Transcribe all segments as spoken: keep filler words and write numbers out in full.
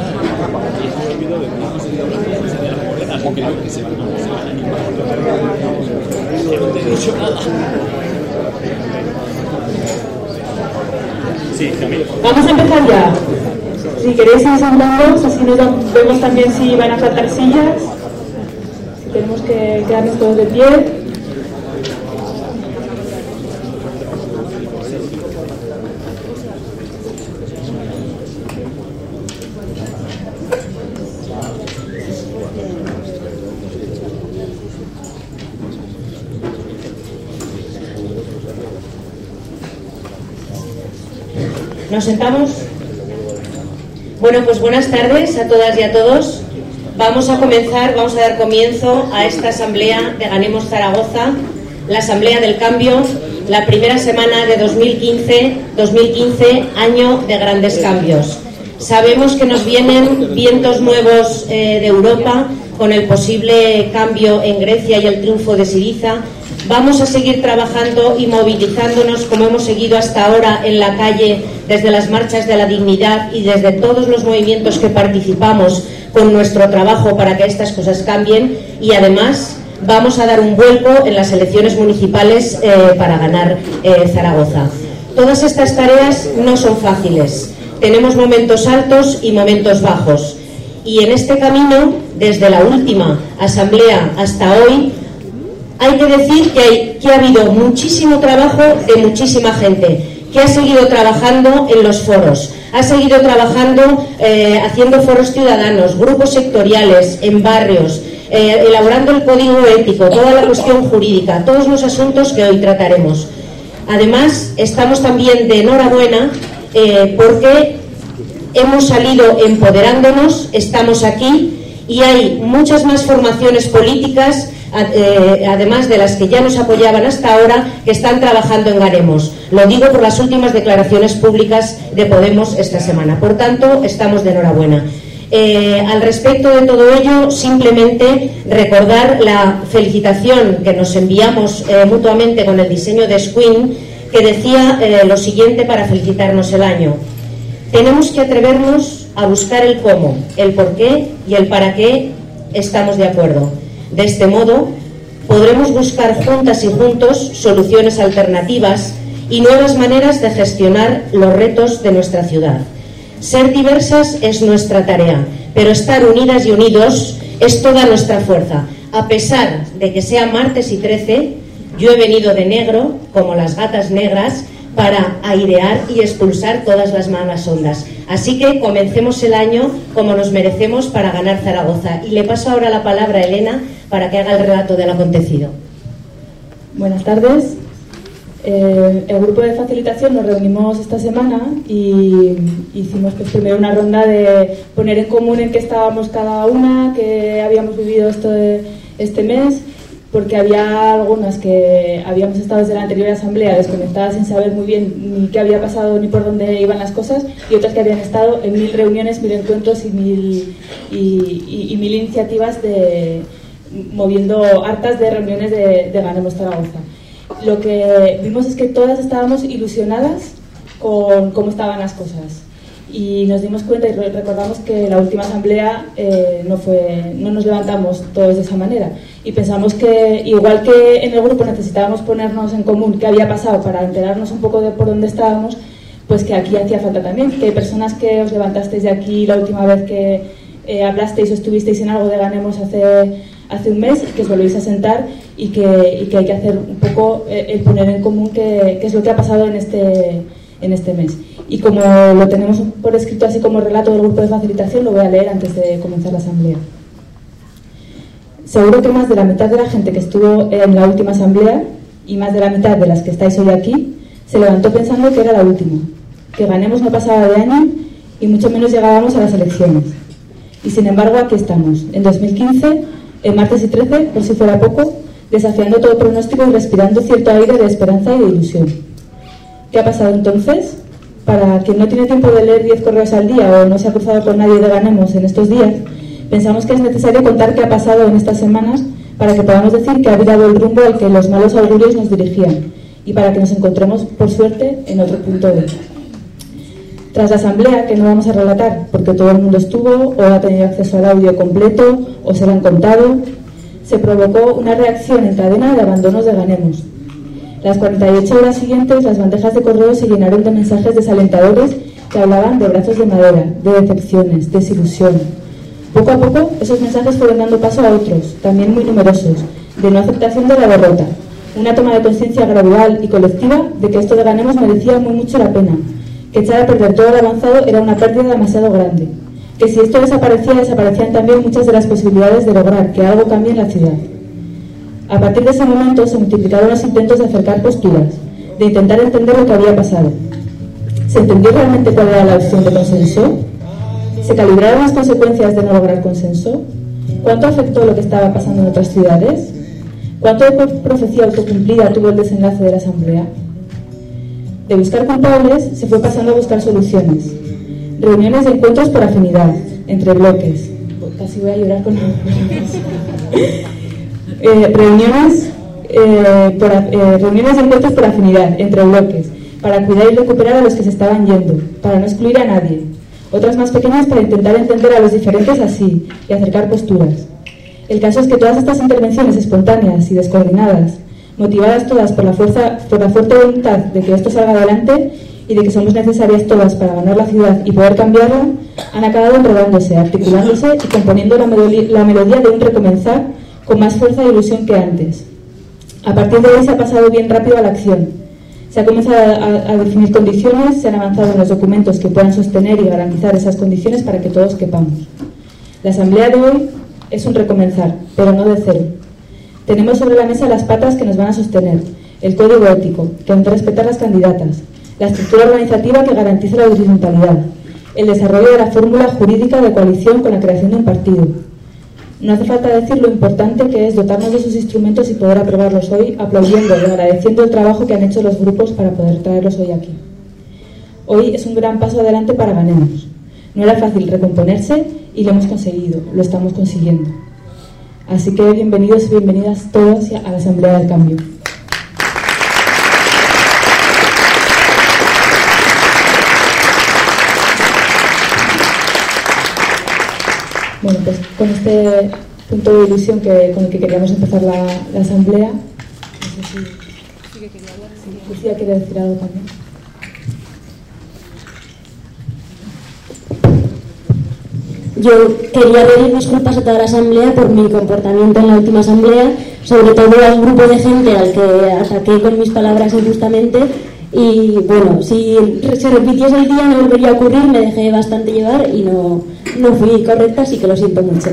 Vamos a empezar ya. Si queréis ir sentándoos, así nos vemos también si van a faltar sillas. Si tenemos que quedarnos todos de pie. ¿Nos sentamos? Bueno, pues buenas tardes a todas y a todos. Vamos a comenzar, vamos a dar comienzo a esta asamblea de Ganemos Zaragoza, la Asamblea del Cambio, la primera semana de dos mil quince, dos mil quince, año de grandes cambios. Sabemos que nos vienen vientos nuevos eh, de Europa con el posible cambio en Grecia y el triunfo de Syriza. Vamos a seguir trabajando y movilizándonos como hemos seguido hasta ahora en la calle, desde las marchas de la dignidad y desde todos los movimientos que participamos con nuestro trabajo para que estas cosas cambien, y además vamos a dar un vuelco en las elecciones municipales eh, para ganar eh, Zaragoza. Todas estas tareas no son fáciles, tenemos momentos altos y momentos bajos, y en este camino, desde la última asamblea hasta hoy, hay que decir que, hay, que ha habido muchísimo trabajo de muchísima gente que ha seguido trabajando en los foros, ha seguido trabajando eh, haciendo foros ciudadanos, grupos sectoriales, en barrios, eh, elaborando el código ético, toda la cuestión jurídica, todos los asuntos que hoy trataremos. Además, estamos también de enhorabuena eh, porque hemos salido empoderándonos, estamos aquí y hay muchas más formaciones políticas, además de las que ya nos apoyaban hasta ahora, que están trabajando en Ganemos. Lo digo por las últimas declaraciones públicas de Podemos esta semana. Por tanto, estamos de enhorabuena. Eh, al respecto de todo ello, simplemente recordar la felicitación que nos enviamos eh, mutuamente con el diseño de Squin, que decía eh, lo siguiente para felicitarnos el año. Tenemos que atrevernos a buscar el cómo, el por qué y el para qué estamos de acuerdo. De este modo, podremos buscar juntas y juntos soluciones alternativas y nuevas maneras de gestionar los retos de nuestra ciudad. Ser diversas es nuestra tarea, pero estar unidas y unidos es toda nuestra fuerza. A pesar de que sea martes y trece, yo he venido de negro, como las gatas negras, para airear y expulsar todas las malas ondas. Así que comencemos el año como nos merecemos para ganar Zaragoza. Y le paso ahora la palabra a Elena para que haga el relato del acontecido. Buenas tardes. Eh, el grupo de facilitación nos reunimos esta semana y hicimos pues, primero una ronda de poner en común en qué estábamos cada una, qué habíamos vivido esto de, este mes, porque había algunas que habíamos estado desde la anterior asamblea desconectadas sin saber muy bien ni qué había pasado ni por dónde iban las cosas, y otras que habían estado en mil reuniones, mil encuentros y mil, y, y, y mil iniciativas de, moviendo hartas de reuniones de, de Ganemos Zaragoza. Lo que vimos es que todas estábamos ilusionadas con cómo estaban las cosas. Y nos dimos cuenta y recordamos que la última asamblea eh, no, fue, no nos levantamos todos de esa manera. Y pensamos que, igual que en el grupo necesitábamos ponernos en común qué había pasado para enterarnos un poco de por dónde estábamos, pues que aquí hacía falta también. Que hay personas que os levantasteis de aquí la última vez que eh, hablasteis o estuvisteis en algo de Ganemos hace, hace un mes, que os volvéis a sentar y que, y que hay que hacer un poco eh, el poner en común qué, qué es lo que ha pasado en este, en este mes. Y como lo tenemos por escrito así como relato del grupo de facilitación, lo voy a leer antes de comenzar la asamblea. Seguro que más de la mitad de la gente que estuvo en la última asamblea y más de la mitad de las que estáis hoy aquí se levantó pensando que era la última, que Ganemos no pasaba de año y mucho menos llegábamos a las elecciones. Y sin embargo aquí estamos, en dos mil quince, en martes y trece, por si fuera poco, desafiando todo pronóstico y respirando cierto aire de esperanza y de ilusión. ¿Qué ha pasado entonces? Para quien no tiene tiempo de leer diez correos al día o no se ha cruzado con nadie de Ganemos en estos días, pensamos que es necesario contar qué ha pasado en estas semanas para que podamos decir que ha virado el rumbo al que los malos augurios nos dirigían y para que nos encontremos, por suerte, en otro punto de. Tras la asamblea, que no vamos a relatar porque todo el mundo estuvo o ha tenido acceso al audio completo o se lo han contado, se provocó una reacción en cadena de abandonos de Ganemos. Las cuarenta y ocho horas siguientes, las bandejas de correo se llenaron de mensajes desalentadores que hablaban de brazos de madera, de decepciones, desilusión. Poco a poco, esos mensajes fueron dando paso a otros, también muy numerosos, de no aceptación de la derrota, una toma de conciencia gradual y colectiva de que esto de Ganemos merecía muy mucho la pena, que echar a perder todo lo avanzado era una pérdida demasiado grande, que si esto desaparecía, desaparecían también muchas de las posibilidades de lograr que algo cambie en la ciudad. A partir de ese momento se multiplicaron los intentos de acercar posturas, de intentar entender lo que había pasado. ¿Se entendió realmente cuál era la opción de consenso? ¿Se calibraron las consecuencias de no lograr consenso? ¿Cuánto afectó lo que estaba pasando en otras ciudades? ¿Cuánto de profecía autocumplida tuvo el desenlace de la asamblea? De buscar culpables se fue pasando a buscar soluciones. Reuniones de encuentros por afinidad, entre bloques. Casi voy a llorar con eh, reuniones, eh, por, eh, reuniones de encuentros por afinidad, entre bloques, para cuidar y recuperar a los que se estaban yendo, para no excluir a nadie. Otras más pequeñas para intentar entender a los diferentes así y acercar posturas. El caso es que todas estas intervenciones espontáneas y descoordinadas, motivadas todas por la fuerza, por la fuerte voluntad de que esto salga adelante y de que somos necesarias todas para ganar la ciudad y poder cambiarla, han acabado enredándose, articulándose y componiendo la melodía, la melodía de un recomenzar con más fuerza e ilusión que antes. A partir de ahí se ha pasado bien rápido a la acción. Se ha comenzado a, a definir condiciones, se han avanzado en los documentos que puedan sostener y garantizar esas condiciones para que todos quepamos. La asamblea de hoy es un recomenzar, pero no de cero. Tenemos sobre la mesa las patas que nos van a sostener, el código ético, que han de respetar las candidatas, la estructura organizativa que garantiza la horizontalidad, el desarrollo de la fórmula jurídica de coalición con la creación de un partido. No hace falta decir lo importante que es dotarnos de esos instrumentos y poder aprobarlos hoy, aplaudiendo y agradeciendo el trabajo que han hecho los grupos para poder traerlos hoy aquí. Hoy es un gran paso adelante para Ganemos. No era fácil recomponerse y lo hemos conseguido, lo estamos consiguiendo. Así que bienvenidos y bienvenidas todos a la Asamblea del Cambio. Bueno, pues con este punto de ilusión que, con el que queríamos empezar la, la asamblea, no sé si, sí que quería hablar, sí, Lucía quiere decir algo también. Yo quería pedir disculpas a toda la asamblea por mi comportamiento en la última asamblea, sobre todo al grupo de gente al que ataqué con mis palabras injustamente. Y bueno, si se repitiese el día no volvería a ocurrir, me dejé bastante llevar y no, no fui correcta, así que lo siento mucho.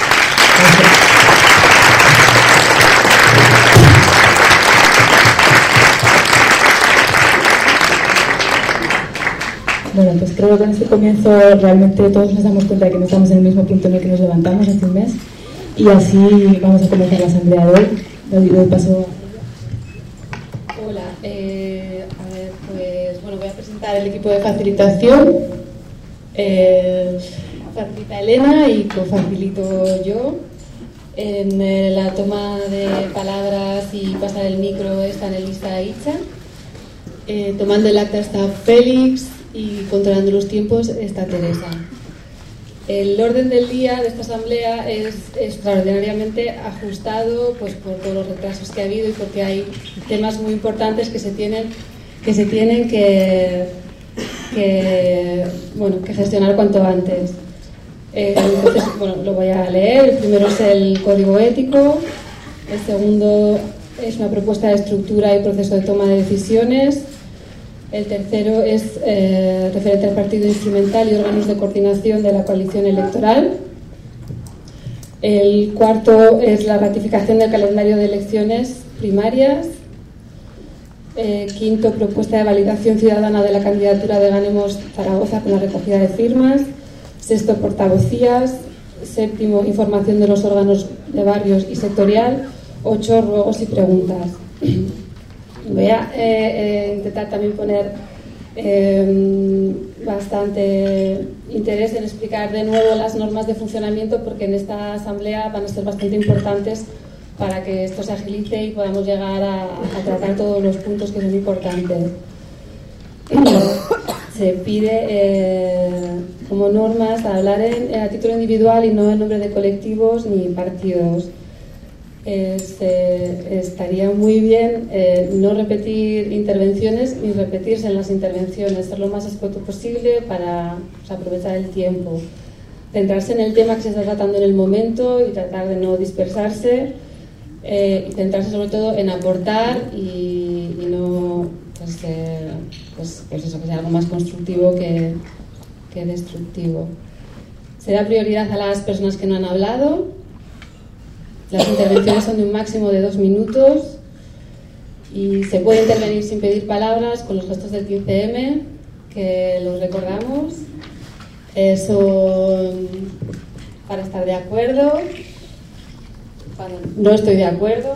Bueno, pues creo que en este comienzo realmente todos nos damos cuenta de que no estamos en el mismo punto en el que nos levantamos hace un mes y así vamos a comenzar la asamblea de hoy. Le doy paso. Hola, eh, a ver, pues bueno, voy a presentar el equipo de facilitación. Eh, facilita Elena y co-facilito yo. En eh, la toma de palabras y pasar el micro está en el lista Itza. Eh, tomando el acta está Félix y controlando los tiempos está Teresa. El orden del día de esta asamblea es extraordinariamente ajustado, pues por todos los retrasos que ha habido y porque hay temas muy importantes que se tienen que se tienen que, que bueno que gestionar cuanto antes. Eh, entonces, bueno, lo voy a leer. El primero es el código ético. El segundo es una propuesta de estructura y proceso de toma de decisiones. El tercero es eh, referente al partido instrumental y órganos de coordinación de la coalición electoral. El cuarto es la ratificación del calendario de elecciones primarias. Eh, quinto, propuesta de validación ciudadana de la candidatura de Ganemos Zaragoza con la recogida de firmas. Sexto, portavocías. Séptimo, información de los órganos de barrios y sectorial. Ocho, ruegos y preguntas. Voy a eh, eh, intentar también poner eh, bastante interés en explicar de nuevo las normas de funcionamiento, porque en esta asamblea van a ser bastante importantes para que esto se agilice y podamos llegar a, a tratar todos los puntos que son importantes. se pide eh, como normas hablar en, a título individual y no en nombre de colectivos ni partidos. Eh, se, estaría muy bien eh, no repetir intervenciones ni repetirse en las intervenciones, ser lo más escueto posible para, pues, aprovechar el tiempo, centrarse en el tema que se está tratando en el momento y tratar de no dispersarse, eh, y centrarse sobre todo en aportar y, y no pues, eh, pues, pues eso, que sea algo más constructivo que, que destructivo. Se da prioridad a las personas que no han hablado. Las intervenciones son de un máximo de dos minutos y se puede intervenir sin pedir palabras con los gestos del quince eme, que los recordamos. Eh, son para estar de acuerdo, cuando no estoy de acuerdo.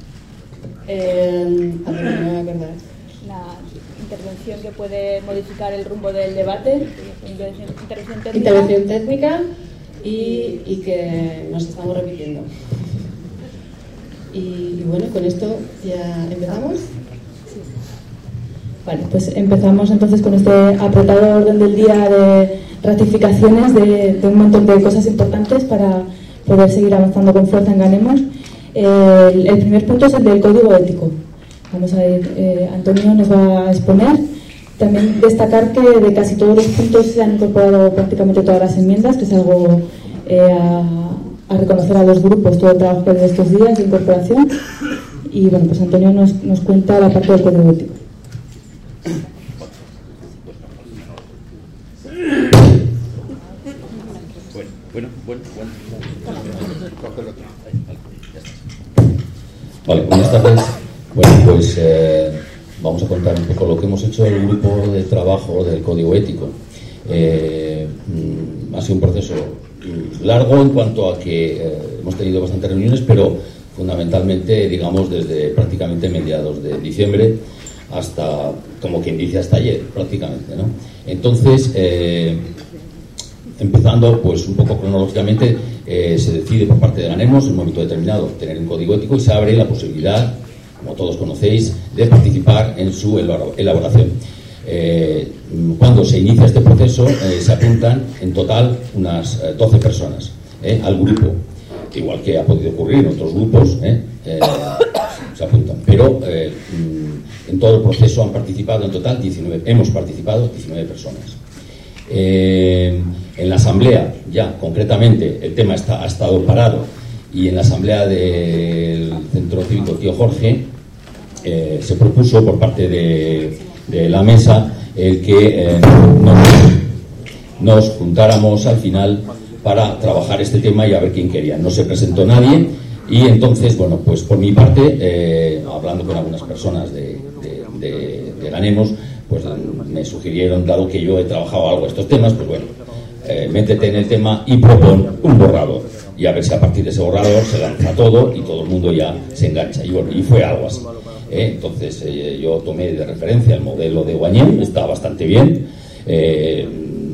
Eh, a ver, no me voy a acordar. La intervención que puede modificar el rumbo del debate, intervención, intervención técnica. Intervención técnica y, y que nos estamos repitiendo. Y, y bueno, con esto ya empezamos. Sí. Vale, pues empezamos entonces con este apretado orden del día de ratificaciones de, de un montón de cosas importantes para poder seguir avanzando con fuerza en Ganemos. Eh, el, el primer punto es el del código ético. Vamos a ir, eh, Antonio nos va a exponer. También destacar que de casi todos los puntos se han incorporado prácticamente todas las enmiendas, que es algo eh, a, a reconocer a los grupos todo el trabajo de estos días de incorporación. Y bueno, pues Antonio nos, nos cuenta la parte del código ético. Bueno, bueno, bueno. Vale, buenas tardes. Bueno, pues eh, vamos a contar un poco lo que hemos hecho el grupo de trabajo del código ético. Eh, ha sido un proceso largo en cuanto a que eh, hemos tenido bastantes reuniones, pero fundamentalmente, digamos, desde prácticamente mediados de diciembre hasta, como quien dice, hasta ayer, prácticamente, ¿no? Entonces, eh, empezando pues un poco cronológicamente, eh, se decide por parte de Ganemos en un momento determinado tener un código ético y se abre la posibilidad, como todos conocéis, de participar en su elaboración. Eh, cuando se inicia este proceso, eh, se apuntan en total unas eh, doce personas eh, al grupo, igual que ha podido ocurrir en otros grupos, eh, eh, se apuntan, pero eh, en todo el proceso han participado en total diecinueve, hemos participado diecinueve personas. Eh, en la asamblea, ya concretamente, el tema está, ha estado parado, y en la asamblea del Centro Cívico Tío Jorge eh, se propuso por parte de, de la mesa el que eh, nos, nos juntáramos al final para trabajar este tema y a ver quién quería. No se presentó nadie y entonces, bueno, pues por mi parte, eh, hablando con algunas personas de, de, de, de Ganemos, pues me sugirieron, dado que yo he trabajado algo estos temas, pues bueno, eh, métete en el tema y propon un borrador. Y a ver si a partir de ese borrador se lanza todo y todo el mundo ya se engancha. Y bueno, y fue algo así. ¿eh? Entonces eh, yo tomé de referencia el modelo de Guañén, está bastante bien. Eh,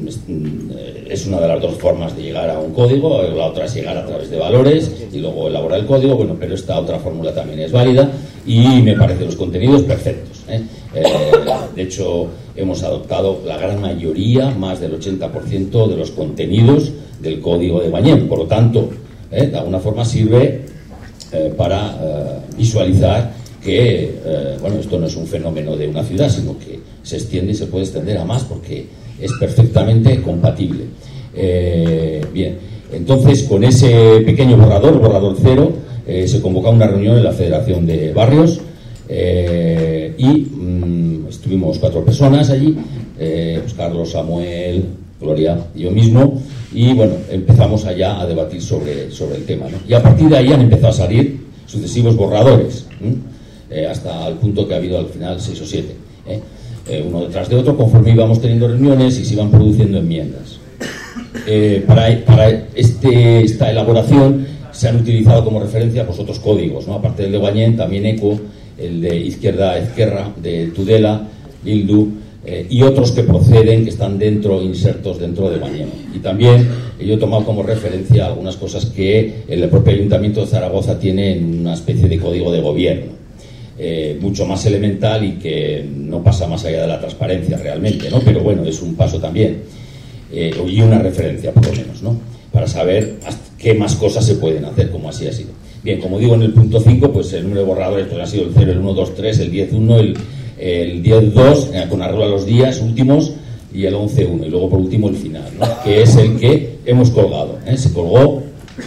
es una de las dos formas de llegar a un código, la otra es llegar a través de valores y luego elaborar el código, bueno, pero esta otra fórmula también es válida y me parecen los contenidos perfectos. ¿eh? Eh, de hecho, hemos adoptado la gran mayoría, más del ochenta por ciento de los contenidos del código de Guañén, por lo tanto, eh, de alguna forma sirve eh, para eh, visualizar que, eh, bueno, esto no es un fenómeno de una ciudad, sino que se extiende y se puede extender a más porque es perfectamente compatible. Eh, bien, entonces con ese pequeño borrador, borrador cero, eh, se convocó una reunión en la Federación de Barrios eh, y mmm, estuvimos cuatro personas allí, eh, pues Carlos, Samuel, Gloria y yo mismo, y bueno, empezamos allá a debatir sobre, sobre el tema, ¿no? Y a partir de ahí han empezado a salir sucesivos borradores, eh, hasta el punto que ha habido al final seis o siete, ¿eh? Eh, uno detrás de otro, conforme íbamos teniendo reuniones y se iban produciendo enmiendas. Eh, para para este, esta elaboración se han utilizado como referencia pues, otros códigos, ¿no? Aparte del de Guañén, también ECO, el de Izquierda a Izquierda, de Tudela, Bildu, eh, y otros que proceden, que están dentro, insertos dentro de Guañén. Y también yo he tomado como referencia algunas cosas que el propio Ayuntamiento de Zaragoza tiene en una especie de código de gobierno. eh, mucho más elemental y que no pasa más allá de la transparencia realmente, ¿no? Pero bueno, es un paso también, eh, y una referencia por lo menos, ¿no? Para saber qué más cosas se pueden hacer, como así ha sido. Bien, como digo en el punto cinco, pues el número de borradores pues, ha sido el cero, el uno, dos, tres, el diez, uno, el, el diez, dos, eh, con arreglo a los días últimos, y el once, uno, y luego por último el final, ¿no? Que es el que hemos colgado, ¿eh? Se colgó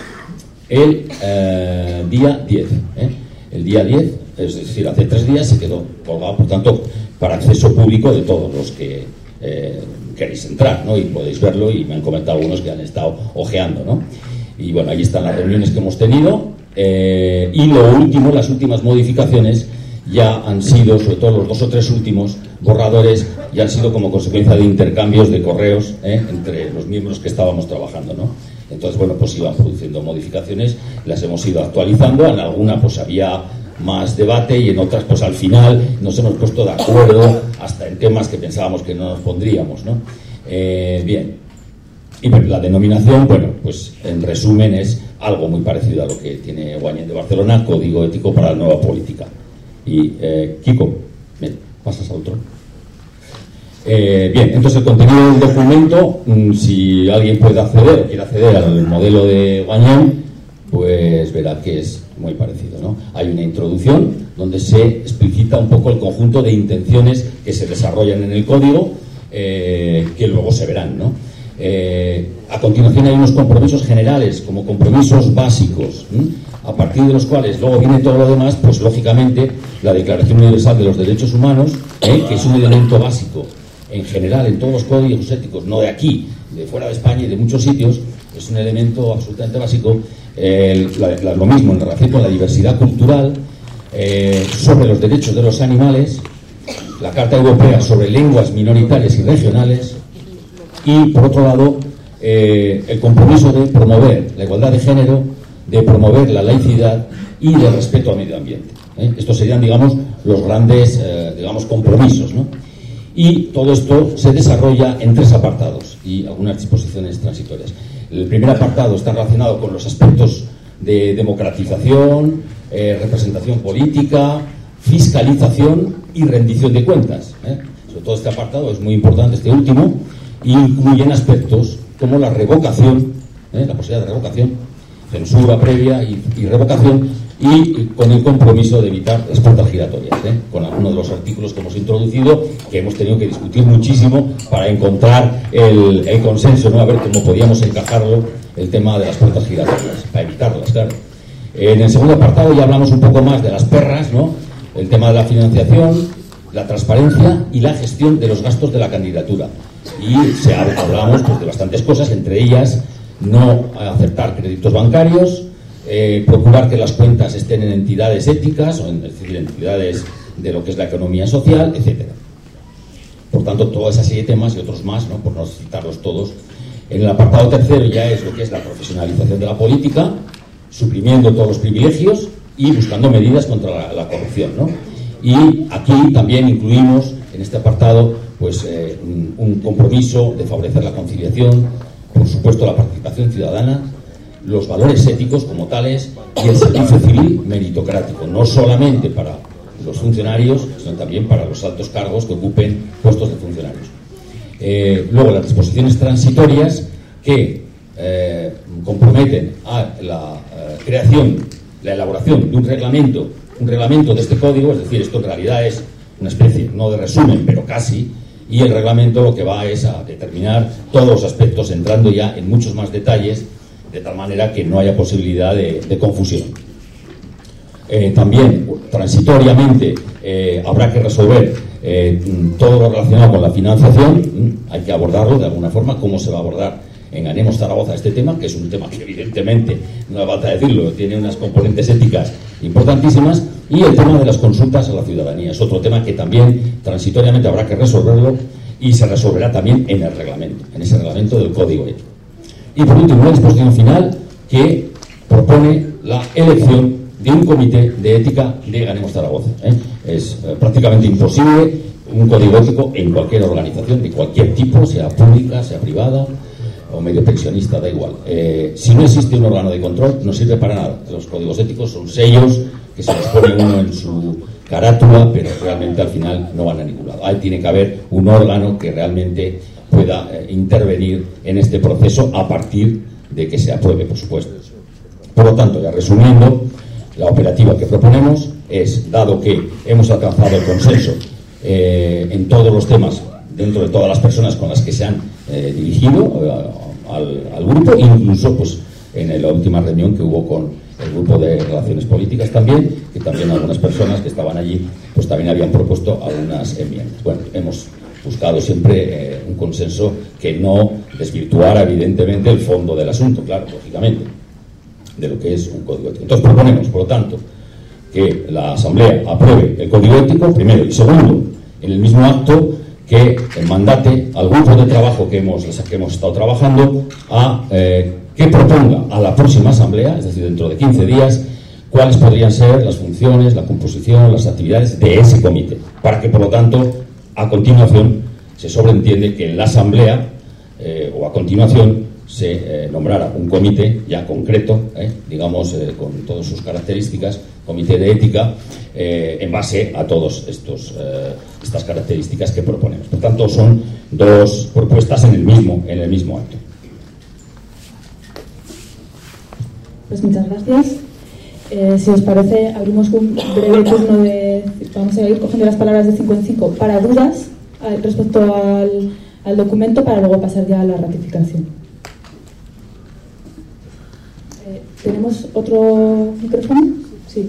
el eh, día diez, ¿eh? El día diez, es decir, hace tres días se quedó colgado, por tanto, para acceso público de todos los que eh, queréis entrar, ¿no? Y podéis verlo, y me han comentado algunos que han estado ojeando, ¿no? Y bueno, ahí están las reuniones que hemos tenido, eh, y lo último, las últimas modificaciones ya han sido, sobre todo los dos o tres últimos borradores, ya han sido como consecuencia de intercambios de correos, ¿eh? Entre los miembros que estábamos trabajando, ¿no? Entonces, bueno, pues iban produciendo modificaciones, las hemos ido actualizando, en alguna pues había más debate y en otras pues al final nos hemos puesto de acuerdo hasta en temas que pensábamos que no nos pondríamos, ¿no? Eh, bien, y la denominación, bueno, pues en resumen es algo muy parecido a lo que tiene Guanyen de Barcelona, Código Ético para la Nueva Política. Y eh, Kiko, bien, pasas a otro. Eh, bien, entonces el contenido del documento, mmm, si alguien puede acceder o quiere acceder al modelo de Guanyen, pues verá que es muy parecido, ¿no? Hay una introducción donde se explicita un poco el conjunto de intenciones que se desarrollan en el código, eh, que luego se verán, ¿no? Eh, a continuación hay unos compromisos generales como compromisos básicos, ¿m? A partir de los cuales luego viene todo lo demás, pues lógicamente la Declaración Universal de los Derechos Humanos, ¿eh? Que es un elemento básico en general en todos los códigos éticos, no de aquí, de fuera de España y de muchos sitios, es un elemento absolutamente básico. Eh, la, la, lo mismo en relación con la diversidad cultural, eh, sobre los derechos de los animales, la Carta Europea sobre lenguas minoritarias y regionales, y por otro lado eh, el compromiso de promover la igualdad de género, de promover la laicidad y del respeto al medio ambiente, ¿eh? Estos serían, digamos, los grandes eh, digamos, compromisos, ¿no? Y todo esto se desarrolla en tres apartados y algunas disposiciones transitorias. El primer apartado está relacionado con los aspectos de democratización, eh, representación política, fiscalización y rendición de cuentas, ¿eh? Sobre todo este apartado es muy importante, este último, y incluyen aspectos como la revocación, ¿eh? La posibilidad de revocación, censura previa y, y revocación, y con el compromiso de evitar las puertas giratorias, ¿eh? Con algunos de los artículos que hemos introducido, que hemos tenido que discutir muchísimo para encontrar el, el consenso, ¿no? A ver cómo podíamos encajarlo, el tema de las puertas giratorias, para evitarlas, claro. En el segundo apartado ya hablamos un poco más de las perras, ¿no? El tema de la financiación, la transparencia y la gestión de los gastos de la candidatura. Y se hablamos pues, de bastantes cosas, entre ellas no aceptar créditos bancarios, eh, procurar que las cuentas estén en entidades éticas, o en, es decir, entidades de lo que es la economía social, etcétera. Por tanto, toda esa serie de temas y otros más, ¿no? Por no citarlos todos. En el apartado tercero ya es lo que es la profesionalización de la política, suprimiendo todos los privilegios y buscando medidas contra la, la corrupción, ¿no? Y aquí también incluimos en este apartado pues eh, un, un compromiso de favorecer la conciliación, por supuesto la participación ciudadana, los valores éticos como tales y el servicio civil meritocrático, no solamente para los funcionarios, sino también para los altos cargos que ocupen puestos de funcionarios. Eh, luego las disposiciones transitorias que eh, comprometen a la eh, creación, la elaboración de un reglamento, un reglamento de este código, es decir, esto en realidad es una especie, no de resumen, pero casi, y el reglamento lo que va es a determinar todos los aspectos, entrando ya en muchos más detalles, de tal manera que no haya posibilidad de, de confusión. Eh, también, transitoriamente, eh, habrá que resolver eh, todo lo relacionado con la financiación, hay que abordarlo de alguna forma, cómo se va a abordar en Ganemos Zaragoza este tema, que es un tema que evidentemente, no hace falta decirlo, tiene unas componentes éticas importantísimas, y el tema de las consultas a la ciudadanía es otro tema que también transitoriamente habrá que resolverlo y se resolverá también en el reglamento, en ese reglamento del Código Ético. Y por último, una disposición final que propone la elección de un comité de ética de Ganemos Zaragoza, ¿eh? Es eh, prácticamente imposible un código ético en cualquier organización, de cualquier tipo, sea pública, sea privada o medio pensionista, da igual. Eh, si no existe un órgano de control, no sirve para nada. Los códigos éticos son sellos que se les pone uno en su carátula, pero realmente al final no van a ningún lado. Ahí tiene que haber un órgano que realmente pueda eh, intervenir en este proceso a partir de que se apruebe, por supuesto. Por lo tanto, ya resumiendo, la operativa que proponemos es, dado que hemos alcanzado el consenso eh, en todos los temas, dentro de todas las personas con las que se han eh, dirigido eh, al, al grupo, incluso pues en la última reunión que hubo con el grupo de Relaciones Políticas también, que también algunas personas que estaban allí pues también habían propuesto algunas enmiendas. Bueno, hemos buscado siempre eh, un consenso que no desvirtuara evidentemente el fondo del asunto, claro, lógicamente, de lo que es un código ético. Entonces proponemos, por lo tanto, que la Asamblea apruebe el código ético, primero, y segundo, en el mismo acto que mandate al grupo de trabajo que hemos, que hemos estado trabajando a eh, que proponga a la próxima Asamblea, es decir, dentro de quince días, cuáles podrían ser las funciones, la composición, las actividades de ese comité, para que, por lo tanto, a continuación se sobreentiende que en la Asamblea, eh, o a continuación, se eh, nombrara un comité ya concreto, eh, digamos, eh, con todas sus características, comité de ética, eh, en base a todas estos eh, estas características que proponemos. Por tanto, son dos propuestas en el mismo, en el mismo acto. Pues muchas gracias. Eh, si os parece, abrimos un breve turno de... Vamos a ir cogiendo las palabras de cinco en cinco para dudas eh, respecto al, al documento, para luego pasar ya a la ratificación. Eh, ¿Tenemos otro micrófono? Sí.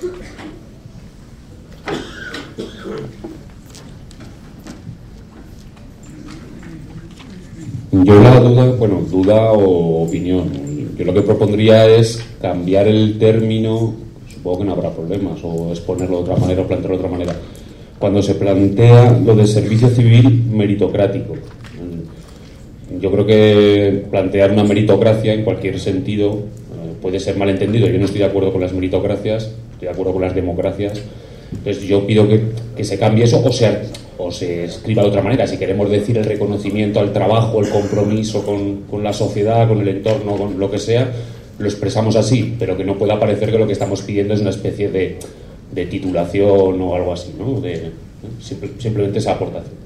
Yo la duda, bueno, duda o opinión. Yo lo que propondría es cambiar el término, supongo que no habrá problemas, o exponerlo de otra manera o plantearlo de otra manera. Cuando se plantea lo de servicio civil meritocrático, yo creo que plantear una meritocracia en cualquier sentido eh, puede ser malentendido. Yo no estoy de acuerdo con las meritocracias, estoy de acuerdo con las democracias. Entonces yo pido que, que se cambie eso, o sea, o se escriba de otra manera. Si queremos decir el reconocimiento al trabajo, el compromiso con, con la sociedad, con el entorno, con lo que sea, lo expresamos así, pero que no pueda parecer que lo que estamos pidiendo es una especie de, de titulación o algo así, ¿no? De, ¿eh? Simple, simplemente esa aportación.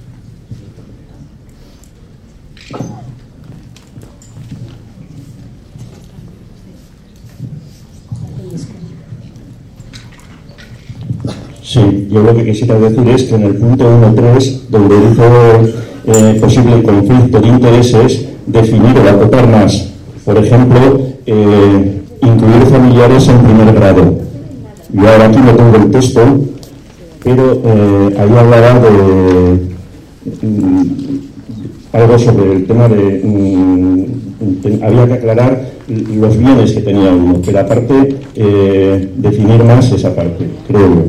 Sí, yo lo que quisiera decir es que en el punto uno punto tres, donde dice eh, posible conflicto de intereses, definir o acotar más. Por ejemplo, eh, incluir familiares en primer grado. Yo ahora aquí no tengo el texto, pero eh, ahí hablaba de mm, algo sobre el tema de... Mm, había que aclarar los bienes que tenía uno, pero aparte eh, definir más esa parte, creo yo.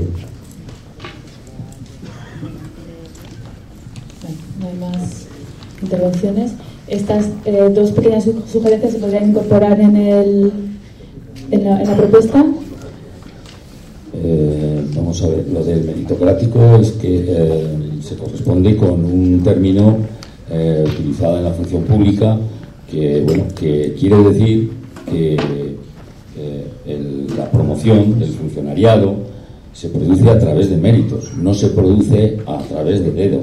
Intervenciones. Estas eh, dos pequeñas sugerencias se podrían incorporar en, el, en, la, en la propuesta. Eh, vamos a ver, lo del meritocrático es que eh, se corresponde con un término eh, utilizado en la función pública que, bueno, que quiere decir que eh, el, la promoción del funcionariado se produce a través de méritos, no se produce a través de dedo.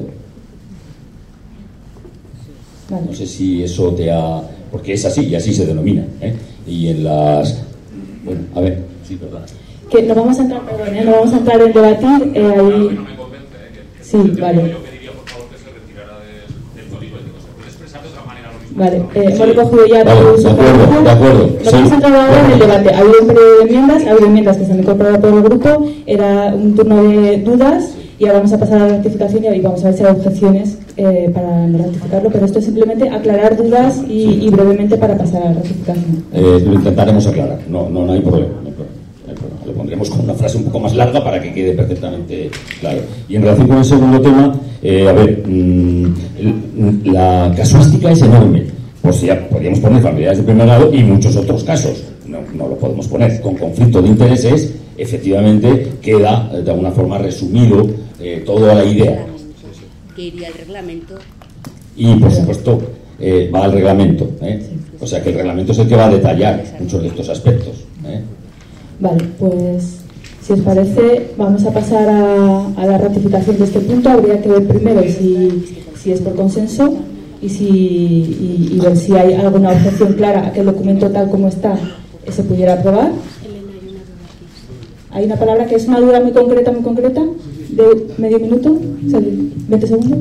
Vale. No sé si eso te ha... porque es así y así se denomina, ¿eh? Y en las... Bueno, a ver, sí, perdón. Que no vamos a entrar, perdón, ¿eh? No vamos a entrar en debatir. Eh, ahí... No, no me convence, ¿eh? Que sí, vale. Yo pediría, por favor, que se retirara de, del código ético. Se puede expresar de otra manera lo mismo. Vale, eh, hemos recogido ya vale, tu de acuerdo, de acuerdo. No Sí. vamos a entrar ahora en el debate. Ha habido un periodo de enmiendas, ha habido enmiendas que se han incorporado por el grupo, era un turno de dudas y ahora vamos a pasar a la rectificación y vamos a ver si hay objeciones eh, para no ratificarlo, pero esto es simplemente aclarar dudas y, Sí. y brevemente para pasar a la rectificación. Eh, lo intentaremos aclarar, no, no, no hay problema, no hay problema, no hay problema. Lo pondremos con una frase un poco más larga para que quede perfectamente claro. Y en relación con el segundo tema, eh, a ver, mmm, el, la casuística es enorme. Pues ya podríamos poner familiares de primer grado y muchos otros casos. No, no lo podemos poner. Con conflicto de intereses, efectivamente, queda de alguna forma resumido eh, toda la idea. Que iría al reglamento. Y, por supuesto, eh, va al reglamento. ¿eh? O sea que el reglamento es el que va a detallar muchos de estos aspectos. ¿eh? Vale, pues si Si os parece, vamos a pasar a, a la ratificación de este punto. Habría que ver primero si, si es por consenso y, si, y, y ver si hay alguna objeción clara a que el documento tal como está se pudiera aprobar. Hay una palabra que es una duda muy concreta, muy concreta, de medio minuto, o sea, veinte segundos.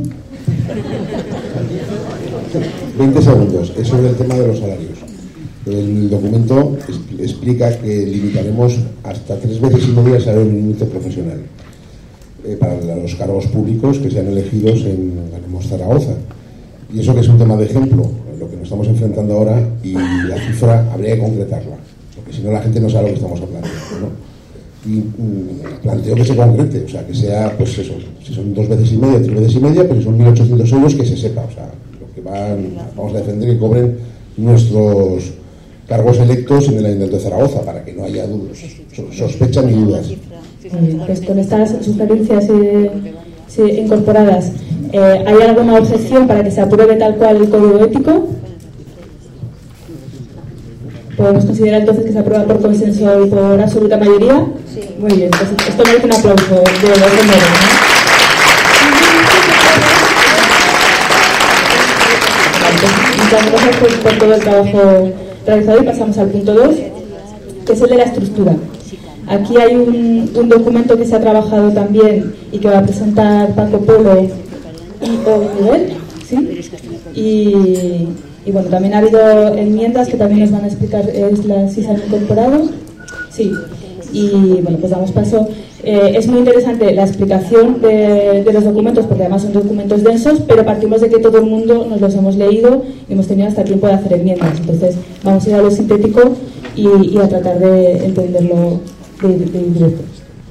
veinte segundos, es sobre el tema de los salarios. El documento explica que limitaremos hasta tres veces y media el salario mínimo profesional eh, para los cargos públicos que sean elegidos en Ganemos Zaragoza. Y eso que es un tema de ejemplo, lo que nos estamos enfrentando ahora, y la cifra habría que concretarla, porque si no la gente no sabe lo que estamos hablando, ¿no? Y mm, planteo que se concrete, o sea, que sea, pues eso, si son dos veces y media, tres veces y media, pero si son mil ochocientos euros, que se sepa, o sea, lo que van, vamos a defender que cobren nuestros cargos electos en el Ayuntamiento de Zaragoza, para que no haya dudas, sospechas ni dudas. Pues con estas sugerencias eh, sí, incorporadas, eh, ¿hay alguna objeción para que se apruebe tal cual el código ético? ¿Podemos considerar entonces que se aprueba por consenso y por absoluta mayoría? Sí. Muy bien, pues esto merece un aplauso de los primeros, ¿no? Vale, pues muchas gracias por, por todo el trabajo realizado y pasamos al punto dos, que es el de la estructura. Aquí hay un, un documento que se ha trabajado también y que va a presentar Paco Polo y o Miguel, ¿sí? Y... Y bueno, también ha habido enmiendas que también nos van a explicar es la, si se han incorporado. Sí. Y bueno, pues damos paso. Eh, es muy interesante la explicación de, de los documentos, porque además son documentos densos, pero partimos de que todo el mundo nos los hemos leído y hemos tenido hasta tiempo de hacer enmiendas. Entonces, vamos a ir a lo sintético y, y a tratar de entenderlo de, de, de directo.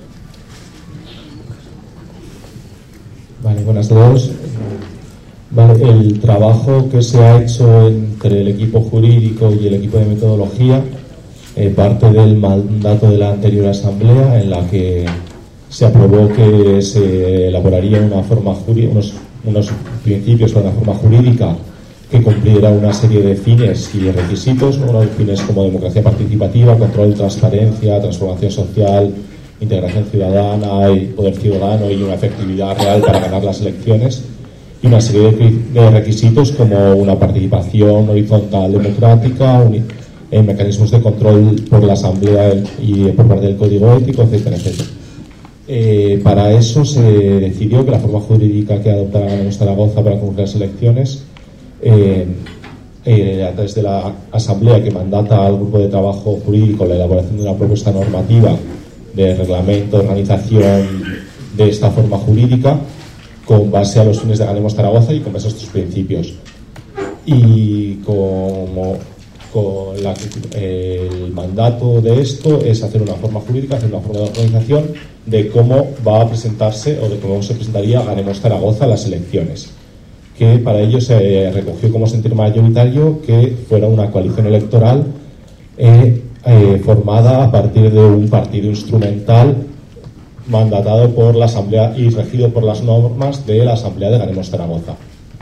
Vale, buenas a todos. Vale, el trabajo que se ha hecho entre el equipo jurídico y el equipo de metodología eh, parte del mandato de la anterior asamblea, en la que se aprobó que se elaboraría una forma jurídica, unos, unos principios para una forma jurídica que cumpliera una serie de fines y requisitos, ¿no? Unos fines como democracia participativa, control, transparencia, transformación social, integración ciudadana y poder ciudadano, y una efectividad real para ganar las elecciones, y una serie de requisitos como una participación horizontal democrática, un, eh, mecanismos de control por la Asamblea y por parte del Código Ético, etcétera, etcétera. Eh, para eso se decidió que la forma jurídica que adoptara Ganemos Zaragoza para cumplir las elecciones, eh, eh, a través de la Asamblea, que mandata al grupo de trabajo jurídico la elaboración de una propuesta normativa de reglamento, organización de esta forma jurídica, con base a los fines de Ganemos Zaragoza y con base a estos principios. Y como con la, el mandato de esto es hacer una forma jurídica, hacer una forma de organización de cómo va a presentarse o de cómo se presentaría Ganemos Zaragoza a las elecciones, que para ello se recogió como sentir mayoritario que fuera una coalición electoral eh, eh, formada a partir de un partido instrumental mandatado por la Asamblea y regido por las normas de la Asamblea de Ganemos Zaragoza.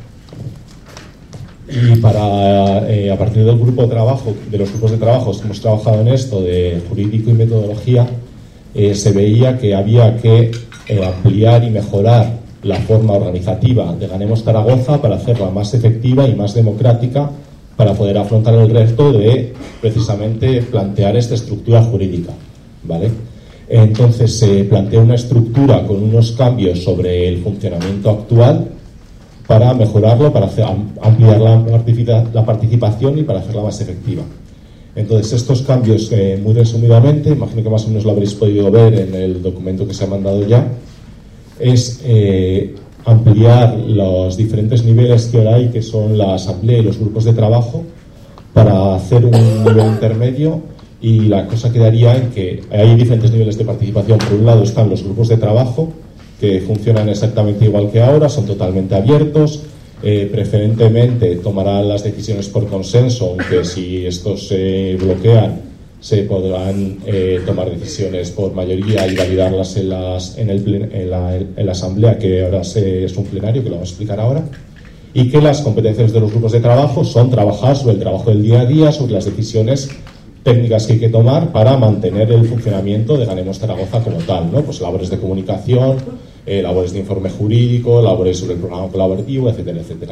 Y para eh, a partir del grupo de trabajo, de los grupos de trabajo que hemos trabajado en esto de jurídico y metodología, eh, se veía que había que eh, ampliar y mejorar la forma organizativa de Ganemos Zaragoza para hacerla más efectiva y más democrática, para poder afrontar el reto de precisamente plantear esta estructura jurídica, ¿vale? Entonces se plantea una estructura con unos cambios sobre el funcionamiento actual para mejorarlo, para hacer, ampliar la, participa, la participación y para hacerla más efectiva. Entonces estos cambios, eh, muy resumidamente, imagino que más o menos lo habréis podido ver en el documento que se ha mandado ya, es eh, ampliar los diferentes niveles que ahora hay, que son la asamblea y los grupos de trabajo, para hacer un nivel intermedio. Y la cosa quedaría en que hay diferentes niveles de participación. Por un lado están los grupos de trabajo, que funcionan exactamente igual que ahora, son totalmente abiertos, eh, preferentemente tomarán las decisiones por consenso, aunque si estos se bloquean se podrán eh, tomar decisiones por mayoría y validarlas en, las, en, el plen, en, la, en la asamblea, que ahora se, es un plenario, que lo vamos a explicar ahora. Y que las competencias de los grupos de trabajo son trabajar sobre el trabajo del día a día, sobre las decisiones técnicas que hay que tomar para mantener el funcionamiento de Ganemos Zaragoza como tal, ¿no? Pues labores de comunicación, eh, labores de informe jurídico, labores sobre el programa colaborativo, etcétera, etcétera.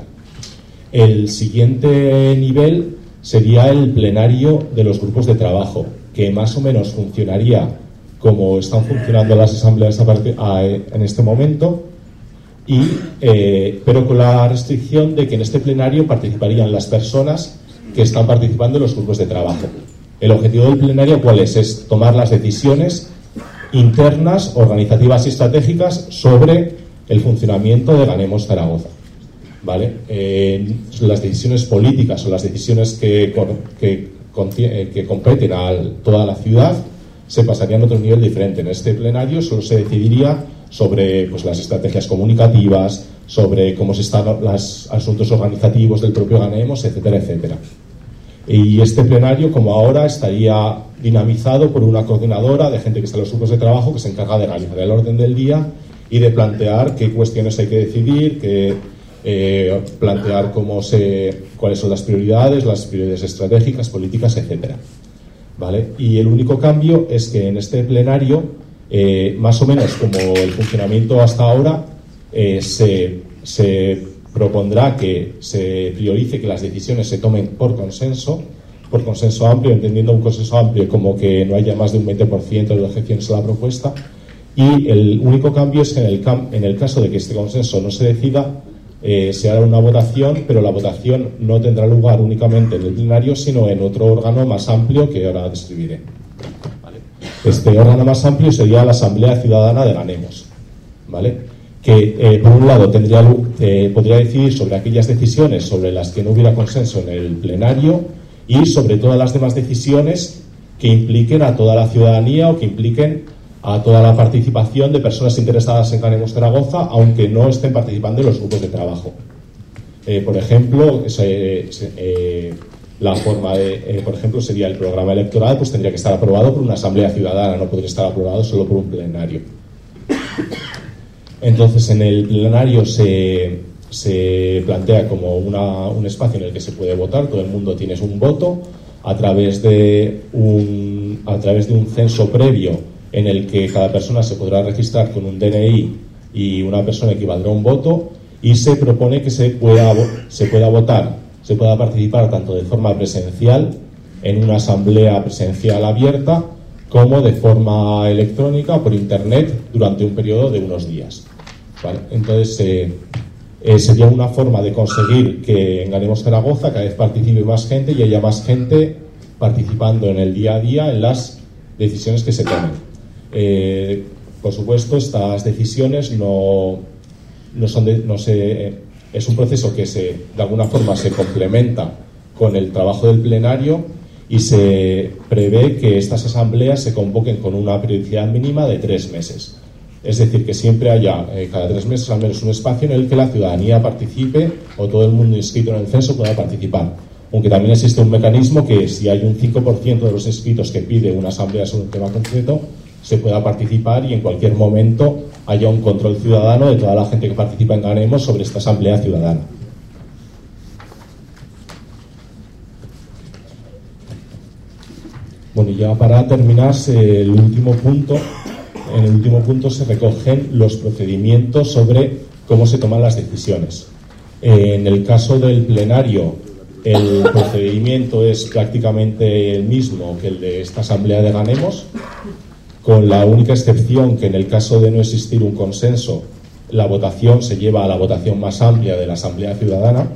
El siguiente nivel sería el plenario de los grupos de trabajo, que más o menos funcionaría como están funcionando las asambleas a partir, a, en este momento, y, eh, pero con la restricción de que en este plenario participarían las personas que están participando en los grupos de trabajo. El objetivo del plenario, ¿cuál es? Es tomar las decisiones internas, organizativas y estratégicas sobre el funcionamiento de Ganemos Zaragoza, ¿vale? Eh, las decisiones políticas o las decisiones que, que, que competen a toda la ciudad se pasarían a otro nivel diferente. En este plenario solo se decidiría sobre pues, las estrategias comunicativas, sobre cómo se están los asuntos organizativos del propio Ganemos, etcétera, etcétera. Y este plenario, como ahora, estaría dinamizado por una coordinadora de gente que está en los grupos de trabajo que se encarga de realizar el orden del día y de plantear qué cuestiones hay que decidir, que, eh, plantear cómo se, cuáles son las prioridades, las prioridades estratégicas, políticas, etcétera. ¿Vale? Y el único cambio es que en este plenario, eh, más o menos como el funcionamiento hasta ahora, eh, se, se propondrá que se priorice que las decisiones se tomen por consenso, por consenso amplio, entendiendo un consenso amplio como que no haya más de un veinte por ciento de objeciones a la propuesta, y el único cambio es que en el, cam en el caso de que este consenso no se decida, eh, se hará una votación, pero la votación no tendrá lugar únicamente en el plenario, sino en otro órgano más amplio que ahora describiré. ¿Vale? Este órgano más amplio sería la Asamblea Ciudadana de Ganemos, ¿vale? Que eh, por un lado tendría, eh, podría decidir sobre aquellas decisiones sobre las que no hubiera consenso en el plenario y sobre todas las demás decisiones que impliquen a toda la ciudadanía o que impliquen a toda la participación de personas interesadas en Ganemos Zaragoza, aunque no estén participando en los grupos de trabajo. Eh, por ejemplo, se, se, eh, la forma de, eh, por ejemplo, sería el programa electoral, pues tendría que estar aprobado por una asamblea ciudadana, no podría estar aprobado solo por un plenario. Entonces, en el plenario se, se plantea como una, un espacio en el que se puede votar, todo el mundo tiene un voto a través de un, a través de un censo previo en el que cada persona se podrá registrar con un D N I y una persona equivaldrá a un voto, y se propone que se pueda, se pueda votar, se pueda participar tanto de forma presencial en una asamblea presencial abierta como de forma electrónica por internet durante un periodo de unos días. ¿Vale? Entonces eh, eh, sería una forma de conseguir que en Ganemos Zaragoza cada vez participe más gente y haya más gente participando en el día a día en las decisiones que se tomen. Eh, por supuesto, estas decisiones no, no son de, no se, es un proceso que se, de alguna forma se complementa con el trabajo del plenario, y se prevé que estas asambleas se convoquen con una periodicidad mínima de tres meses. Es decir, que siempre haya eh, cada tres meses al menos un espacio en el que la ciudadanía participe o todo el mundo inscrito en el censo pueda participar. Aunque también existe un mecanismo que si hay un cinco por ciento de los inscritos que pide una asamblea sobre un tema concreto, se pueda participar y en cualquier momento haya un control ciudadano de toda la gente que participa en Ganemos sobre esta asamblea ciudadana. Bueno, y ya para terminar, el último punto, en el último punto se recogen los procedimientos sobre cómo se toman las decisiones. En el caso del plenario, el procedimiento es prácticamente el mismo que el de esta asamblea de Ganemos, con la única excepción que en el caso de no existir un consenso, la votación se lleva a la votación más amplia de la asamblea ciudadana.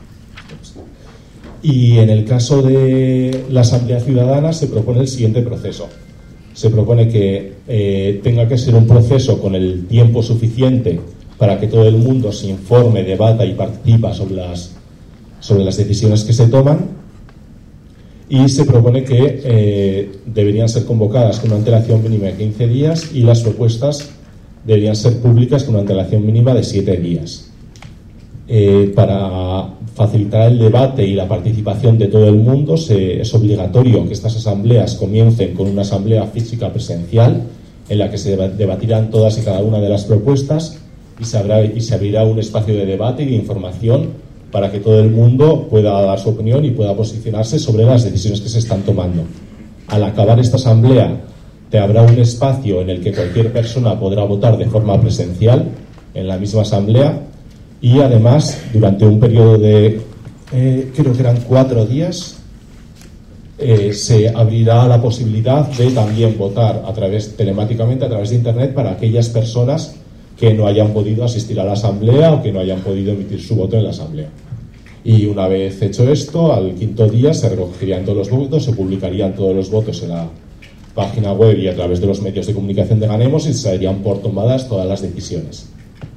Y en el caso de la asamblea ciudadana se propone el siguiente proceso. Se propone que eh, tenga que ser un proceso con el tiempo suficiente para que todo el mundo se informe, debata y participa sobre las, sobre las decisiones que se toman, y se propone que eh, deberían ser convocadas con una antelación mínima de quince días y las propuestas deberían ser públicas con una antelación mínima de siete días. Eh, para facilitar el debate y la participación de todo el mundo, se, es obligatorio que estas asambleas comiencen con una asamblea física presencial en la que se debatirán todas y cada una de las propuestas, y se, habrá, y se abrirá un espacio de debate y de información para que todo el mundo pueda dar su opinión y pueda posicionarse sobre las decisiones que se están tomando. Al acabar esta asamblea, te habrá un espacio en el que cualquier persona podrá votar de forma presencial en la misma asamblea, y además, durante un periodo de, eh, creo que eran cuatro días, eh, se abrirá la posibilidad de también votar a través, telemáticamente a través de Internet, para aquellas personas que no hayan podido asistir a la asamblea o que no hayan podido emitir su voto en la asamblea. Y una vez hecho esto, al quinto día se recogerían todos los votos, se publicarían todos los votos en la página web y a través de los medios de comunicación de Ganemos, y se darían por tomadas todas las decisiones.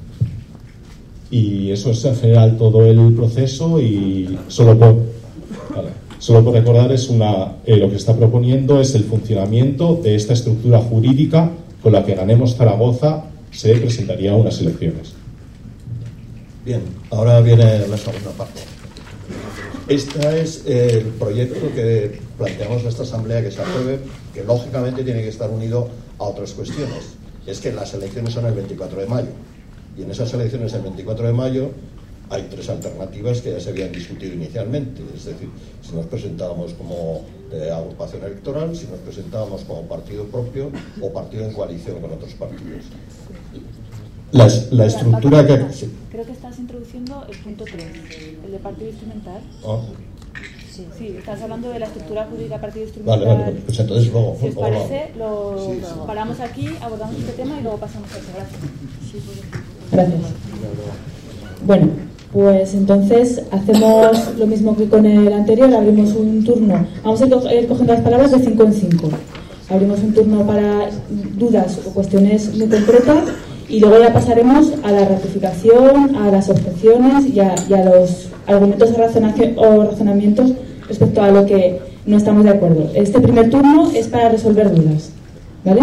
Y eso es en general todo el proceso, y solo por, vale, solo por recordar, es una, eh, lo que está proponiendo es el funcionamiento de esta estructura jurídica con la que Ganemos Zaragoza se presentaría a unas elecciones. Bien, ahora viene la segunda parte. Este es el proyecto que planteamos a esta asamblea que se apruebe, que lógicamente tiene que estar unido a otras cuestiones. Es que las elecciones son el veinticuatro de mayo, y en esas elecciones del veinticuatro de mayo hay tres alternativas que ya se habían discutido inicialmente. Es decir, si nos presentábamos como eh, agrupación electoral, si nos presentábamos como partido propio o partido en coalición con otros partidos. La, la estructura que... Sí. Creo que estás introduciendo el punto tres, el de partido instrumental. Oh. Sí, sí, estás hablando de la estructura jurídica partido instrumental. Vale, vale, pues entonces luego... Si os luego parece, lo sí, sí. paramos aquí, abordamos este tema y luego pasamos a ese. Gracias. Sí, Gracias. Bueno, pues entonces hacemos lo mismo que con el anterior, abrimos un turno. Vamos a ir cogiendo las palabras de cinco en cinco. Abrimos un turno para dudas o cuestiones muy concretas, y luego ya pasaremos a la ratificación, a las objeciones y a, y a los argumentos o razonamientos respecto a lo que no estamos de acuerdo. Este primer turno es para resolver dudas, ¿vale?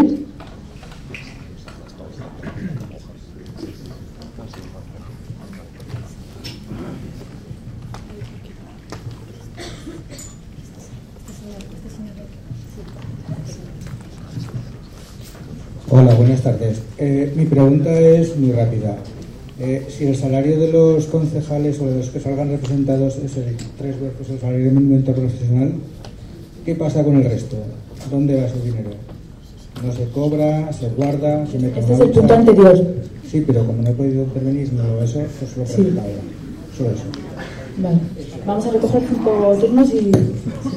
Hola, buenas tardes. Eh, mi pregunta es muy rápida. Eh, si el salario de los concejales o de los que salgan representados es el tres veces el salario mínimo interprofesional, ¿qué pasa con el resto? ¿Dónde va ese dinero? ¿No se cobra? ¿Se guarda? ¿Se mete en Este es una el punto bolsa? anterior. Sí, pero como no he podido intervenir no eso, pues lo Sí. pregunto ahora. Solo eso. Vale. Vamos a recoger cinco turnos y... ¿No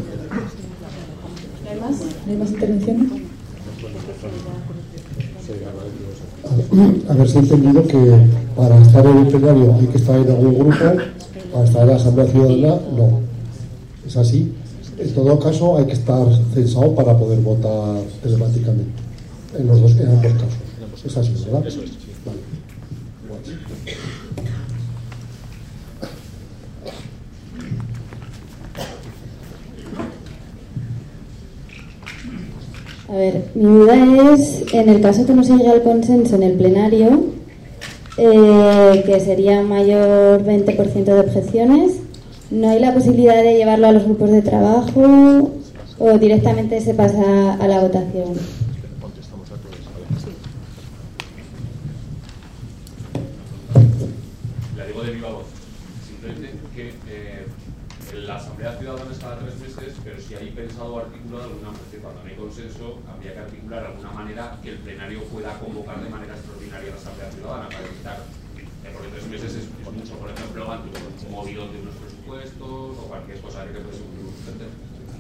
hay más? ¿No hay más intervenciones? A ver si he entendido que para estar en el plenario hay que estar en algún grupo, para estar en la Asamblea Ciudadana no. ¿Es así? En todo caso hay que estar censado para poder votar telemáticamente en los dos, en ambos casos. Es así, ¿verdad? Eso es. Vale. A ver, mi duda es, en el caso que no se llegue al consenso en el plenario, eh, que sería mayor veinte por ciento de objeciones, ¿no hay la posibilidad de llevarlo a los grupos de trabajo o directamente se pasa a la votación? La digo de viva voz. Simplemente que eh, la Asamblea Ciudadana es cada tres meses, pero si hay pensado o articulado alguna manera, cuando no hay consenso, habría que articular alguna manera que el plenario pueda convocar de manera extraordinaria a la Asamblea Ciudadana para evitar, eh, porque tres meses es, es mucho, por ejemplo, ante un movidón de unos presupuestos o cualquier cosa que puede suceder.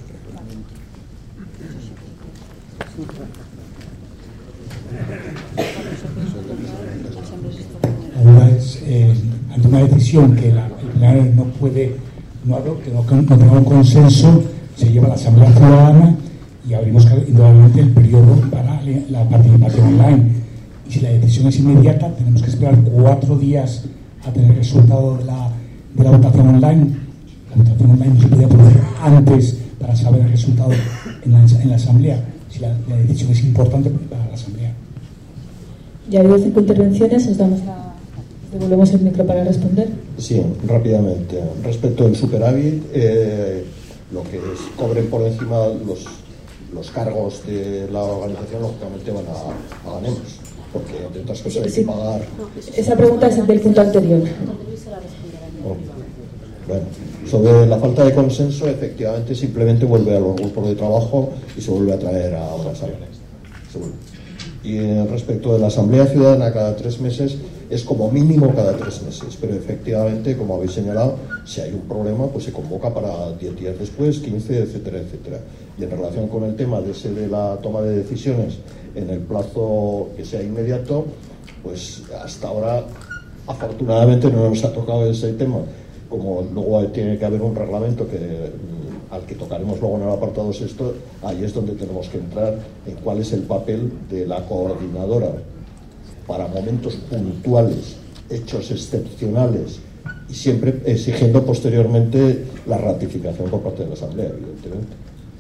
La duda es, eh, ante una decisión que la, el plenario no puede, no, que no, no tenga un consenso, se lleva a la Asamblea Ciudadana y abrimos indudablemente el periodo para la participación online. Y si la decisión es inmediata, tenemos que esperar cuatro días a tener el resultado de la, de la votación online. La votación online no se podía producir antes para saber el resultado en la, en la Asamblea, si la, la decisión es importante para la Asamblea. Ya ha habido cinco intervenciones, os damos la... devolvemos el micro para responder. Sí, rápidamente. Respecto al superávit, eh, lo que es, cobren por encima los, los cargos de la organización, lógicamente van a, a Ganemos, porque entre otras cosas hay que pagar. Esa pregunta es del punto anterior. Oh. Bueno, sobre la falta de consenso, efectivamente, simplemente vuelve a los grupos de trabajo y se vuelve a traer a una sala. Y eh, respecto de la Asamblea Ciudadana cada tres meses, es como mínimo cada tres meses, pero efectivamente, como habéis señalado, si hay un problema, pues se convoca para diez días después, quince, etcétera, etcétera. Y en relación con el tema de ese de la toma de decisiones en el plazo que sea inmediato, pues hasta ahora, afortunadamente, no nos ha tocado ese tema. Como luego tiene que haber un reglamento que, al que tocaremos luego en el apartado sexto, ahí es donde tenemos que entrar en cuál es el papel de la coordinadora para momentos puntuales, hechos excepcionales, y siempre exigiendo posteriormente la ratificación por parte de la Asamblea, evidentemente.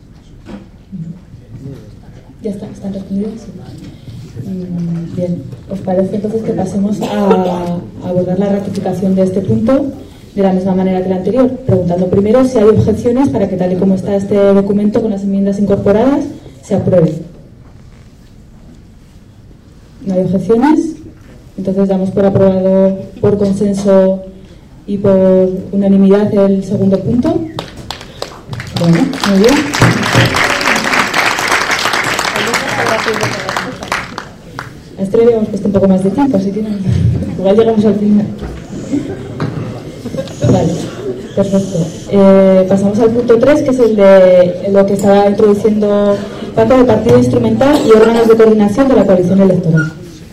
¿Ya está? ¿Están respondidas? Sí. Bien, ¿os parece entonces que pasemos a abordar la ratificación de este punto de la misma manera que el anterior? Preguntando primero si hay objeciones para que, tal y como está este documento con las enmiendas incorporadas, se apruebe. ¿No hay objeciones? Entonces damos por aprobado por consenso y por unanimidad el segundo punto. Bueno, muy bien. A este le habíamos puesto un poco más de tiempo, así que no, igual llegamos al final. Vale, perfecto. Eh, pasamos al punto tres, que es el de lo que estaba introduciendo Paco, de partido instrumental y órganos de coordinación de la coalición electoral.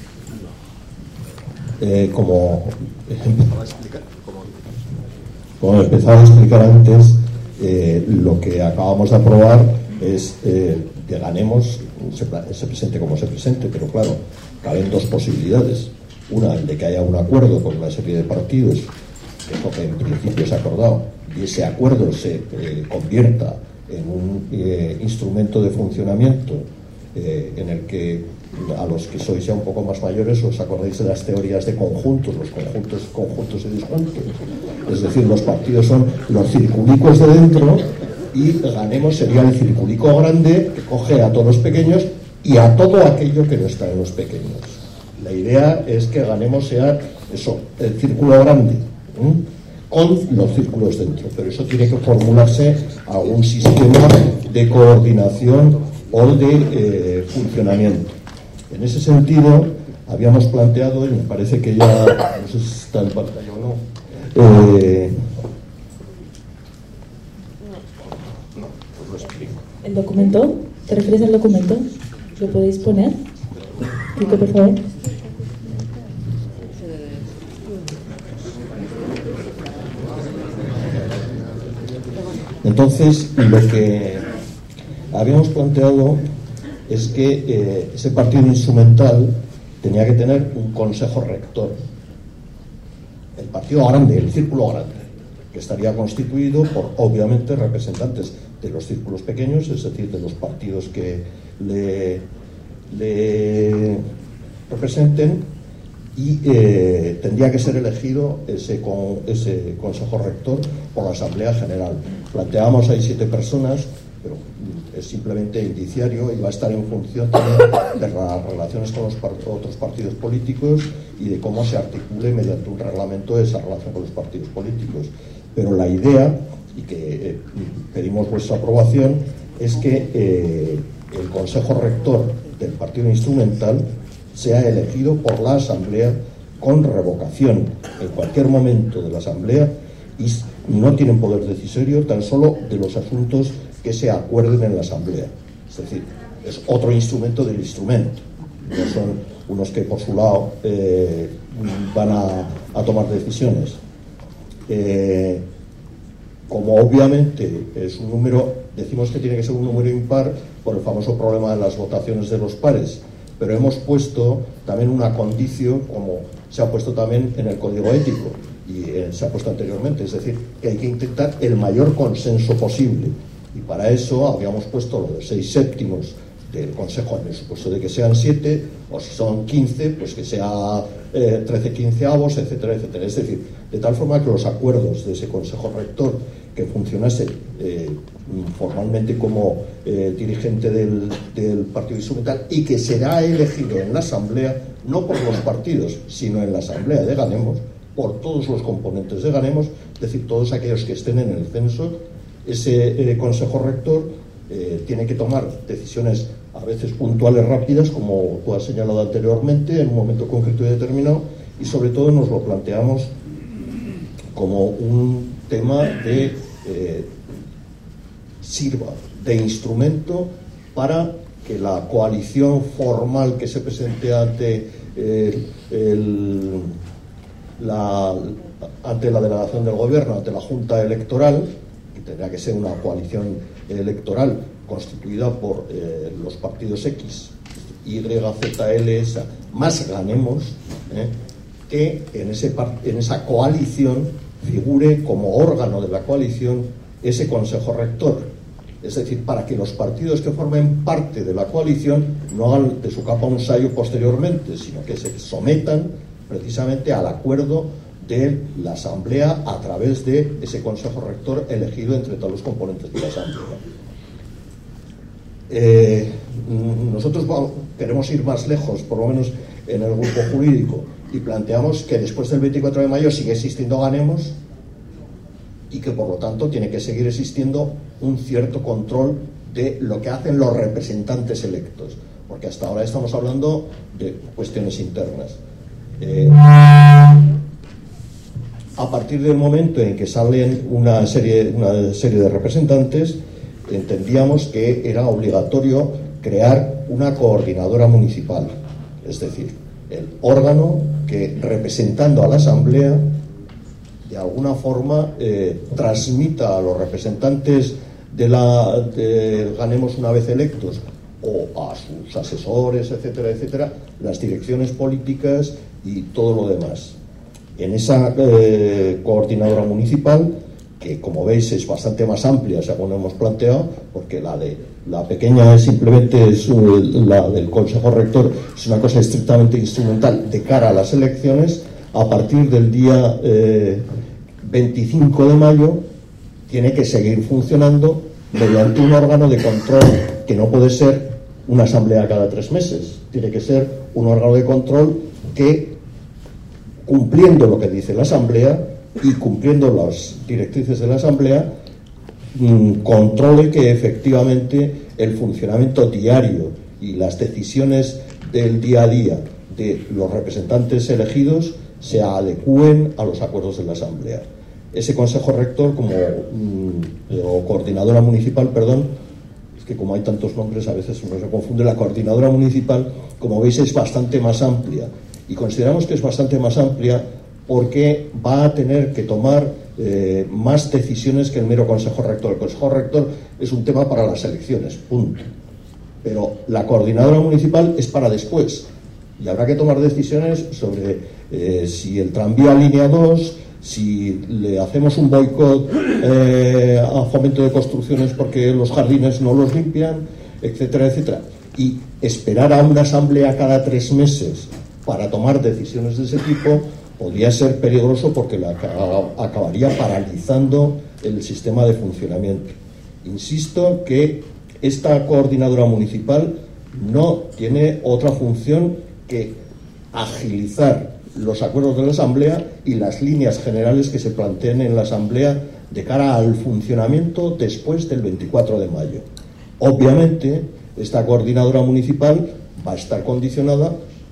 Eh, como, empezaba a explicar, como, como empezaba a explicar antes, eh, lo que acabamos de aprobar es eh, que ganemos, se, se presente como se presente, pero claro, caben dos posibilidades. Una, el de que haya un acuerdo con una serie de partidos, que es lo que en principio se ha acordado, y ese acuerdo se eh, convierta en un eh, instrumento de funcionamiento eh, en el que a los que sois ya un poco más mayores os acordáis de las teorías de conjuntos, los conjuntos, conjuntos y disjuntos. Es decir, los partidos son los circulicos de dentro y ganemos sería el circulico grande que coge a todos los pequeños y a todo aquello que no está en los pequeños. La idea es que ganemos sea eso, el círculo grande, ¿eh? con los círculos dentro, pero eso tiene que formularse a un sistema de coordinación o de eh, funcionamiento. En ese sentido, habíamos planteado, y me parece que ya, no sé si está en pantalla o no, eh, no, os lo explico. ¿El documento? ¿Te refieres al documento? ¿Lo podéis poner? Kiko, por favor. Entonces, lo que habíamos planteado es que eh, ese partido instrumental tenía que tener un consejo rector. El partido grande, el círculo grande, que estaría constituido por, obviamente, representantes de los círculos pequeños, es decir, de los partidos que le, le representen, y eh, tendría que ser elegido ese, con, ese consejo rector por la Asamblea General. Planteábamos ahí siete personas, pero es simplemente indiciario y va a estar en función también de las relaciones con los par otros partidos políticos y de cómo se articule mediante un reglamento esa relación con los partidos políticos. Pero la idea, y que eh, pedimos vuestra aprobación, es que eh, el Consejo Rector del Partido Instrumental sea elegido por la Asamblea con revocación en cualquier momento de la Asamblea, y no tienen poder decisorio tan solo de los asuntos que se acuerden en la Asamblea. Es decir, es otro instrumento del instrumento. No son unos que por su lado eh, van a, a tomar decisiones. Eh, como obviamente es un número, decimos que tiene que ser un número impar por el famoso problema de las votaciones de los pares, pero hemos puesto también una condición, como se ha puesto también en el Código Ético y eh, se ha puesto anteriormente, es decir, que hay que intentar el mayor consenso posible, y para eso habíamos puesto lo de seis séptimos del Consejo, en el supuesto de que sean siete, o si son quince, pues que sea eh, trece quinceavos, etcétera, etcétera. Es decir, de tal forma que los acuerdos de ese Consejo Rector, que funcionase eh, formalmente como eh, dirigente del, del partido instrumental, y que será elegido en la Asamblea, no por los partidos, sino en la Asamblea de Ganemos, por todos los componentes de Ganemos, es decir, todos aquellos que estén en el censo, ese eh, Consejo Rector eh, tiene que tomar decisiones a veces puntuales, rápidas, como tú has señalado anteriormente, en un momento concreto y determinado, y sobre todo nos lo planteamos como un tema de eh, sirva de instrumento para que la coalición formal que se presente ante eh, el, la, ante la delegación del gobierno, ante la Junta Electoral, que tendrá que ser una coalición electoral constituida por eh, los partidos X, Y, Z, L, S, más Ganemos, eh, que en, ese, en esa coalición figure como órgano de la coalición ese Consejo Rector. Es decir, para que los partidos que formen parte de la coalición no hagan de su capa un sayo posteriormente, sino que se sometan precisamente al acuerdo de la Asamblea a través de ese Consejo Rector elegido entre todos los componentes de la Asamblea. Eh, nosotros vamos, queremos ir más lejos, por lo menos en el grupo jurídico, y planteamos que después del veinticuatro de mayo sigue existiendo Ganemos y que por lo tanto tiene que seguir existiendo un cierto control de lo que hacen los representantes electos, porque hasta ahora estamos hablando de cuestiones internas. Eh, a partir del momento en que salen una serie, una serie de representantes, entendíamos que era obligatorio crear una coordinadora municipal, es decir, el órgano que, representando a la Asamblea, de alguna forma eh, transmita a los representantes de la de Ganemos una vez electos, o a sus asesores, etcétera, etcétera, las direcciones políticas y todo lo demás. En esa eh, coordinadora municipal, que como veis es bastante más amplia según hemos planteado, porque la de la pequeña es simplemente es, la del Consejo Rector es una cosa estrictamente instrumental de cara a las elecciones. A partir del día eh, veinticinco de mayo tiene que seguir funcionando mediante un órgano de control que no puede ser una asamblea cada tres meses, tiene que ser un órgano de control que, cumpliendo lo que dice la asamblea y cumpliendo las directrices de la asamblea, mmm, controle que efectivamente el funcionamiento diario y las decisiones del día a día de los representantes elegidos se adecúen a los acuerdos de la asamblea. Ese Consejo Rector, como mmm, o coordinadora municipal, perdón, es que como hay tantos nombres a veces uno se confunde, la coordinadora municipal, como veis, es bastante más amplia, y consideramos que es bastante más amplia porque va a tener que tomar eh, más decisiones que el mero Consejo Rector. El Consejo Rector es un tema para las elecciones, punto. Pero la coordinadora municipal es para después, y habrá que tomar decisiones sobre eh, si el tranvía línea dos, si le hacemos un boicot eh, a Fomento de Construcciones porque los jardines no los limpian, etcétera, etcétera. Y esperar a una asamblea cada tres meses para tomar decisiones de ese tipo podría ser peligroso, porque la acabaría paralizando el sistema de funcionamiento. Insisto que esta coordinadora municipal no tiene otra función que agilizar los acuerdos de la asamblea y las líneas generales que se planteen en la asamblea de cara al funcionamiento después del veinticuatro de mayo. Obviamente, esta coordinadora municipal va a estar condicionada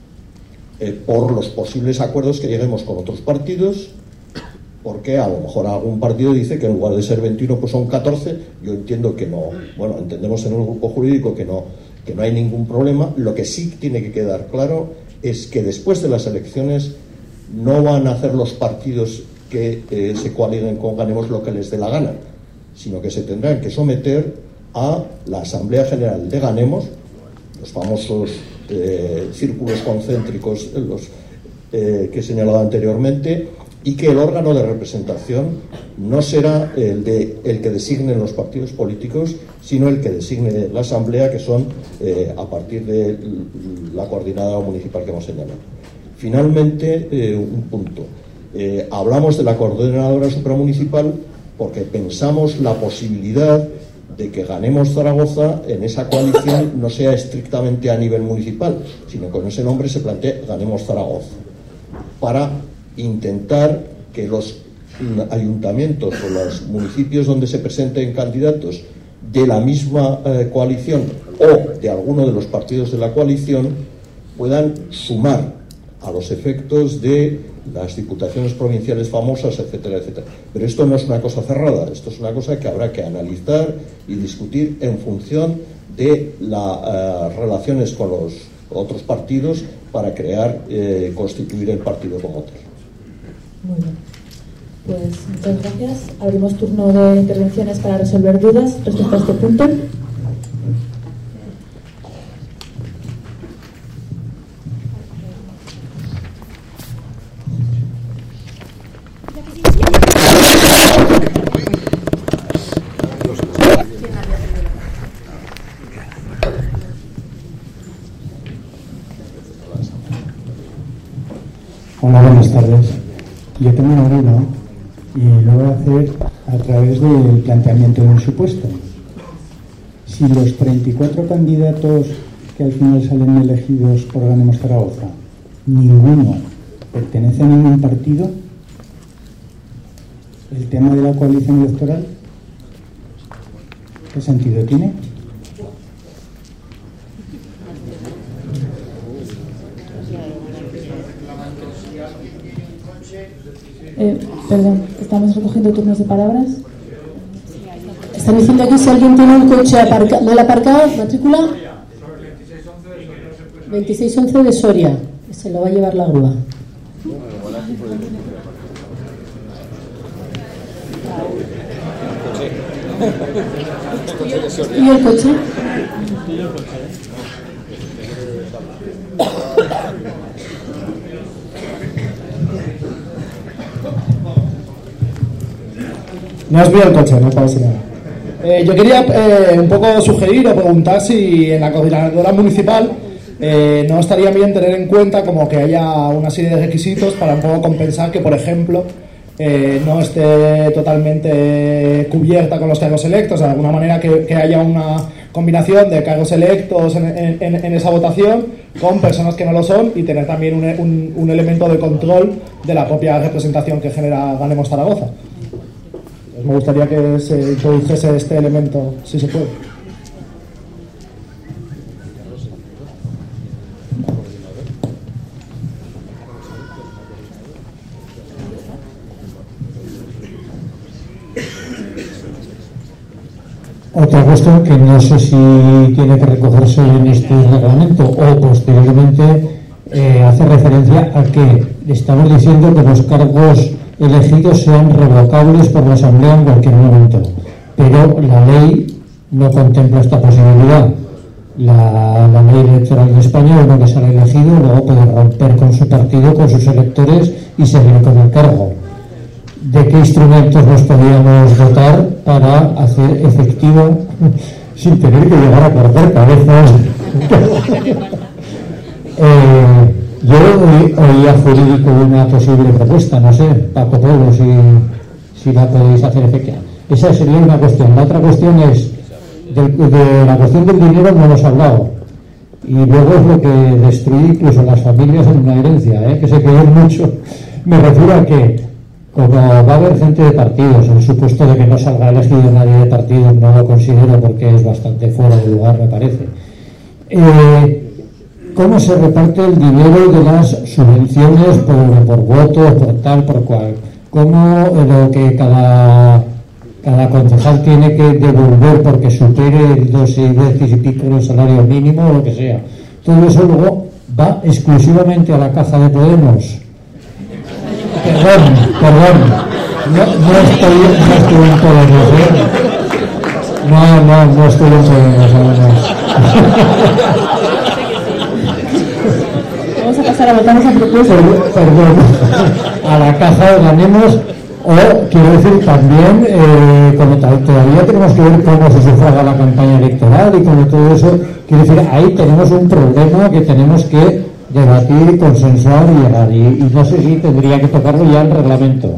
eh, por los posibles acuerdos que lleguemos con otros partidos, porque a lo mejor algún partido dice que en lugar de ser veintiuno pues son catorce. Yo entiendo que no, bueno, entendemos en el grupo jurídico que no, que no hay ningún problema. Lo que sí tiene que quedar claro es que después de las elecciones no van a hacer los partidos que eh, se coaliguen con Ganemos lo que les dé la gana, sino que se tendrán que someter a la Asamblea General de Ganemos, los famosos eh, círculos concéntricos los, eh, que he señalado anteriormente, y que el órgano de representación no será el, de, el que designen los partidos políticos, sino el que designe la Asamblea, que son eh, a partir de la coordinadora municipal que hemos señalado. Finalmente, eh, un punto. Eh, hablamos de la coordinadora supramunicipal porque pensamos la posibilidad de que Ganemos Zaragoza en esa coalición no sea estrictamente a nivel municipal, sino que con ese nombre se plantee Ganemos Zaragoza, para intentar que los ayuntamientos o los municipios donde se presenten candidatos de la misma eh, coalición o de alguno de los partidos de la coalición puedan sumar a los efectos de las diputaciones provinciales famosas, etcétera, etcétera. Pero esto no es una cosa cerrada, esto es una cosa que habrá que analizar y discutir en función de las uh, relaciones con los otros partidos para crear, eh, constituir el partido como tal. Muy bien. Pues muchas gracias. Abrimos turno de intervenciones para resolver dudas respecto a este punto. Hola, buenas tardes. Yo tengo una duda y lo voy a hacer a través del planteamiento de un supuesto. Si los treinta y cuatro candidatos que al final salen elegidos por Ganemos Zaragoza, ninguno pertenece a ningún partido, ¿el tema de la coalición electoral qué sentido tiene? Eh, perdón, estamos recogiendo turnos de palabras. Están diciendo aquí si alguien tiene un coche aparca, mal aparcado, matrícula veintiséis once de Soria, se lo va a llevar la grúa. ¿Y el coche? No os veo el coche, no pasa nada. Eh, yo quería eh, un poco sugerir o preguntar si en la coordinadora municipal eh, no estaría bien tener en cuenta como que haya una serie de requisitos para un poco compensar que, por ejemplo, eh, no esté totalmente cubierta con los cargos electos, de alguna manera que, que haya una combinación de cargos electos en, en, en esa votación con personas que no lo son y tener también un, un, un elemento de control de la propia representación que genera Ganemos Zaragoza. Pues me gustaría que se introdujese este elemento, si se puede. Otra cuestión que no sé si tiene que recogerse en este reglamento o posteriormente eh, hace referencia a que estamos diciendo que los cargos elegidos sean revocables por la Asamblea en cualquier momento, pero la ley no contempla esta posibilidad. La, la ley electoral de España, uno que sale elegido luego puede romper con su partido, con sus electores y seguir con el cargo. ¿De qué instrumentos nos podríamos dotar para hacer efectiva, sin tener que llegar a cortar cabezas? eh, yo oí, oí a Jurídico una posible propuesta, no sé, Paco Polo, si, si la podéis hacer efectiva. Esa sería una cuestión. La otra cuestión es, de, de la cuestión del dinero no hemos hablado. Y luego es lo que destruye incluso las familias en una herencia, ¿eh? Que se queden mucho. Me refiero a que, como va a haber gente de partidos, el supuesto de que no salga elegido nadie de partidos no lo considero porque es bastante fuera de lugar, me parece. Eh, ¿Cómo se reparte el dinero de las subvenciones por, por votos, por tal, por cual? ¿Cómo lo que cada, cada concejal tiene que devolver porque supere dos veces y pico el salario mínimo o lo que sea? Todo eso luego va exclusivamente a la caja de Podemos. Perdón, perdón, no, no, estoy, no estoy en Podemos, ¿eh? No, no, no estoy en Podemos, además. Vamos a pasar a votar esa propuesta. Perdón, a la caja Ganemos, o quiero decir también, eh, como tal, todavía tenemos que ver cómo se sufraga la campaña electoral y como todo eso, quiero decir, ahí tenemos un problema que tenemos que debatir, consensuar y llegar, y, y no sé si tendría que tocarlo ya el reglamento.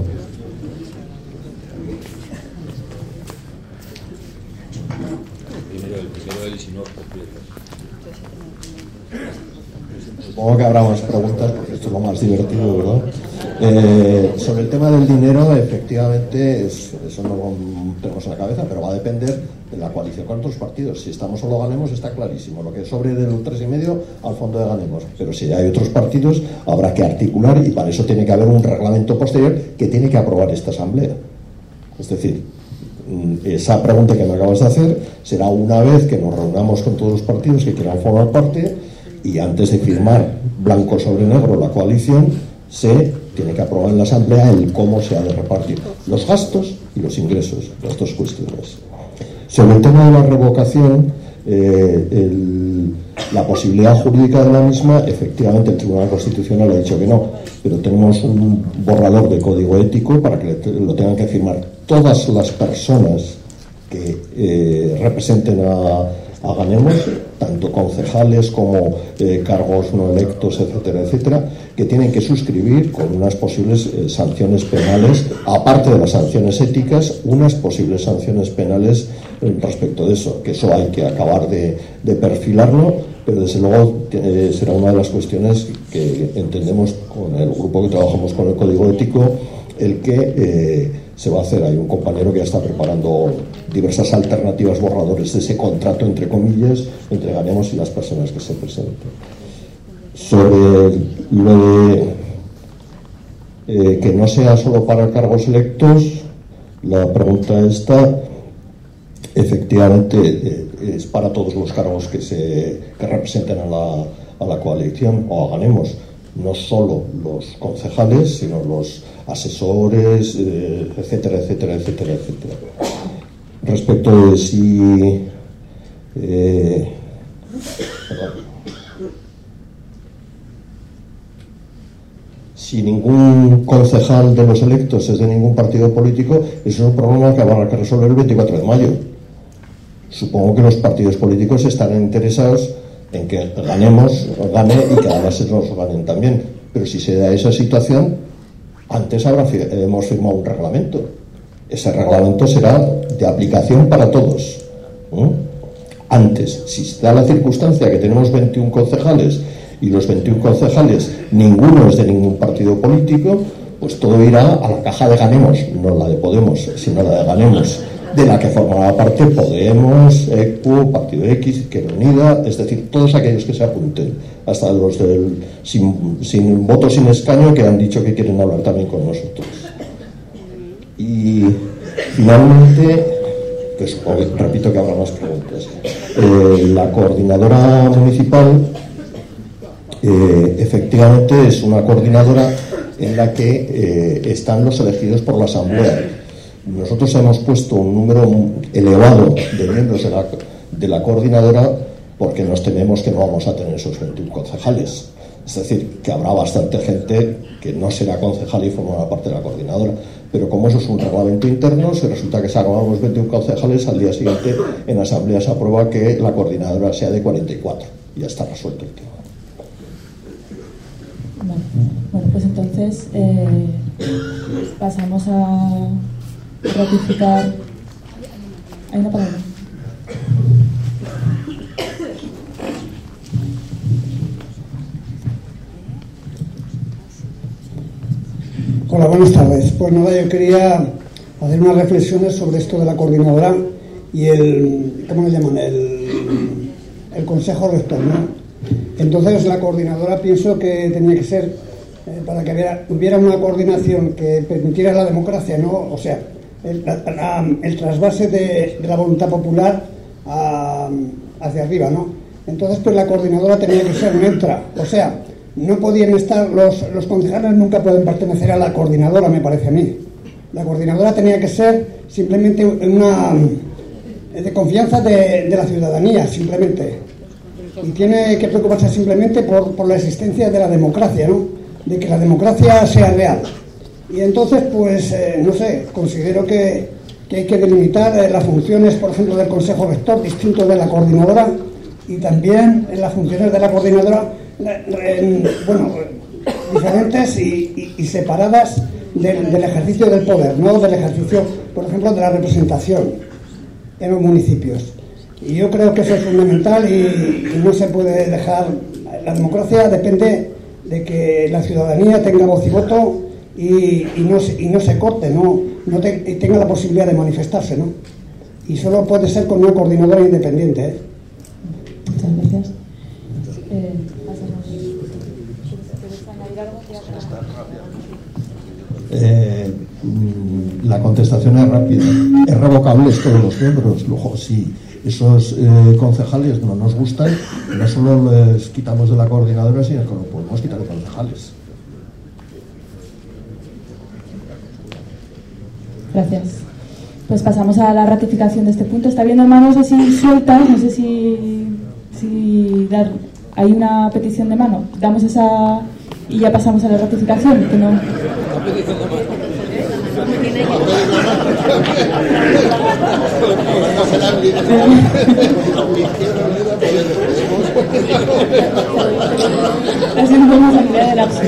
Supongo que habrá más preguntas porque esto es lo más divertido, ¿verdad? Eh, sobre el tema del dinero, efectivamente, es, eso no lo tenemos en la cabeza, pero va a depender de la coalición con otros partidos. Si estamos solo Ganemos, está clarísimo. Lo que sobre del tres y medio al fondo de Ganemos. Pero si hay otros partidos, habrá que articular y para eso tiene que haber un reglamento posterior que tiene que aprobar esta asamblea. Es decir, esa pregunta que me acabas de hacer será una vez que nos reunamos con todos los partidos que quieran formar parte y antes de firmar blanco sobre negro la coalición se tiene que aprobar en la asamblea el cómo se ha de repartir los gastos y los ingresos, las dos cuestiones. Sobre el tema de la revocación, eh, el, la posibilidad jurídica de la misma, efectivamente el Tribunal Constitucional ha dicho que no, pero tenemos un borrador de código ético para que lo tengan que firmar todas las personas que eh, representen a, a Ganemos, tanto concejales como eh, cargos no electos, etcétera, etcétera, que tienen que suscribir con unas posibles eh, sanciones penales, aparte de las sanciones éticas, unas posibles sanciones penales eh, respecto de eso, que eso hay que acabar de, de perfilarlo, pero desde luego eh, será una de las cuestiones que entendemos con el grupo que trabajamos con el código ético, el que eh, se va a hacer. Hay un compañero que ya está preparando diversas alternativas, borradores de ese contrato, entre comillas, entre Ganemos y las personas que se presenten. Sobre lo de eh, que no sea solo para cargos electos, la pregunta esta, efectivamente, eh, es para todos los cargos que, se, que representen a la, a la coalición o a Ganemos. No solo los concejales, sino los asesores, eh, etcétera, etcétera, etcétera, etcétera. Respecto de si... Eh, si ningún concejal de los electos es de ningún partido político, eso es un problema que habrá que resolver el veinticuatro de mayo. Supongo que los partidos políticos estarán interesados en que Ganemos, gane y que además nos ganen también. Pero si se da esa situación, antes habrá, hemos firmado un reglamento. Ese reglamento será de aplicación para todos. ¿Mm? Antes, si se da la circunstancia que tenemos veintiún concejales y los veintiún concejales ninguno es de ningún partido político, pues todo irá a la caja de Ganemos, no la de Podemos, sino la de Ganemos, de la que formará parte Podemos, E Q U, Partido X, Izquierda Unida, es decir, todos aquellos que se apunten, hasta los del sin, sin voto, sin escaño, que han dicho que quieren hablar también con nosotros. Y finalmente, que supongo que, repito que habrá más preguntas, eh, la coordinadora municipal eh, efectivamente es una coordinadora en la que eh, están los elegidos por la asamblea. Nosotros hemos puesto un número elevado de miembros de la, de la coordinadora porque nos tememos que no vamos a tener esos veintiún concejales. Es decir, que habrá bastante gente que no será concejal y formará parte de la coordinadora. Pero como eso es un reglamento interno, si resulta que sacamos los veintiún concejales, al día siguiente en asamblea se aprueba que la coordinadora sea de cuarenta y cuatro. Y ya está resuelto el tema. Bueno, bueno pues entonces eh, pasamos a ratificar. Hay una palabra. Hola, buenas tardes. Pues nada, yo quería hacer unas reflexiones sobre esto de la coordinadora y el, ¿cómo le llaman? El, el consejo rector, ¿no? Entonces la coordinadora pienso que tenía que ser eh, para que hubiera, hubiera una coordinación que permitiera la democracia, ¿no? O sea, el, la, el trasvase de, de la voluntad popular a, hacia arriba, ¿no? Entonces pues la coordinadora tenía que ser neutra, o sea, no podían estar, los, los concejales nunca pueden pertenecer a la coordinadora, me parece a mí. La coordinadora tenía que ser simplemente una de confianza de, de la ciudadanía, simplemente. Y tiene que preocuparse simplemente por, por la existencia de la democracia, ¿no? De que la democracia sea real. Y entonces, pues, eh, no sé, considero que, que hay que delimitar eh, las funciones, por ejemplo, del Consejo Rector, distinto de la coordinadora, y también en las funciones de la coordinadora, en, bueno, diferentes y, y, y separadas del, del ejercicio del poder, no del ejercicio, por ejemplo, de la representación en los municipios. Y yo creo que eso es fundamental y, y no se puede dejar la democracia depende de que la ciudadanía tenga voz y voto y, y, no, se, y no se corte, no, no te, y tenga la posibilidad de manifestarse, ¿no? Y solo puede ser con una coordinadora independiente, ¿eh? Muchas gracias. Eh, Eh, la contestación es rápida. Es revocables todos los miembros. Luego, si esos eh, concejales no nos gustan, no solo les quitamos de la coordinadora, sino que lo podemos quitar de concejales. Gracias. Pues pasamos a la ratificación de este punto. Está viendo manos así sueltas. No sé si, si dar, hay una petición de mano. Damos esa y ya pasamos a la ratificación. Que no. Ha sido una asamblea de lapsus.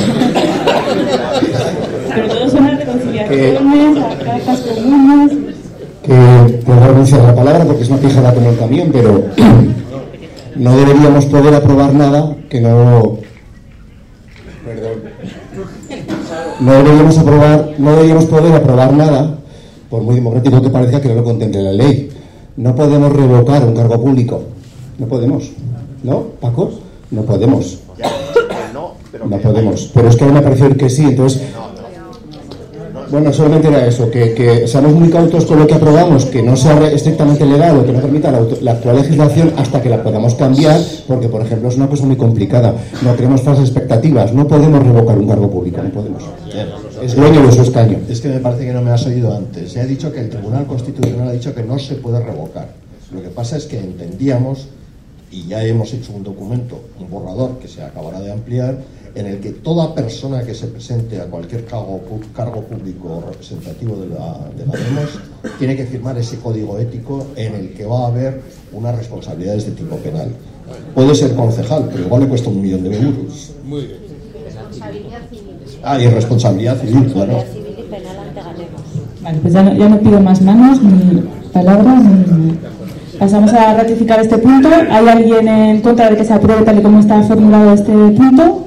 Pero todo suena a reconciliaciones, a cajas comunes. Que puedo anunciar la palabra porque es una fijada con el camión, pero no deberíamos poder aprobar nada que no. Perdón. No deberíamos aprobar, no deberíamos poder aprobar nada, por muy democrático que parezca, que no lo contemple la ley. No podemos revocar un cargo público. No podemos. ¿No, Paco? No podemos. No podemos. Pero es que ahora me pareció que sí, entonces. Bueno, solamente era eso, que, que seamos muy cautos con lo que aprobamos, que no sea estrictamente legal o que no permita la, la actual legislación hasta que la podamos cambiar, porque, por ejemplo, es una cosa muy complicada. No tenemos falsas expectativas, no podemos revocar un cargo público, no podemos. Es dueño de su escaño. Es que me parece que no me has oído antes. Ya he dicho que el Tribunal Constitucional ha dicho que no se puede revocar. Lo que pasa es que entendíamos, y ya hemos hecho un documento, un borrador que se acabará de ampliar, en el que toda persona que se presente a cualquier cargo, cargo público representativo de la, de la Demos tiene que firmar ese código ético en el que va a haber unas responsabilidades de tipo penal. Puede ser concejal, pero igual le cuesta un millón de euros. Muy bien. Ah, y responsabilidad civil, claro. Vale, pues ya no, ya no pido más manos, ni palabras, ni... Pasamos a ratificar este punto. ¿Hay alguien en contra de que se apruebe tal y como está formulado este punto?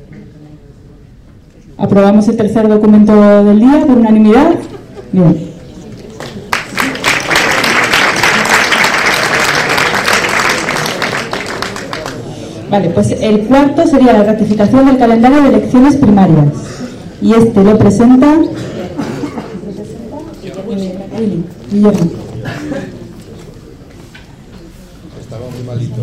Aprobamos el tercer documento del día por unanimidad. Bien. Vale, pues el cuarto sería la ratificación del calendario de elecciones primarias. Y este lo presenta Willy, Guillermo. Estaba muy malito.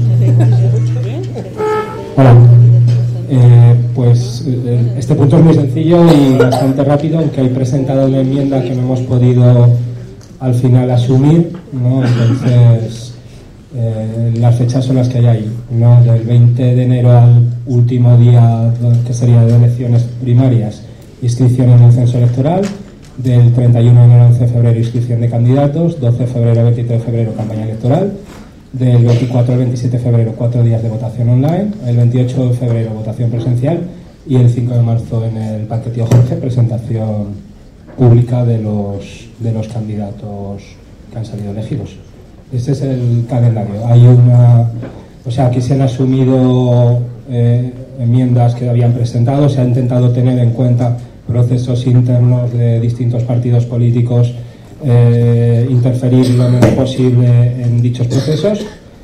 Hola. Eh, pues eh, este punto es muy sencillo y bastante rápido, aunque hay presentada una enmienda que no hemos podido al final asumir, ¿no? Entonces eh, las fechas son las que hay ahí, ¿no? Del veinte de enero al último día que sería de elecciones primarias, inscripción en el censo electoral, del treinta y uno de enero al once de febrero inscripción de candidatos, doce de febrero al veintitrés de febrero campaña electoral, del veinticuatro al veintisiete de febrero cuatro días de votación online, el veintiocho de febrero votación presencial y el cinco de marzo en el Parque Tío Jorge presentación pública de los de los candidatos que han salido elegidos. Este es el calendario. Hay una, o sea, aquí se han asumido eh, enmiendas que habían presentado, se ha intentado tener en cuenta procesos internos de distintos partidos políticos, eh, interferir lo menos posible en dichos procesos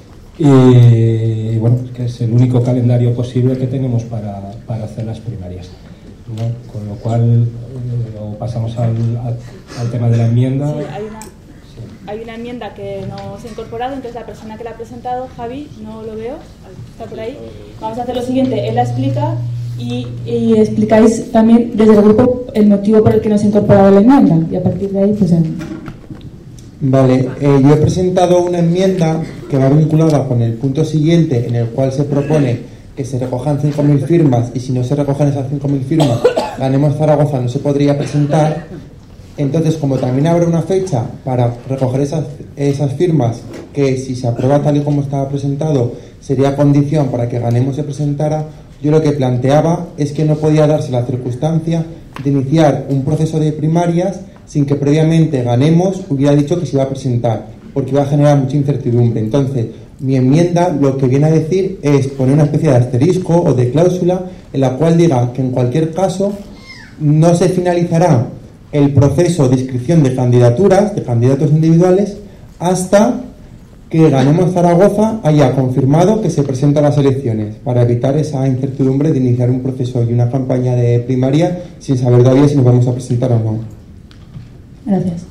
y bueno, que es el único calendario posible que tenemos para, para hacer las primarias, ¿no? Con lo cual eh, pasamos al, al, al tema de la enmienda. Sí, hay una, hay una enmienda que no se ha incorporado, entonces la persona que la ha presentado, Javi, no lo veo, está por ahí. Vamos a hacer lo siguiente, él la explica y, y explicáis también desde el grupo el motivo por el que no se ha incorporado la enmienda y a partir de ahí pues... Eh. Vale, eh, yo he presentado una enmienda que va vinculada con el punto siguiente en el cual se propone que se recojan cinco mil firmas y si no se recogen esas cinco mil firmas, Ganemos Zaragoza no se podría presentar. Entonces, como también habrá una fecha para recoger esas, esas firmas, que si se aprueba tal y como estaba presentado, sería condición para que Ganemos se presentara, yo lo que planteaba es que no podía darse la circunstancia de iniciar un proceso de primarias sin que previamente Ganemos hubiera dicho que se iba a presentar, porque iba a generar mucha incertidumbre. Entonces, Mi enmienda lo que viene a decir es poner una especie de asterisco o de cláusula en la cual diga que en cualquier caso no se finalizará el proceso de inscripción de candidaturas, de candidatos individuales, hasta que Ganemos Zaragoza haya confirmado que se presenta a las elecciones, para evitar esa incertidumbre de iniciar un proceso y una campaña de primaria sin saber todavía si nos vamos a presentar o no. Gracias.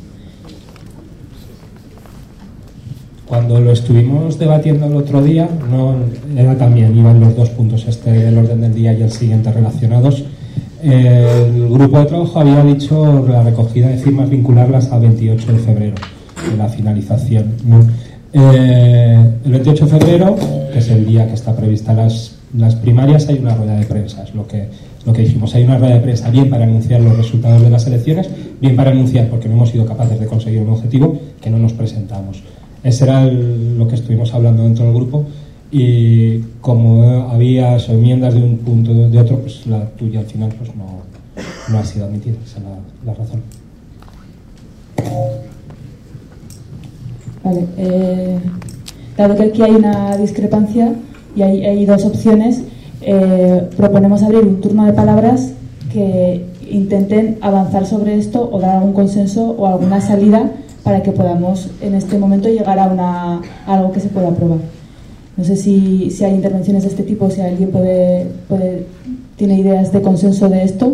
Cuando lo estuvimos debatiendo el otro día, no era también, iban los dos puntos, este el orden del día y el siguiente relacionados. El grupo de trabajo había dicho la recogida de firmas vincularlas a veintiocho de febrero, de la finalización, ¿no? Eh, el veintiocho de febrero, que es el día que está prevista las, las primarias, hay una rueda de prensa, es lo que, lo que dijimos. Hay una rueda de prensa bien para anunciar los resultados de las elecciones, bien para anunciar, porque no hemos sido capaces de conseguir un objetivo, que no nos presentamos. Ese era el, lo que estuvimos hablando dentro del grupo, y como había enmiendas de un punto de otro, pues la tuya al final pues no, no ha sido admitida. Esa es la, la razón. Vale, eh, dado que aquí hay una discrepancia y hay, hay dos opciones, eh, proponemos abrir un turno de palabras que intenten avanzar sobre esto o dar algún consenso o alguna salida para que podamos en este momento llegar a, una, a algo que se pueda aprobar. No sé si, si hay intervenciones de este tipo, si alguien puede, puede, tiene ideas de consenso de esto.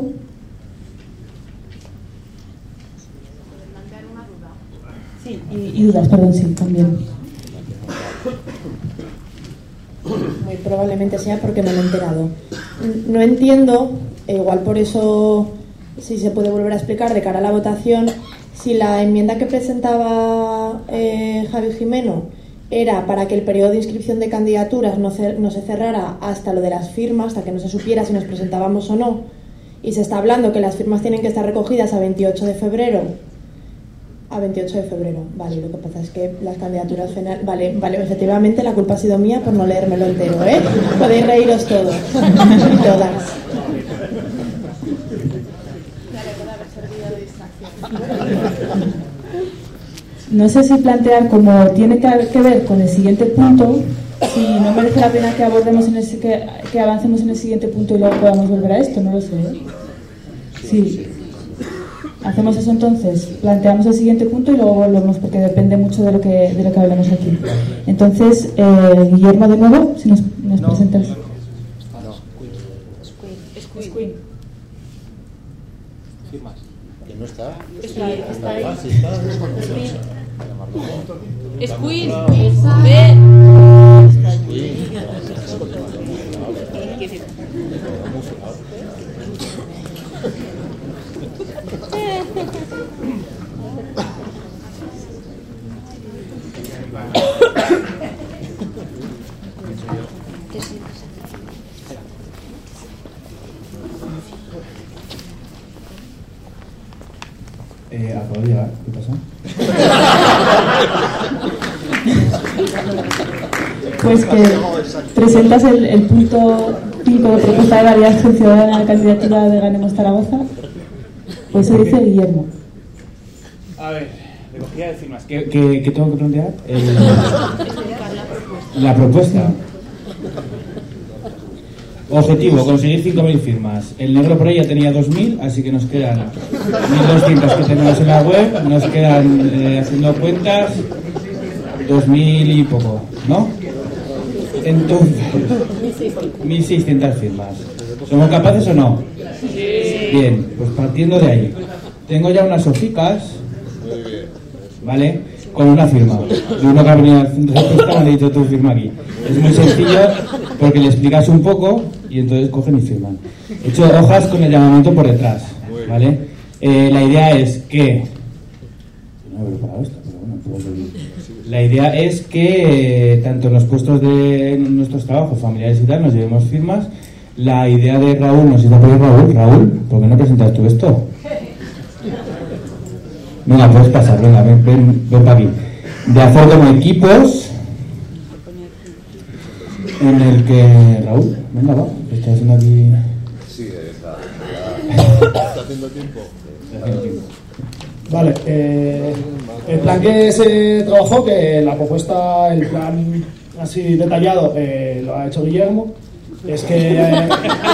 Sí, y, y dudas, perdón, sí, también. Muy probablemente sea porque no me he enterado. No entiendo, e igual por eso, si se puede volver a explicar de cara a la votación, si la enmienda que presentaba eh, Javi Jimeno era para que el periodo de inscripción de candidaturas no, cer- no se cerrara hasta lo de las firmas, hasta que no se supiera si nos presentábamos o no, y se está hablando que las firmas tienen que estar recogidas a veintiocho de febrero. A veintiocho de febrero, vale, lo que pasa es que las candidaturas final, vale, vale, efectivamente la culpa ha sido mía por no leérmelo entero, ¿eh? Podéis reíros todos y todas. No sé si plantear, como tiene que, que ver con el siguiente punto, si no merece la pena que abordemos en el, que, que avancemos en el siguiente punto y luego podamos volver a esto, no lo sé. ¿eh? Sí. Hacemos eso entonces, planteamos el siguiente punto y luego volvemos, porque depende mucho de lo que, de lo que hablemos aquí. Entonces, eh, Guillermo, de nuevo, si nos, nos no. presentas. Es Queen. Firmas. ¿Que no está? Está, está ahí. Ah, sí está. Es Queen. Eh, acabo de llegar, ¿qué pasa? Pues que presentas el, el punto cinco de propuesta de variación ciudadana a la candidatura de Ganemos Zaragoza. Pues eso dice Guillermo. A ver, recogida de firmas. ¿Qué, qué, qué tengo que plantear? El, la propuesta. Objetivo, conseguir cinco mil firmas. El negro por ahí ya tenía dos mil, así que nos quedan mil doscientos que tenemos en la web, nos quedan, eh, haciendo cuentas, dos mil y poco, ¿no? Entonces, mil seiscientas firmas. ¿Somos capaces o no? Bien, pues partiendo de ahí. Tengo ya unas hojicas, ¿vale? Con una firma. De uno que ha venido al centro de respuesta me ha dicho tu firma aquí. Es muy sencillo porque le explicas un poco y entonces cogen y firman. He hecho hojas con el llamamiento por detrás, ¿vale? Eh, la idea es que... No he preparado esto, pero bueno, puedo seguir. La idea es que eh, tanto en los puestos de nuestros trabajos familiares y tal nos llevemos firmas. La idea de Raúl, no sé si te apoyas Raúl, Raúl, ¿por qué no presentas tú esto? Venga, puedes pasar, venga, ven, ven, ven para aquí. De hacer como equipos en el que... Raúl, venga, va, ¿qué estás haciendo aquí? Sí, está, está, está haciendo tiempo. Está haciendo tiempo. Vale, eh, el plan que se trabajó, que la propuesta, el plan así detallado eh, lo ha hecho Guillermo. Es que eh,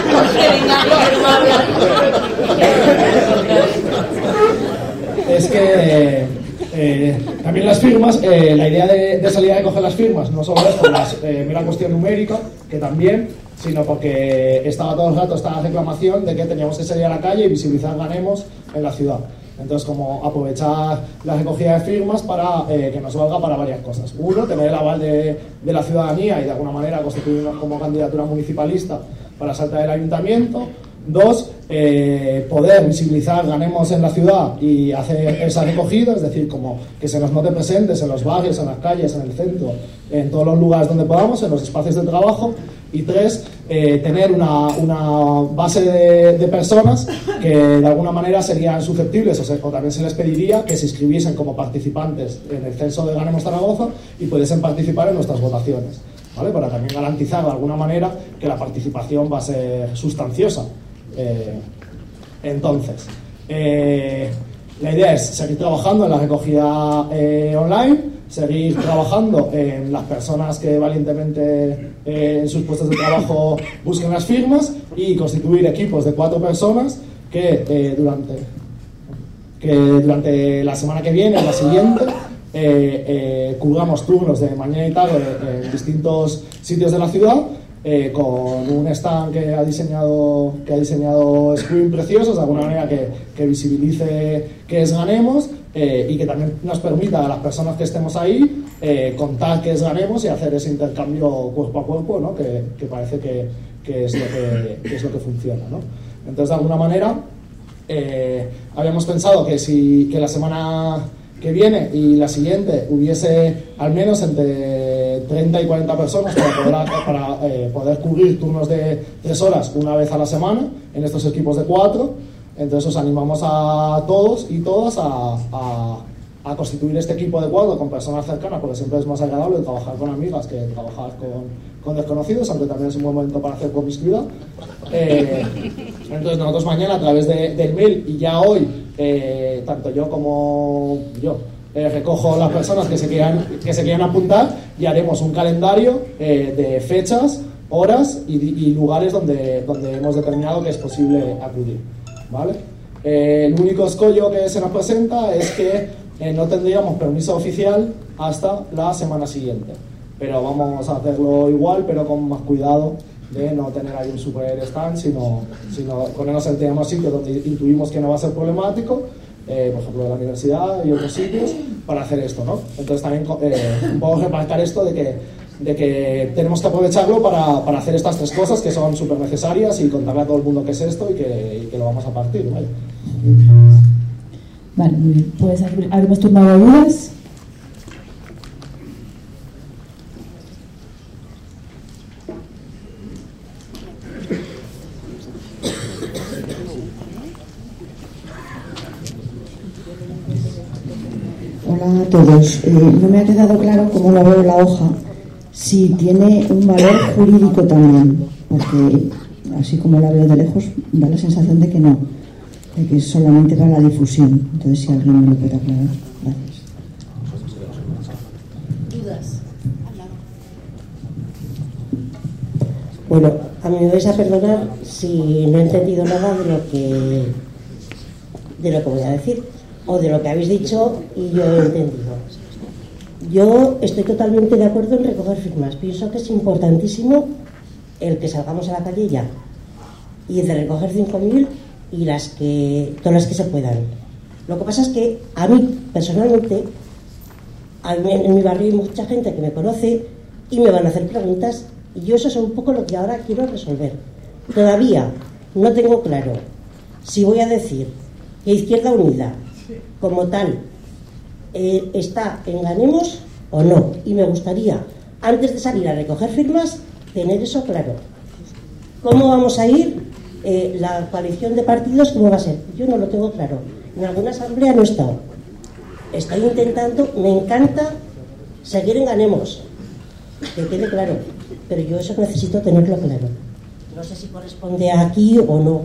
es que eh, también las firmas, eh, la idea de, de salir a recoger las firmas no solo es por la eh, mera cuestión numérica, que también, sino porque estaba todo el rato esta reclamación de que teníamos que salir a la calle y visibilizar ganemos en la ciudad. Entonces, como aprovechar la recogida de firmas para eh, que nos valga para varias cosas. Uno, tener el aval de, de la ciudadanía y de alguna manera constituirnos como candidatura municipalista para saltar del ayuntamiento. Dos, eh, poder visibilizar ganemos en la ciudad y hacer esa recogida, es decir, como que se nos note presentes en los barrios, en las calles, en el centro, en todos los lugares donde podamos, en los espacios de trabajo. Y tres, eh, tener una, una base de, de personas que de alguna manera serían susceptibles o, se, o también se les pediría que se inscribiesen como participantes en el censo de Ganemos Zaragoza y pudiesen participar en nuestras votaciones, ¿vale? Para también garantizar de alguna manera que la participación va a ser sustanciosa. Eh, entonces, eh, la idea es seguir trabajando en la recogida eh, online, seguir trabajando en las personas que valientemente eh, en sus puestos de trabajo busquen las firmas y constituir equipos de cuatro personas que eh, durante que durante la semana que viene o la siguiente eh, eh, cubramos turnos de mañana y tarde en distintos sitios de la ciudad. Eh, con un stand que ha diseñado que ha diseñado Screen preciosos, de alguna manera que, que visibilice qué es Ganemos eh, y que también nos permita a las personas que estemos ahí eh, contar qué es Ganemos y hacer ese intercambio cuerpo a cuerpo, ¿no? que, que parece que, que, es lo que, que es lo que funciona, ¿no? Entonces, de alguna manera eh, habíamos pensado que si que la semana que viene y la siguiente hubiese al menos entre treinta y cuarenta personas para poder, para, eh, poder cubrir turnos de tres horas una vez a la semana en estos equipos de cuatro. Entonces os animamos a todos y todas a, a, a constituir este equipo de cuatro con personas cercanas, porque siempre es más agradable trabajar con amigas que trabajar con, con desconocidos, aunque también es un buen momento para hacer promiscuidad. Eh, entonces nosotros mañana a través de, del mail y ya hoy eh, tanto yo como yo eh, recojo las personas que se quieran que se quieran apuntar y haremos un calendario eh, de fechas, horas y, y lugares donde, donde hemos determinado que es posible acudir, ¿vale? Eh, el único escollo que se nos presenta es que eh, no tendríamos permiso oficial hasta la semana siguiente, pero vamos a hacerlo igual, pero con más cuidado de no tener ahí un super stand, sino, sino ponernos en temas sitios donde intuimos que no va a ser problemático, eh, por ejemplo, la universidad y otros sitios, para hacer esto, ¿no? Entonces también eh, un poco remarcar esto de que, de que tenemos que aprovecharlo para, para hacer estas tres cosas que son súper necesarias y contarle a todo el mundo qué es esto y que, y que lo vamos a partir, ¿vale? Vale, muy bien. Pues abrimos turno de dudas. Hola a todos. Eh, no me ha quedado claro cómo lo veo en la hoja, si tiene un valor jurídico también, porque así como la veo de lejos da la sensación de que no, de que es solamente para la difusión. Entonces, si alguien me lo puede aclarar. Gracias. ¿Dudas? Bueno, A mí me vais a perdonar si no he entendido nada de lo que de lo que voy a decir o de lo que habéis dicho y yo he entendido. Yo estoy totalmente de acuerdo en recoger firmas. Pienso que es importantísimo el que salgamos a la calle ya y de recoger cinco mil y las que todas las que se puedan. Lo que pasa es que a mí personalmente, a mí, en mi barrio hay mucha gente que me conoce y me van a hacer preguntas y yo eso es un poco lo que ahora quiero resolver. Todavía no tengo claro si voy a decir que Izquierda Unida como tal eh, está en Ganemos o no, y me gustaría antes de salir a recoger firmas tener eso claro. ¿Cómo vamos a ir? Eh, la coalición de partidos, ¿cómo va a ser? Yo no lo tengo claro. En alguna asamblea no he estado. Estoy intentando, me encanta seguir en Ganemos, que quede claro, pero yo eso necesito tenerlo claro. No sé si corresponde aquí o no.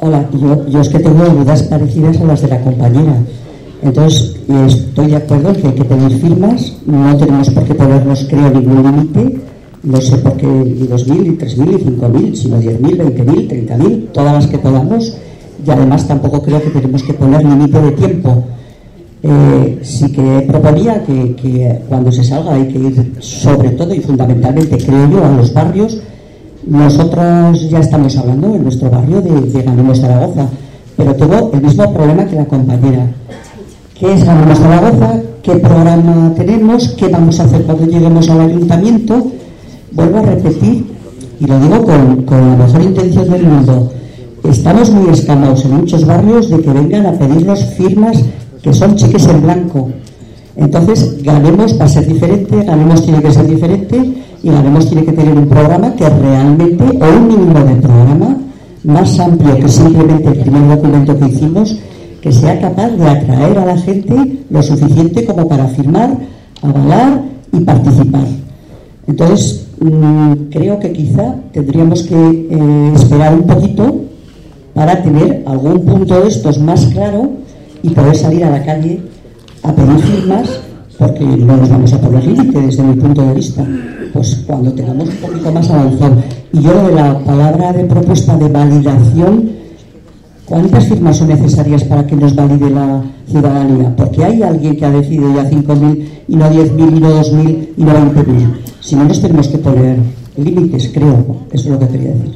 Hola, yo, yo es que tengo dudas parecidas a las de la compañera. Entonces, estoy de acuerdo en que hay que tener firmas, no tenemos por qué ponernos, creo, ningún límite, no sé por qué ni dos mil, ni tres mil, ni cinco mil, sino diez mil, veinte mil, treinta mil, todas las que podamos, y además tampoco creo que tenemos que poner límite de tiempo. Eh, sí que proponía que, que cuando se salga hay que ir sobre todo y fundamentalmente, creo yo, a los barrios. Nosotros ya estamos hablando en nuestro barrio de, de Ganemos Zaragoza, pero tengo el mismo problema que la compañera. ¿Qué es Ganemos Zaragoza? ¿Qué programa tenemos? ¿Qué vamos a hacer cuando lleguemos al ayuntamiento? Vuelvo a repetir, y lo digo con, con la mejor intención del mundo, estamos muy escamados en muchos barrios de que vengan a pedirnos firmas que son cheques en blanco. Entonces, Ganemos va a ser diferente, Ganemos tiene que ser diferente y Ganemos tiene que tener un programa que realmente, o un mínimo de programa más amplio que simplemente el primer documento que hicimos, que sea capaz de atraer a la gente lo suficiente como para firmar, avalar y participar. Entonces, mmm, creo que quizá tendríamos que eh, esperar un poquito para tener algún punto de estos más claro y poder salir a la calle a pedir firmas, porque no nos vamos a poner límite desde mi punto de vista, pues cuando tengamos un poquito más avanzado. Y yo de la palabra de propuesta de validación, ¿cuántas firmas son necesarias para que nos valide la ciudadanía? Porque hay alguien que ha decidido ya cinco mil y no diez mil y no dos mil y no veinte mil. Si no, nos tenemos que poner límites, creo. Eso es lo que quería decir.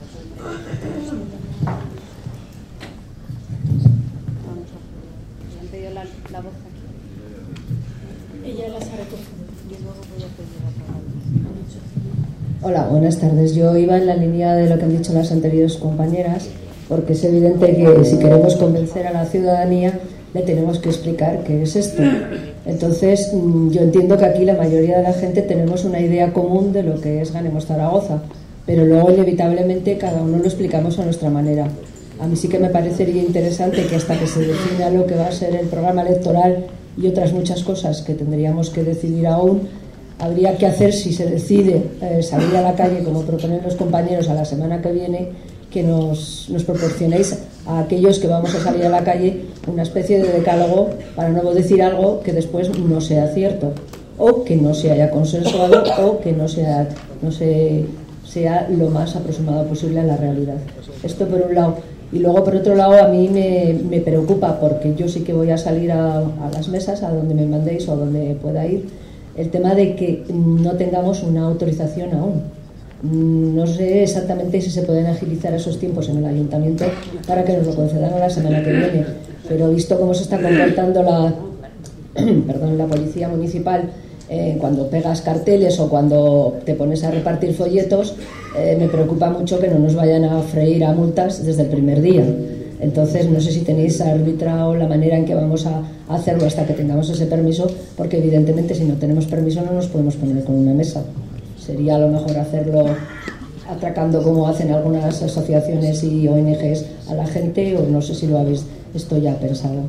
Hola, buenas tardes. Yo iba en la línea de lo que han dicho las anteriores compañeras, porque es evidente que si queremos convencer a la ciudadanía le tenemos que explicar qué es esto. Entonces, yo entiendo que aquí la mayoría de la gente tenemos una idea común de lo que es Ganemos Zaragoza, pero luego inevitablemente cada uno lo explicamos a nuestra manera. A mí sí que me parecería interesante que hasta que se defina lo que va a ser el programa electoral y otras muchas cosas que tendríamos que decidir aún, habría que hacer, si se decide eh, salir a la calle, como proponen los compañeros a la semana que viene, que nos, nos proporcionéis a aquellos que vamos a salir a la calle una especie de decálogo para no decir algo que después no sea cierto, o que no se haya consensuado, o que no sea, no se, sea lo más aproximado posible a la realidad. Esto por un lado. Y luego, por otro lado, a mí me, me preocupa, porque yo sí que voy a salir a, a las mesas, a donde me mandéis o a donde pueda ir, el tema de que no tengamos una autorización aún. No sé exactamente si se pueden agilizar esos tiempos en el ayuntamiento para que nos lo concedan la semana que viene, pero visto cómo se está comportando la, perdón, la policía municipal eh, cuando pegas carteles o cuando te pones a repartir folletos, eh, me preocupa mucho que no nos vayan a freír a multas desde el primer día. Entonces, no sé si tenéis arbitrado la manera en que vamos a hacerlo hasta que tengamos ese permiso, porque evidentemente si no tenemos permiso no nos podemos poner con una mesa. Sería a lo mejor hacerlo atracando como hacen algunas asociaciones y O N Ges a la gente, o no sé si lo habéis esto ya pensado.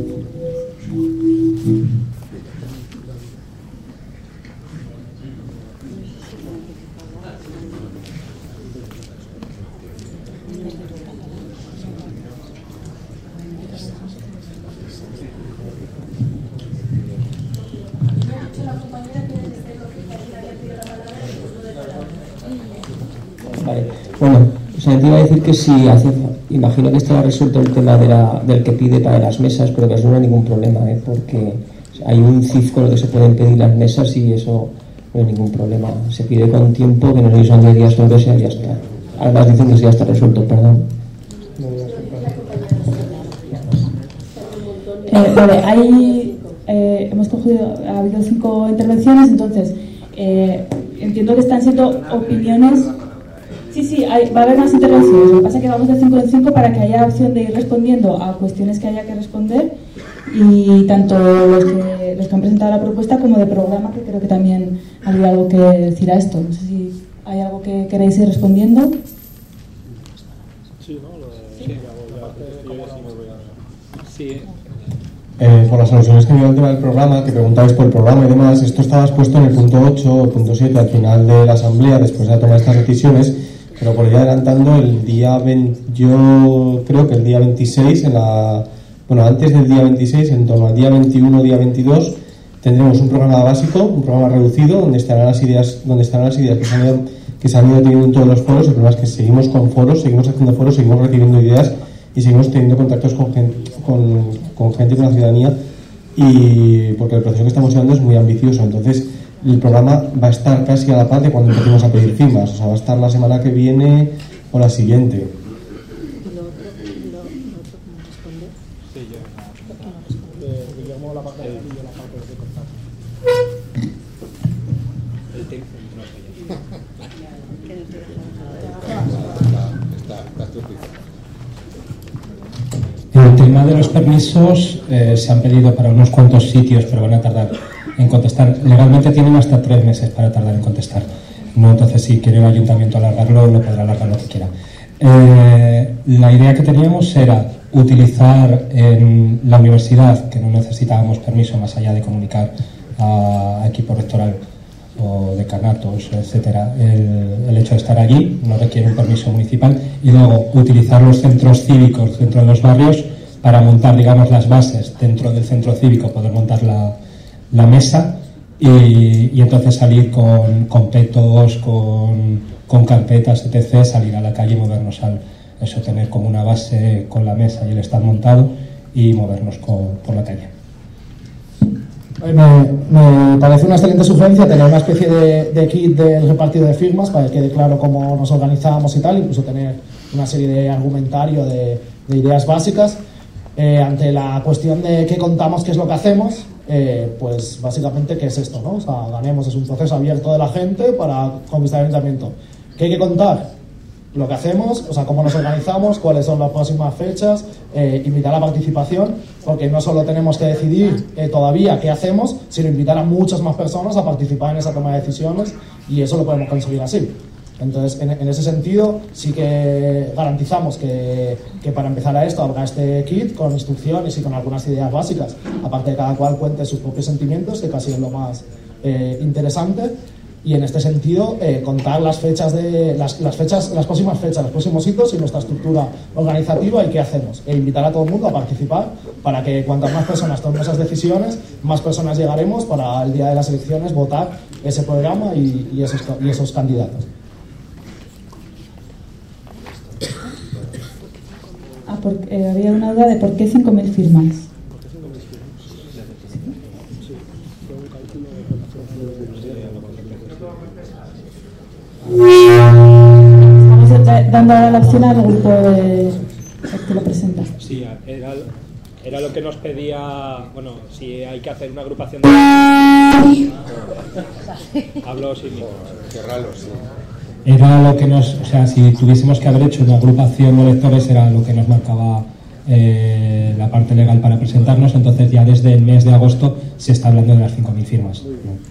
Vale. Bueno, o sea, te iba a decir que si hace, imagino que estará resuelto el tema de la, del que pide para las mesas, pero que eso no hay ningún problema, ¿eh? Porque hay un C I F con lo que se pueden pedir las mesas y eso no hay ningún problema. Se pide con tiempo, que no le son diez días o lo que sea, y ya está. Además dicen que ya está resuelto, perdón. Eh, vale, hay, eh, hemos cogido, ha habido cinco intervenciones, entonces eh, entiendo que están siendo opiniones. Sí, sí, hay, va a haber más intervenciones. Lo que pasa es que vamos de cinco en cinco para que haya opción de ir respondiendo a cuestiones que haya que responder, y tanto los que, los que han presentado la propuesta como de programa, que creo que también había algo que decir a esto. No sé si hay algo que queréis ir respondiendo. Sí, ¿no? Lo de, sí. Sí. Eh, por las alusiones que había al tema del programa, que preguntabais por el programa y demás, esto estaba expuesto en el punto ocho o el punto siete al final de la asamblea, después de tomar estas decisiones, pero por ir adelantando, el día veinte, yo creo que el día veintiséis, en la, bueno, antes del día veintiséis, en torno al día veintiuno, día veintidós, tendremos un programa básico, un programa reducido, donde estarán las ideas, donde estarán las ideas que se han ido, que se han ido teniendo en todos los foros. El problema es que seguimos con foros, seguimos haciendo foros, seguimos recibiendo ideas y seguimos teniendo contactos con gente, con, con gente, con la ciudadanía, y porque el proceso que estamos llevando es muy ambicioso. Entonces el programa va a estar casi a la par de cuando empecemos a pedir firmas, o sea, va a estar la semana que viene o la siguiente. El tema de los permisos eh, se han pedido para unos cuantos sitios, pero van a tardar en contestar. Legalmente tienen hasta tres meses para tardar en contestar. No, entonces, si quiere el ayuntamiento alargarlo, lo podrá alargar lo que quiera. Eh, la idea que teníamos era utilizar en la universidad, que no necesitábamos permiso más allá de comunicar a equipo rectoral o decanatos, etcétera, el, el hecho de estar allí no requiere un permiso municipal, y luego utilizar los centros cívicos dentro de los barrios para montar, digamos, las bases dentro del centro cívico, poder montar la, la mesa y, y entonces salir con, con petos, con, con carpetas, etcétera, salir a la calle y movernos al eso, tener como una base con la mesa y el stand montado y movernos con, por la calle. Me, me parece una excelente sugerencia tener una especie de, de kit del repartido de firmas para que quede claro cómo nos organizamos y tal, incluso tener una serie de argumentario de, de ideas básicas. Eh, ante la cuestión de qué contamos, qué es lo que hacemos, eh, pues básicamente qué es esto, ¿no? O sea, ganemos, es un proceso abierto de la gente para conquistar el ayuntamiento. ¿Qué hay que contar? Lo que hacemos, o sea, cómo nos organizamos, cuáles son las próximas fechas, eh, invitar a la participación, porque no solo tenemos que decidir eh, todavía qué hacemos, sino invitar a muchas más personas a participar en esa toma de decisiones, y eso lo podemos conseguir así. Entonces, en, en ese sentido, sí que garantizamos que, que para empezar a esto habrá este kit con instrucciones y con algunas ideas básicas, aparte de cada cual cuente sus propios sentimientos, que casi es lo más eh, interesante. Y en este sentido, eh, contar las fechas de las, las fechas, las próximas fechas, los próximos hitos y nuestra estructura organizativa y qué hacemos. E invitar a todo el mundo a participar para que cuantas más personas tomen esas decisiones, más personas llegaremos para el día de las elecciones votar ese programa y, y, esos, y esos candidatos. Ah, porque, eh, había una duda de por qué cinco mil firmas. Estamos dando ahora la opción al grupo de, que lo presenta. Sí, era, era lo que nos pedía, bueno, si hay que hacer una agrupación de... Hablo sin mí. Cerralo, sí. Era lo que nos, o sea, si tuviésemos que haber hecho una agrupación de lectores, era lo que nos marcaba eh, la parte legal para presentarnos. Entonces ya desde el mes de agosto se está hablando de las cinco mil firmas.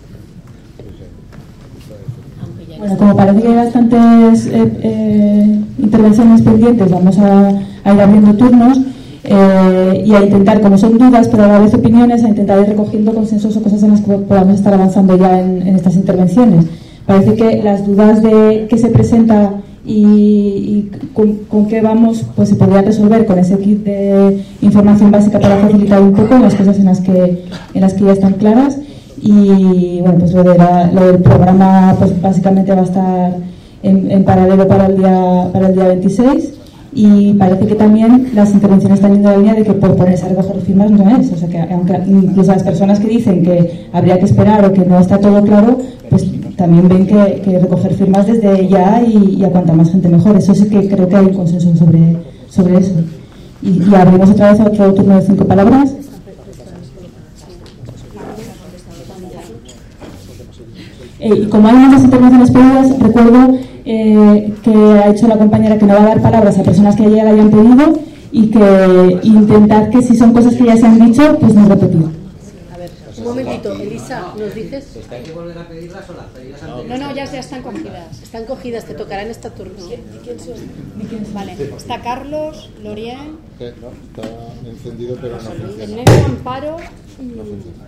Bueno, como parece que hay bastantes eh, eh, intervenciones pendientes, vamos a, a ir abriendo turnos eh, y a intentar, como son dudas, pero a la vez opiniones, a intentar ir recogiendo consensos o cosas en las que podamos estar avanzando ya en, en estas intervenciones. Parece que las dudas de qué se presenta y, y con, con qué vamos, pues se podría resolver con ese kit de información básica para facilitar un poco las cosas en las que, en las que ya están claras. Y bueno, pues lo, de la, lo del programa pues básicamente va a estar en, en paralelo para el día para el día veintiséis, y parece que también las intervenciones están yendo en la línea de que por ponerse a recoger firmas no es, o sea que aunque incluso las personas que dicen que habría que esperar o que no está todo claro, pues también ven que, que recoger firmas desde ya y, y a cuanta más gente mejor. Eso sí que creo que hay un consenso sobre, sobre eso. Y, y abrimos otra vez otro turno de cinco palabras. Eh, y como hay muchas intervenciones pedidas, recuerdo eh, que ha dicho la compañera que no va a dar palabras a personas que ya la hayan pedido, y que intentar que si son cosas que ya se han dicho, pues no repetir. A ver, un momentito, Elisa, ¿nos dices? ¿Hay que volver a pedirlas o las pedidas anteriores? No, no, ya, ya están cogidas. Están cogidas, te tocará en este turno. ¿De quién son? Vale, está Carlos, Lorien. Eh, no, está encendido, pero no funciona. En medio, Amparo.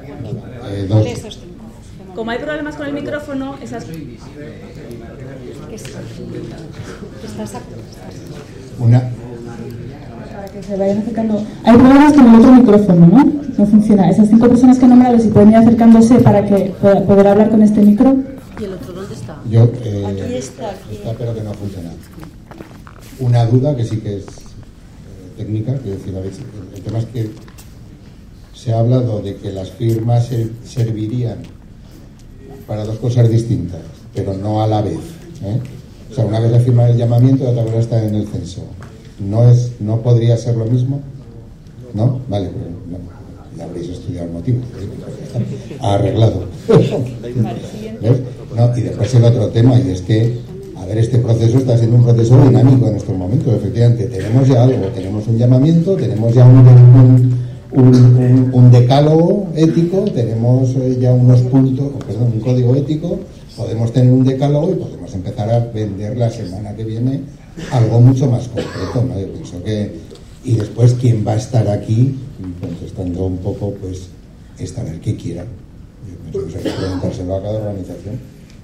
Eh, dos. Como hay problemas con el micrófono, esas... Es- estás a- Una, Para que se vayan acercando. Hay problemas con el otro micrófono, ¿no? No funciona. Esas cinco personas que he nombrado, si pueden ir acercándose para que pueda poder hablar con este micro. ¿Y el otro dónde está? yo, eh, Aquí está, aquí. está, pero que no funciona. Una duda que sí que es eh, técnica, quiero decir, a ver, el tema es que se ha hablado de que las firmas ser- servirían para dos cosas distintas, pero no a la vez, ¿eh? O sea, una vez la firma del llamamiento y otra vez está en el censo. ¿No es, no podría ser lo mismo? ¿No? Vale, pues no, ya habréis estudiado el motivo. Arreglado. ¿Ves? No, y después el otro tema, y es que, a ver, este proceso está siendo un proceso dinámico en estos momentos. Efectivamente, tenemos ya algo, tenemos un llamamiento, tenemos ya un, un, un, un- un decálogo ético, tenemos eh, ya unos puntos, perdón, un código ético, podemos tener un decálogo y podemos empezar a vender la semana que viene algo mucho más concreto, ¿no? Yo pienso que, y después quien va a estar aquí, contestando un poco, pues, estará el que quiera. Yo pienso que hay que preguntárselo a cada organización,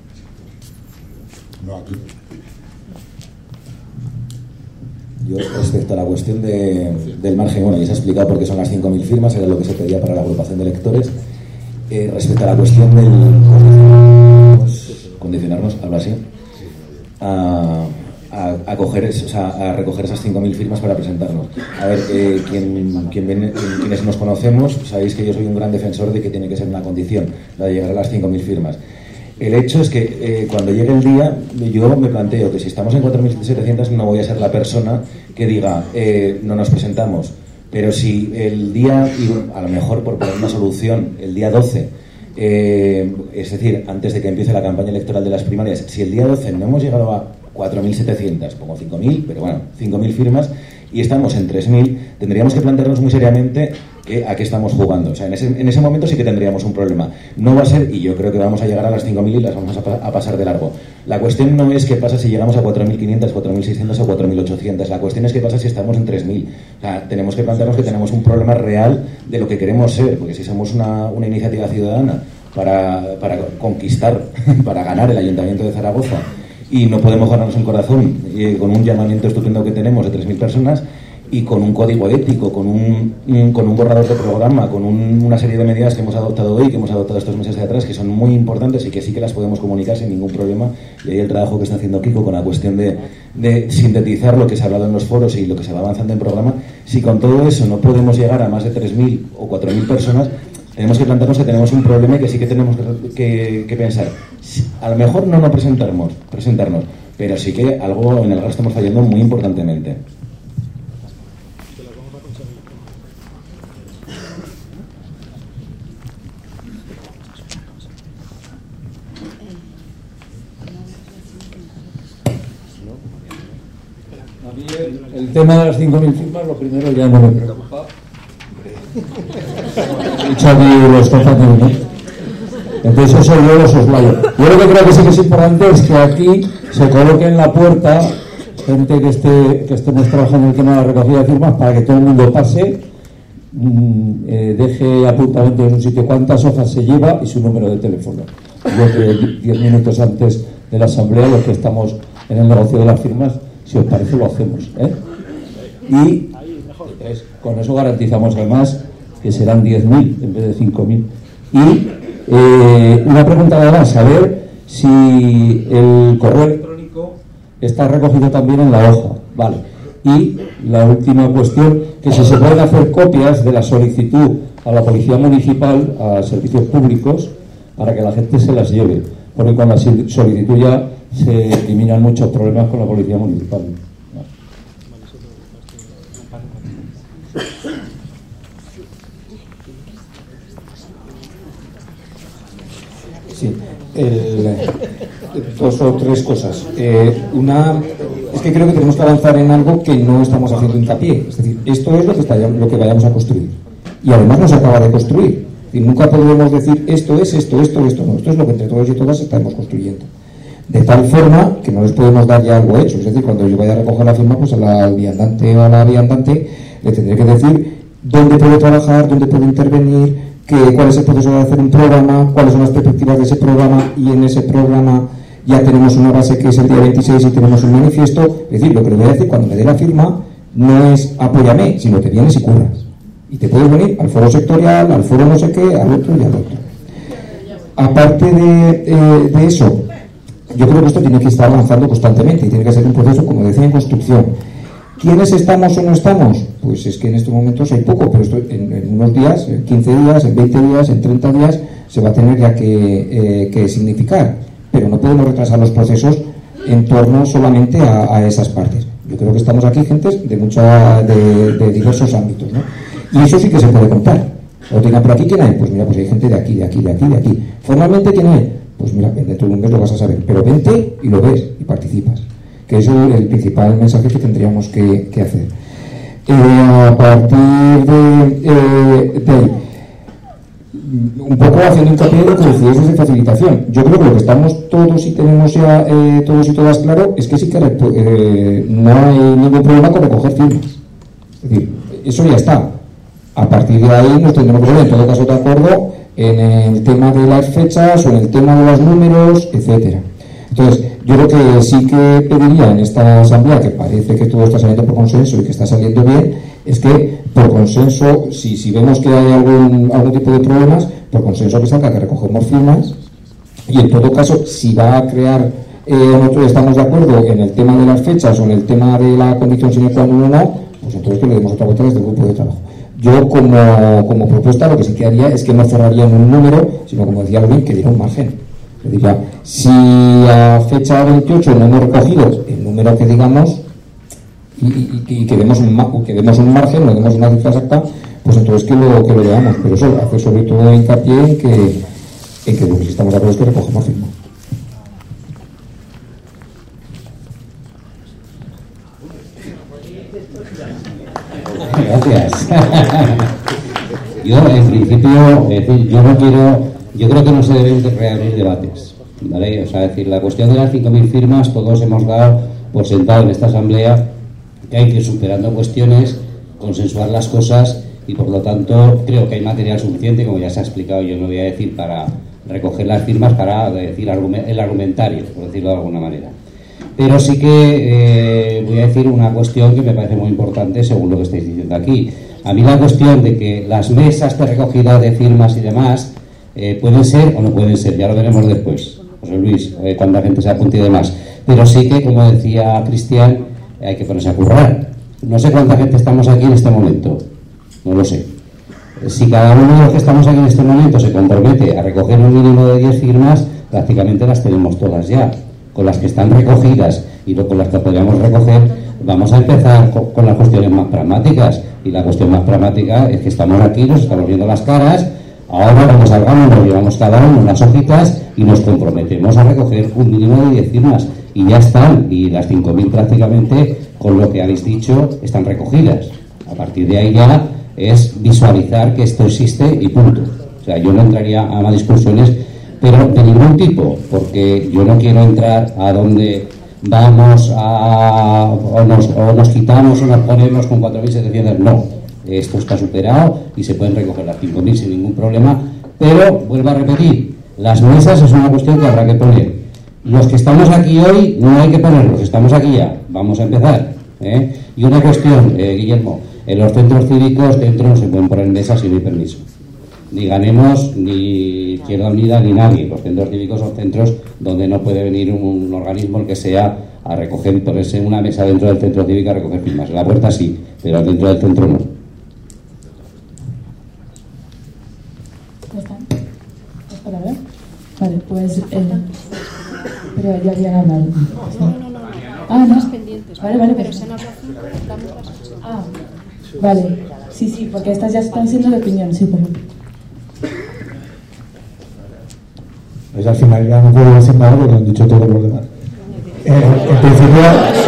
no aquí. Yo, respecto a la cuestión de, del margen, bueno, ya se ha explicado por qué son las cinco mil firmas, era lo que se pedía para la agrupación de electores. Eh, respecto a la cuestión del condicionarnos, habla así, a, a, a, coger, es- o sea, a recoger esas cinco mil firmas para presentarnos. A ver, eh, quien, quien ven- quien- quienes nos conocemos, sabéis que yo soy un gran defensor de que tiene que ser una condición, la de llegar a las cinco mil firmas. El hecho es que eh, cuando llegue el día, yo me planteo que si estamos en cuatro mil setecientos no voy a ser la persona que diga eh, no nos presentamos. Pero si el día, y a lo mejor por poner una solución, el día doce, eh, es decir, antes de que empiece la campaña electoral de las primarias, si el día doce no hemos llegado a cuatro mil setecientos, pongo cinco mil, pero bueno, cinco mil firmas, y estamos en tres mil, tendríamos que plantearnos muy seriamente que a qué estamos jugando. O sea, en ese, en ese momento sí que tendríamos un problema. No va a ser, y yo creo que vamos a llegar a las cinco mil y las vamos a, pa- a pasar de largo. La cuestión no es qué pasa si llegamos a cuatro mil quinientos, cuatro mil seiscientos o cuatro mil ochocientos. La cuestión es qué pasa si estamos en tres mil. O sea, tenemos que plantearnos que tenemos un problema real de lo que queremos ser, porque si somos una, una iniciativa ciudadana para, para conquistar, para ganar el Ayuntamiento de Zaragoza, y no podemos ganarnos un corazón eh, con un llamamiento estupendo que tenemos de tres mil personas y con un código ético, con un, un- con un borrador de programa, con un- una serie de medidas que hemos adoptado hoy, que hemos adoptado estos meses de atrás, que son muy importantes y que sí que las podemos comunicar sin ningún problema. Y ahí el trabajo que está haciendo Kiko con la cuestión de, de sintetizar lo que se ha hablado en los foros y lo que se va avanzando en programa, si con todo eso no podemos llegar a más de tres mil o cuatro mil personas, tenemos que plantearnos que tenemos un problema y que sí que tenemos que, que- que pensar. Si- A lo mejor no nos presentarnos, presentarnos, pero sí que algo en el gasto estamos fallando muy importantemente. A mí el, el tema de las cinco mil firmas, lo primero ya no me preocupa. He dicho aquí los compañeros, ¿no? Entonces eso yo lo soslayo. Yo lo que creo que sí que es importante es que aquí se coloque en la puerta gente que esté que estemos trabajando en el tema de la recogida de firmas para que todo el mundo pase, mm, eh, deje apuntamiento en un sitio cuántas hojas se lleva y su número de teléfono. Yo que diez minutos antes de la asamblea, los que estamos en el negocio de las firmas, si os parece lo hacemos, ¿eh? Y es- con eso garantizamos además que serán diez mil en vez de cinco mil. Y eh, una pregunta de más, saber si el correo electrónico está recogido también en la hoja, vale. Y la última cuestión, que si se pueden hacer copias de la solicitud a la Policía Municipal, a servicios públicos, para que la gente se las lleve, porque con la solicitud ya se eliminan muchos problemas con la Policía Municipal. Sí, el- dos o tres cosas. Eh, una, es que creo que tenemos que avanzar en algo que no estamos haciendo hincapié. Es decir, esto es lo que, está, lo que vayamos a construir. Y además no se acaba de construir. Es decir, nunca podemos decir esto es, esto, esto, esto. No, esto es lo que entre todos y todas estamos construyendo. De tal forma que no les podemos dar ya algo hecho. Es decir, cuando yo vaya a recoger la firma, pues al viandante o a la viandante le tendré que decir dónde puede trabajar, dónde puede intervenir, que, cuál es el proceso de hacer un programa, cuáles son las perspectivas de ese programa, y en ese programa ya tenemos una base que es el día veintiséis y tenemos un manifiesto. Es decir, lo que le voy a decir cuando me dé la firma no es apóyame, sino te vienes y curras. Y te puedes venir al foro sectorial, al foro no sé qué, al otro y al otro. Aparte de, eh, de eso, yo creo que esto tiene que estar avanzando constantemente y tiene que ser un proceso, como decía, en construcción. ¿Quiénes estamos o no estamos? Pues es que en estos momentos hay poco, pero esto en, en unos días, en quince días, en veinte días, en treinta días, se va a tener ya que, eh, que significar. Pero no podemos retrasar los procesos en torno solamente a, a esas partes. Yo creo que estamos aquí gentes de, mucha, de, de diversos ámbitos, ¿no? Y eso sí que se puede contar. O tenga por aquí, ¿quién hay? Pues mira, pues hay gente de aquí, de aquí, de aquí, de aquí. Formalmente, ¿quién hay? Pues mira, dentro de un mes lo vas a saber. Pero vente y lo ves y participas. Que eso es el principal mensaje que tendríamos que, que hacer. Eh, a partir de, eh, de un poco haciendo hincapié en los procesos de facilitación. Yo creo que lo que estamos todos y tenemos ya eh, todos y todas claro es que sí que eh, no hay ningún problema con recoger firmas. Es decir, eso ya está. A partir de ahí nos tendremos que poner en todo caso de acuerdo en el tema de las fechas o en el tema de los números, etcétera. Entonces, yo creo que sí que pediría en esta asamblea, que parece que todo está saliendo por consenso y que está saliendo bien, es que por consenso, si, si vemos que hay algún, algún tipo de problemas, por consenso que salga que recogemos firmas y en todo caso, si va a crear, eh, nosotros estamos de acuerdo en el tema de las fechas o en el tema de la condición sine qua non o no, pues entonces que le demos otra vuelta desde el grupo de trabajo. Yo como, como propuesta lo que sí que haría es que no cerraría en un número, sino como decía Luis, que diera un margen. Que diga, si a fecha veintiocho no hemos recogido el número que digamos y, y, y que, demos un, que demos un margen, no demos una cifra exacta, pues entonces que lo, que lo veamos. Pero eso hace sobre todo hincapié en que, en que lo que sí estamos de acuerdo es que recogemos firma. Gracias. Yo, en principio, es decir, yo no quiero, yo creo que no se deben de reabrir debates, ¿vale? O sea, es decir, la cuestión de las cinco mil firmas, todos hemos dado por sentado en esta asamblea que hay que ir superando cuestiones, consensuar las cosas y, por lo tanto, creo que hay material suficiente, como ya se ha explicado, yo no voy a decir, para recoger las firmas, para decir el argumentario, por decirlo de alguna manera. Pero sí que eh, voy a decir una cuestión que me parece muy importante según lo que estáis diciendo aquí. A mí la cuestión de que las mesas de recogida de firmas y demás eh, pueden ser o no pueden ser, ya lo veremos después, José Luis, eh, cuando la gente se apunte y demás. Pero sí que, como decía Cristian, hay que ponerse a currar. No sé cuánta gente estamos aquí en este momento, no lo sé. Si cada uno de los que estamos aquí en este momento se compromete a recoger un mínimo de diez firmas, prácticamente las tenemos todas ya. Con las que están recogidas y no con las que podríamos recoger, vamos a empezar con, con las cuestiones más pragmáticas. Y la cuestión más pragmática es que estamos aquí, nos estamos viendo las caras, ahora cuando salgamos nos llevamos cada uno unas hojitas y nos comprometemos a recoger un mínimo de diez firmas. Y ya están, y las cinco mil prácticamente, con lo que habéis dicho, están recogidas. A partir de ahí ya es visualizar que esto existe y punto. O sea, yo no entraría a más discusiones, pero de ningún tipo, porque yo no quiero entrar a donde vamos a o nos, o nos quitamos o nos ponemos con cuatro mil setecientos, no, esto está superado y se pueden recoger las cinco mil sin ningún problema, pero vuelvo a repetir, las mesas es una cuestión que habrá que poner. Los que estamos aquí hoy no hay que ponerlos, estamos aquí ya, vamos a empezar, ¿eh? Y una cuestión, eh, Guillermo, en los centros cívicos dentro no se pueden poner mesas sin mi permiso. Ni Ganemos, ni Izquierda Unida, ni nadie. Los centros cívicos son centros donde no puede venir un, un organismo el que sea a recoger y ponerse en una mesa dentro del centro cívico a recoger firmas. En la puerta sí, pero dentro del centro no. ¿Ya están? ¿Es para ver? Vale, pues... Eh, pero ya habían hablado. No, no, no, no. Ah, no. Pendientes. Vale, vale. Pero Pues. se han hablado cinco, damos las cosas. Ah, vale. Sí, sí, porque estas ya están siendo de opinión, sí, pero... Pues al final ya no puedo decir nada porque han dicho todo lo demás. Eh, en principio...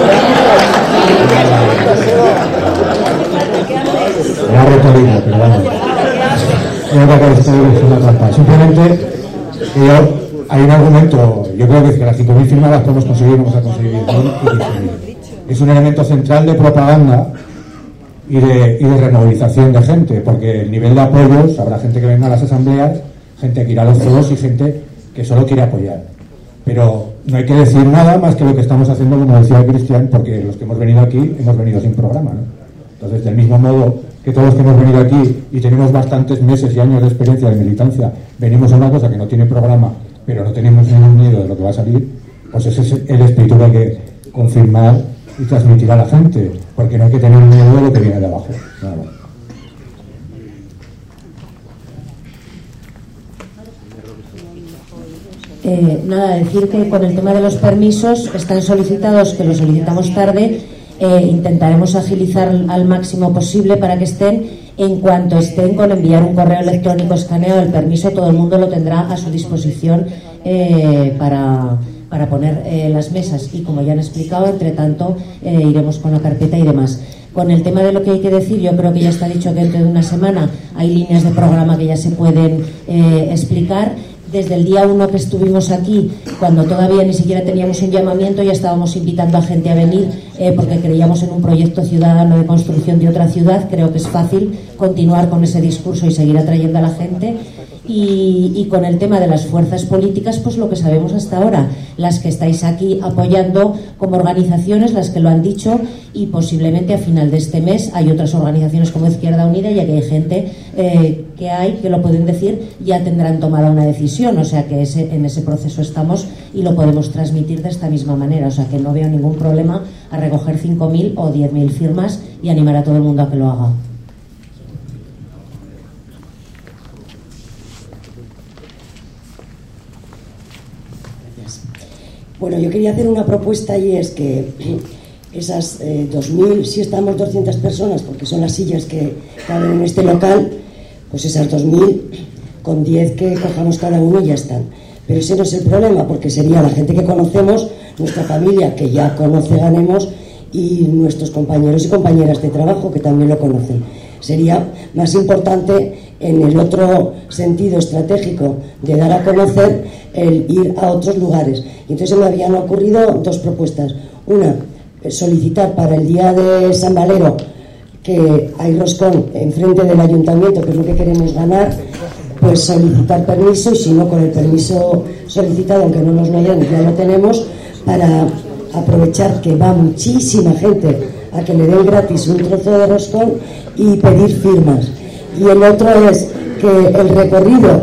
Me ha roto el hilo, pero vamos. Yo creo que esto es una trampa. Simplemente, eh, yo, hay un argumento, yo creo que las cinco mil firmas las podemos conseguir, vamos a conseguir diez mil. Es un elemento central de propaganda y de, y de removilización de gente, porque el nivel de apoyos, habrá gente que venga a las asambleas, gente que irá a los foros y gente que solo quiere apoyar. Pero no hay que decir nada más que lo que estamos haciendo, como decía Cristian, porque los que hemos venido aquí hemos venido sin programa, ¿no? Entonces, del mismo modo que todos los que hemos venido aquí y tenemos bastantes meses y años de experiencia de militancia, venimos a una cosa que no tiene programa, pero no tenemos ningún miedo de lo que va a salir, pues ese es el espíritu que hay que confirmar y transmitir a la gente, porque no hay que tener miedo de lo que viene de abajo. Nada más. Eh, nada, decir que con el tema de los permisos están solicitados, que los solicitamos tarde, eh, intentaremos agilizar al máximo posible para que estén. En cuanto estén, con enviar un correo electrónico escaneado del permiso, todo el mundo lo tendrá a su disposición eh, para, para poner eh, las mesas. Y como ya han explicado, entre tanto eh, iremos con la carpeta y demás. Con el tema de lo que hay que decir, yo creo que ya está dicho que dentro de una semana hay líneas de programa que ya se pueden eh, explicar. Desde el día uno que estuvimos aquí, cuando todavía ni siquiera teníamos un llamamiento, ya estábamos invitando a gente a venir eh, porque creíamos en un proyecto ciudadano de construcción de otra ciudad. Creo que es fácil continuar con ese discurso y seguir atrayendo a la gente. Y, y con el tema de las fuerzas políticas, pues lo que sabemos hasta ahora, las que estáis aquí apoyando como organizaciones, las que lo han dicho, y posiblemente a final de este mes hay otras organizaciones como Izquierda Unida, ya que hay gente eh, que hay que lo pueden decir, ya tendrán tomada una decisión, o sea que ese, en ese proceso estamos y lo podemos transmitir de esta misma manera, o sea que no veo ningún problema a recoger cinco mil o diez mil firmas y animar a todo el mundo a que lo haga. Bueno, yo quería hacer una propuesta y es que esas eh, dos mil, si estamos doscientas personas, porque son las sillas que caben en este local, pues esas dos mil con diez que cojamos cada uno y ya están. Pero ese no es el problema, porque sería la gente que conocemos, nuestra familia que ya conoce Ganemos y nuestros compañeros y compañeras de trabajo que también lo conocen. Sería más importante en el otro sentido estratégico de dar a conocer el ir a otros lugares. Y entonces me habían ocurrido dos propuestas. Una, solicitar para el día de San Valero que hay roscón enfrente del ayuntamiento, que es lo que queremos ganar, pues solicitar permiso, y si no, con el permiso solicitado, aunque no nos lo den, ya lo tenemos, para aprovechar que va muchísima gente a que le den gratis un trozo de roscón y pedir firmas. Y el otro es que el recorrido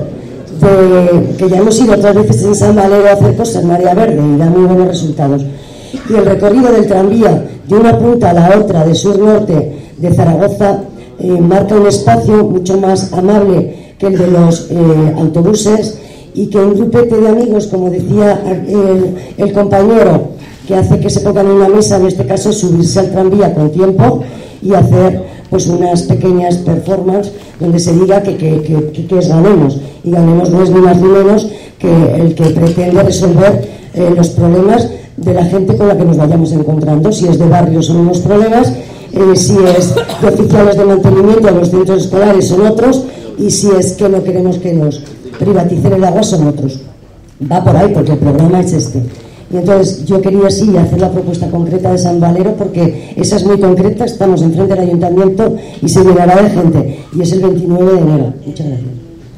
de, que ya hemos ido otras veces en San Valero a hacer cosas, Marea Verde, y da muy buenos resultados, y el recorrido del tranvía de una punta a la otra, de sur-norte de Zaragoza, eh, marca un espacio mucho más amable que el de los eh, autobuses, y que un grupete de amigos, como decía el, el compañero, que hace que se pongan en una mesa, en este caso subirse al tranvía con tiempo y hacer pues unas pequeñas performances donde se diga que, que, que, que, que es Ganemos, y Ganemos no es ni más ni menos que el que pretende resolver eh, los problemas de la gente con la que nos vayamos encontrando. Si es de barrio son unos problemas, eh, si es de oficiales de mantenimiento de los centros escolares son otros, y si es que no queremos que nos privaticen el agua son otros. Va por ahí, porque el programa es este. Y entonces yo quería sí hacer la propuesta concreta de San Valero, porque esa es muy concreta. Estamos enfrente del ayuntamiento y se llenará de gente, y es el veintinueve de enero. Muchas gracias.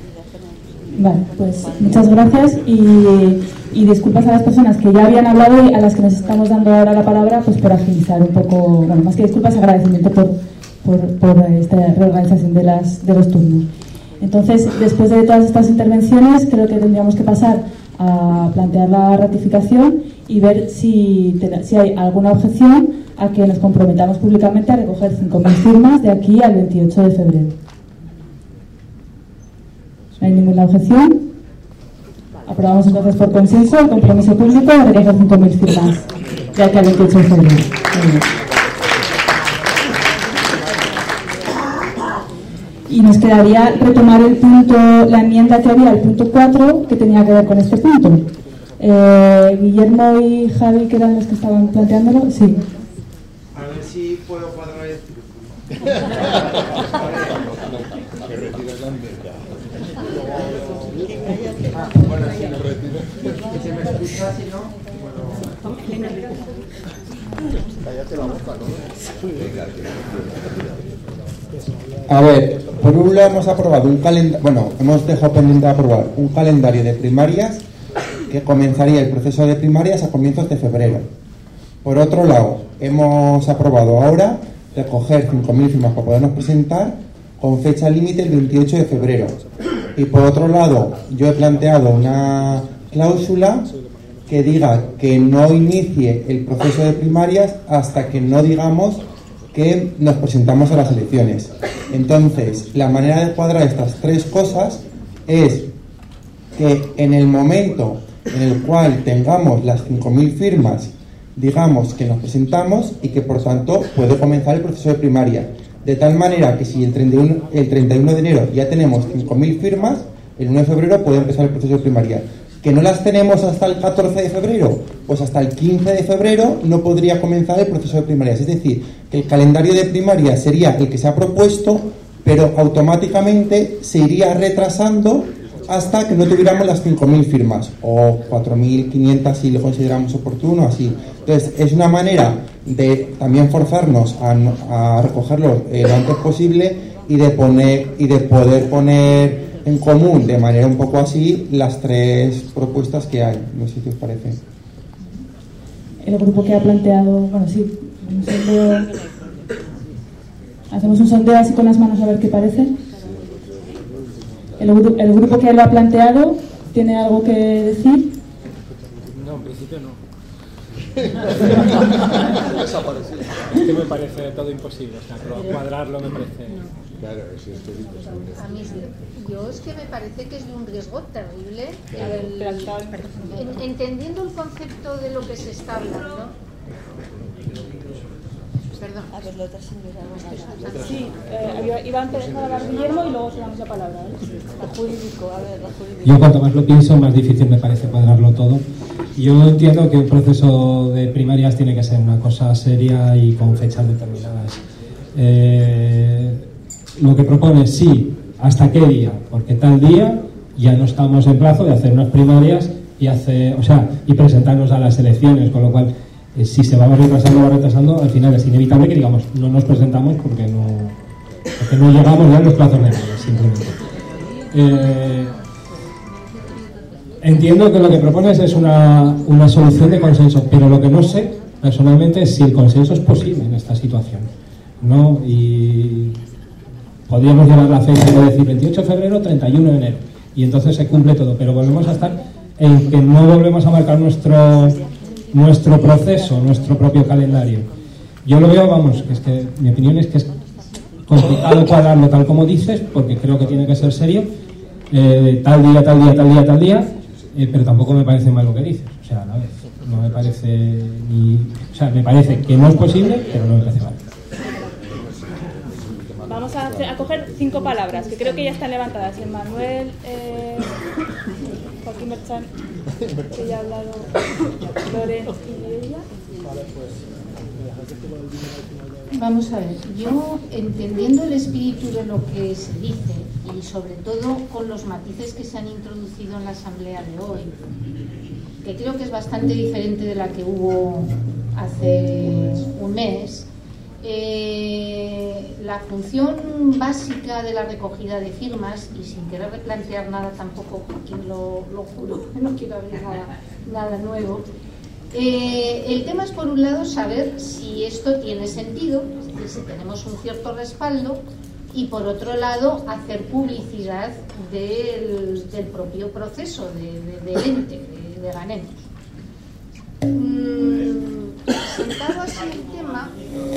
Vale, pues muchas gracias, y, y disculpas a las personas que ya habían hablado y a las que nos estamos dando ahora la palabra, pues por agilizar un poco, bueno, más que disculpas, agradecimiento por, por, por esta reorganización de, las, de los turnos. Entonces, después de todas estas intervenciones, creo que tendríamos que pasar a plantear la ratificación y ver si, si hay alguna objeción a que nos comprometamos públicamente a recoger cinco mil firmas de aquí al veintiocho de febrero. ¿No hay ninguna objeción? Aprobamos entonces por consenso el compromiso público de recoger cinco mil firmas de aquí al veintiocho de febrero. Y nos quedaría retomar el punto, la enmienda que había, el punto cuatro, que tenía que ver con este punto. Eh, Guillermo y Javi, que eran los que estaban planteándolo, sí. A ver si puedo cuadrar esto. Que retires la enmienda. Bueno, si lo retiro. Que se me escucha, si no. Cállate la boca, ¿no? A ver, por un lado hemos aprobado un calendario, bueno, hemos dejado pendiente de aprobar un calendario de primarias que comenzaría el proceso de primarias a comienzos de febrero. Por otro lado, hemos aprobado ahora recoger cinco mil firmas para podernos presentar con fecha límite el veintiocho de febrero. Y por otro lado, yo he planteado una cláusula que diga que no inicie el proceso de primarias hasta que no digamos que nos presentamos a las elecciones. Entonces, la manera de cuadrar estas tres cosas es que en el momento en el cual tengamos las cinco mil firmas, digamos que nos presentamos y que por tanto puede comenzar el proceso de primaria. De tal manera que si el treinta y uno, el treinta y uno de enero ya tenemos cinco mil firmas, el uno de febrero puede empezar el proceso de primaria. ¿Que no las tenemos hasta el catorce de febrero? Pues hasta el quince de febrero no podría comenzar el proceso de primarias. Es decir, que el calendario de primarias sería el que se ha propuesto, pero automáticamente se iría retrasando hasta que no tuviéramos las cinco mil firmas, o cuatro mil quinientas si lo consideramos oportuno, así. Entonces, es una manera de también forzarnos a, a recogerlo eh, lo antes posible y de, poner, y de poder poner en común de manera un poco así las tres propuestas que hay. No sé qué os parece. El grupo que ha planteado, bueno, sí, un sondeo, hacemos un sondeo así con las manos a ver qué parece. El, gru el grupo que lo ha planteado tiene algo que decir. No, en principio no. Desaparecido. Es que me parece todo imposible, o sea, cuadrarlo me parece. Claro, eso es todo imposible. A mí sí. Yo es que me parece que es de un riesgo terrible. El, en, entendiendo el concepto de lo que se está hablando. Perdón. A ver, la otra señora. Sí, eh, iba a empezar a hablar Guillermo y luego se damos la palabra. ¿eh? La jurídico, a ver, la jurídico. Yo cuanto más lo pienso, más difícil me parece cuadrarlo todo. Yo entiendo que un proceso de primarias tiene que ser una cosa seria y con fechas determinadas. Eh, lo que propone, sí, ¿hasta qué día? Porque tal día ya no estamos en plazo de hacer unas primarias y hacer, o sea, y presentarnos a las elecciones, con lo cual eh, si se va retrasando, va retrasando, al final es inevitable que digamos no nos presentamos porque no, porque no llegamos ya a los plazos legales, simplemente. Eh, entiendo que lo que propones es una, una solución de consenso, pero lo que no sé personalmente es si el consenso es posible en esta situación, ¿no? Y podríamos llevar la fecha de decir veintiocho de febrero, treinta y uno de enero, y entonces se cumple todo, pero volvemos a estar en que no volvemos a marcar nuestro nuestro proceso, nuestro propio calendario. Yo lo veo, vamos, que es que mi opinión es que es complicado cuadrarlo tal como dices, porque creo que tiene que ser serio, eh, tal día, tal día, tal día, tal día, eh, pero tampoco me parece mal lo que dices, o sea, a la vez, no me parece ni, o sea, me parece que no es posible, pero no me parece mal. Vamos a, hacer, a coger cinco palabras que creo que ya están levantadas. Emmanuel, eh, Joaquín Merchan, que ya ha hablado, Loren y ella. Vamos a ver, yo entendiendo el espíritu de lo que se dice y sobre todo con los matices que se han introducido en la asamblea de hoy, que creo que es bastante diferente de la que hubo hace un mes, eh, la función básica de la recogida de firmas, y sin querer replantear nada tampoco, Joaquín, lo, lo juro, no quiero abrir nada, nada nuevo. Eh, el tema es, por un lado, saber si esto tiene sentido, es decir, si tenemos un cierto respaldo, y por otro lado, hacer publicidad del, del propio proceso de, de, del ente, de, de Ganemos. Mm, presentado así el tema,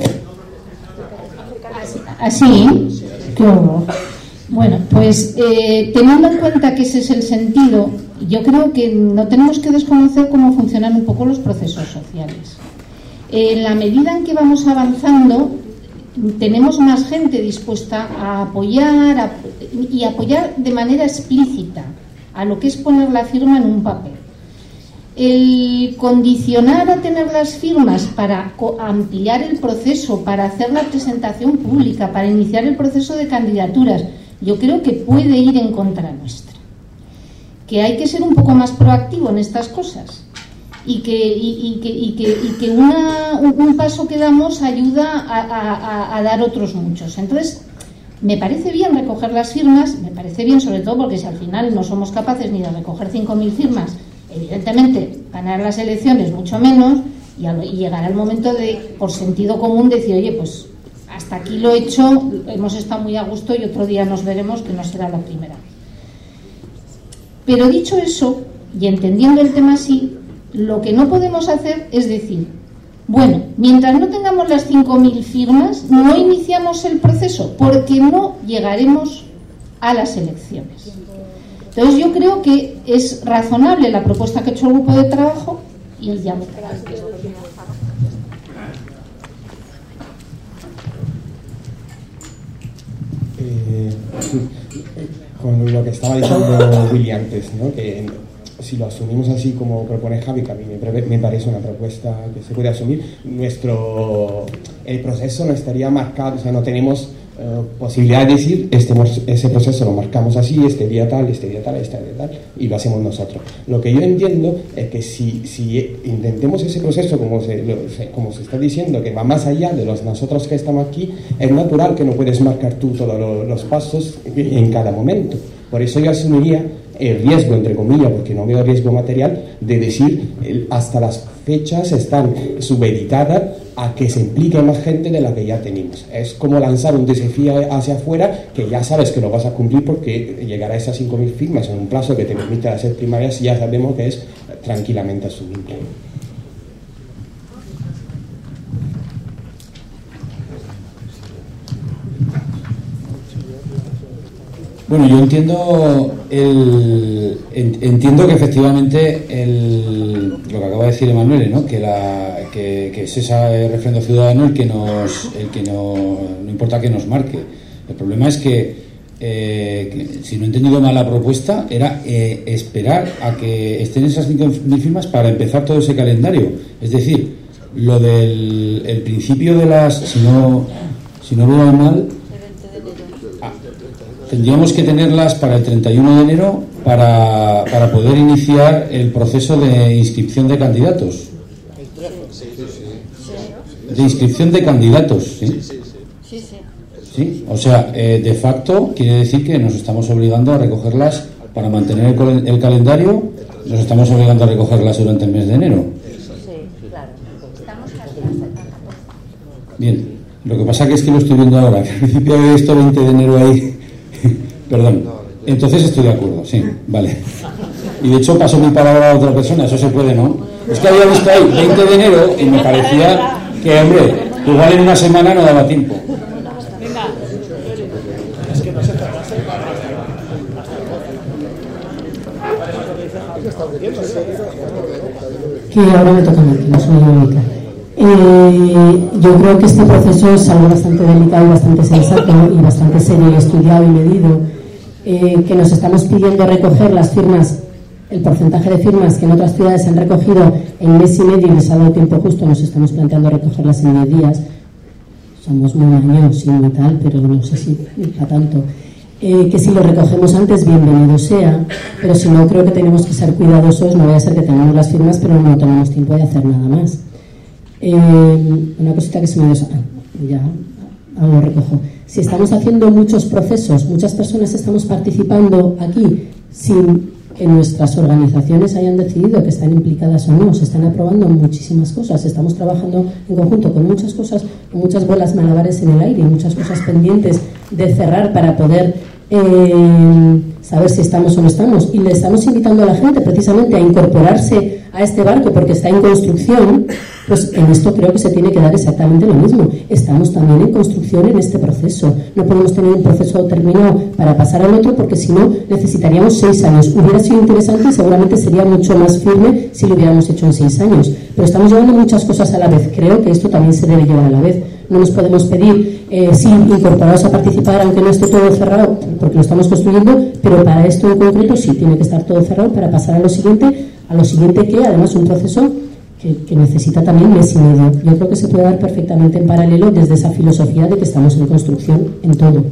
así, qué horror. Bueno, pues eh, teniendo en cuenta que ese es el sentido, yo creo que no tenemos que desconocer cómo funcionan un poco los procesos sociales. En la medida en que vamos avanzando, tenemos más gente dispuesta a apoyar a, y apoyar de manera explícita a lo que es poner la firma en un papel. El condicionar a tener las firmas para ampliar el proceso, para hacer la presentación pública, para iniciar el proceso de candidaturas, yo creo que puede ir en contra nuestra. Que hay que ser un poco más proactivo en estas cosas y que, y, y que, y que, y que una, un paso que damos ayuda a, a, a dar otros muchos. Entonces, me parece bien recoger las firmas, me parece bien sobre todo porque si al final no somos capaces ni de recoger cinco mil firmas Evidentemente, ganar las elecciones mucho menos, y, al, y llegará el momento de, por sentido común, decir, oye, pues hasta aquí lo he hecho, hemos estado muy a gusto y otro día nos veremos, que no será la primera vez. Pero dicho eso, y entendiendo el tema así, lo que no podemos hacer es decir, bueno, mientras no tengamos las cinco mil firmas, no iniciamos el proceso, porque no llegaremos a las elecciones. Entonces yo creo que es razonable la propuesta que ha hecho el grupo de trabajo y ya me eh, sí. Con lo que estaba diciendo Willy antes, ¿no? Que si lo asumimos así como propone Javi, que a mí me, me parece una propuesta que se puede asumir, nuestro el proceso no estaría marcado, o sea, no tenemos uh, posibilidad de decir este, ese proceso lo marcamos así, este día tal, este día tal, este día tal, y lo hacemos nosotros. Lo que yo entiendo es que si, si intentemos ese proceso, como se, lo, se, como se está diciendo, que va más allá de los nosotros que estamos aquí, es natural que no puedes marcar tú todos los, los pasos en cada momento. Por eso yo asumiría el riesgo, entre comillas, porque no veo riesgo material, de decir el, hasta las fechas están subeditadas a que se implique más gente de la que ya tenemos. Es como lanzar un desafío hacia afuera que ya sabes que lo vas a cumplir porque llegará a esas cinco mil firmas en un plazo que te permite hacer primarias y ya sabemos que es tranquilamente asumible. Bueno, yo entiendo el, entiendo que efectivamente el, lo que acaba de decir Emanuele, ¿no? Que, la, que, que es ese referendo ciudadano el que nos, el que no, no importa que nos marque. El problema es que, eh, que si no he entendido mal la propuesta, era eh, esperar a que estén esas cinco mil firmas para empezar todo ese calendario. Es decir, lo del el principio de las, si no, si no veo mal, tendríamos que tenerlas para el treinta y uno de enero para, para poder iniciar el proceso de inscripción de candidatos. De inscripción de candidatos, ¿sí? Sí, o sea, eh, de facto quiere decir que nos estamos obligando a recogerlas para mantener el, el calendario, nos estamos obligando a recogerlas durante el mes de enero. Bien, lo que pasa que es que lo estoy viendo ahora, que al principio había visto veinte de enero ahí. Perdón, entonces estoy de acuerdo, sí, vale. Y de hecho paso mi palabra a otra persona, eso se puede, ¿no? Es que había visto ahí veinte de enero y me parecía que, hombre, igual en una semana no daba tiempo. Que ahora me toca a mí, que no soy la única. Eh, yo creo que este proceso es algo bastante delicado y bastante sensato y bastante serio y estudiado y medido, eh, que nos estamos pidiendo recoger las firmas, el porcentaje de firmas que en otras ciudades se han recogido en mes y medio y les ha dado tiempo justo, nos estamos planteando recogerlas en diez días. Somos muy años y muy tal, pero no sé si para tanto. Eh, que si lo recogemos antes, bienvenido sea, pero si no, creo que tenemos que ser cuidadosos, no vaya a ser que tengamos las firmas pero no tenemos tiempo de hacer nada más. Eh, una cosita que se me dio, ya algo recojo. Si estamos haciendo muchos procesos, muchas personas estamos participando aquí sin que nuestras organizaciones hayan decidido que están implicadas o no, se están aprobando muchísimas cosas, estamos trabajando en conjunto con muchas cosas, con muchas bolas malabares en el aire y muchas cosas pendientes de cerrar para poder eh, saber si estamos o no estamos, y le estamos invitando a la gente precisamente a incorporarse a este barco porque está en construcción. Pues en esto creo que se tiene que dar exactamente lo mismo. Estamos también en construcción en este proceso. No podemos tener un proceso terminado para pasar al otro porque si no necesitaríamos seis años. Hubiera sido interesante y seguramente sería mucho más firme si lo hubiéramos hecho en seis años. Pero estamos llevando muchas cosas a la vez. Creo que esto también se debe llevar a la vez. No nos podemos pedir, eh, sí, incorporados a participar aunque no esté todo cerrado porque lo estamos construyendo, pero para esto en concreto sí tiene que estar todo cerrado para pasar a lo siguiente, a lo siguiente que además un proceso Que, que necesita también mes y medio. Yo creo que se puede dar perfectamente en paralelo desde esa filosofía de que estamos en construcción en todo.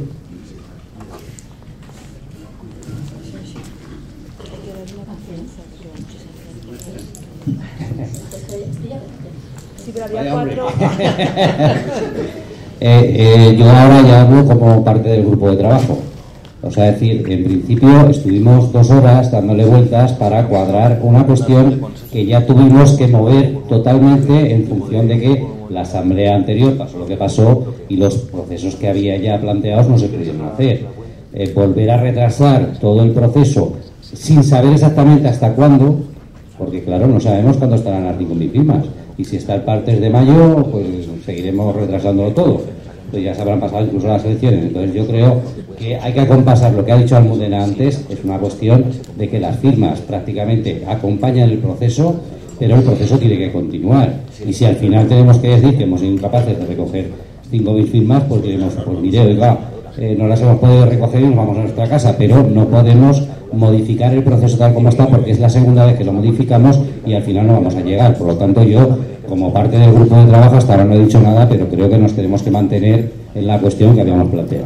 eh, eh, yo ahora ya hablo como parte del grupo de trabajo. O sea, es decir, en principio estuvimos dos horas dándole vueltas para cuadrar una cuestión que ya tuvimos que mover totalmente en función de que la asamblea anterior pasó lo que pasó y los procesos que había ya planteados no se pudieron hacer. Eh, volver a retrasar todo el proceso sin saber exactamente hasta cuándo, porque claro, no sabemos cuándo estarán las cinco mil firmas, y si está el partes de mayo, pues seguiremos retrasándolo todo, pues ya se habrán pasado incluso las elecciones. Entonces yo creo que hay que acompasar lo que ha dicho Almudena antes, es una cuestión de que las firmas prácticamente acompañan el proceso, pero el proceso tiene que continuar, y si al final tenemos que decir que hemos sido incapaces de recoger cinco mil firmas, pues diremos, pues mire, oiga, Eh, no las hemos podido recoger y nos vamos a nuestra casa, pero no podemos modificar el proceso tal como está, porque es la segunda vez que lo modificamos y al final no vamos a llegar. Por lo tanto, yo, como parte del grupo de trabajo, hasta ahora no he dicho nada, pero creo que nos tenemos que mantener en la cuestión que habíamos planteado.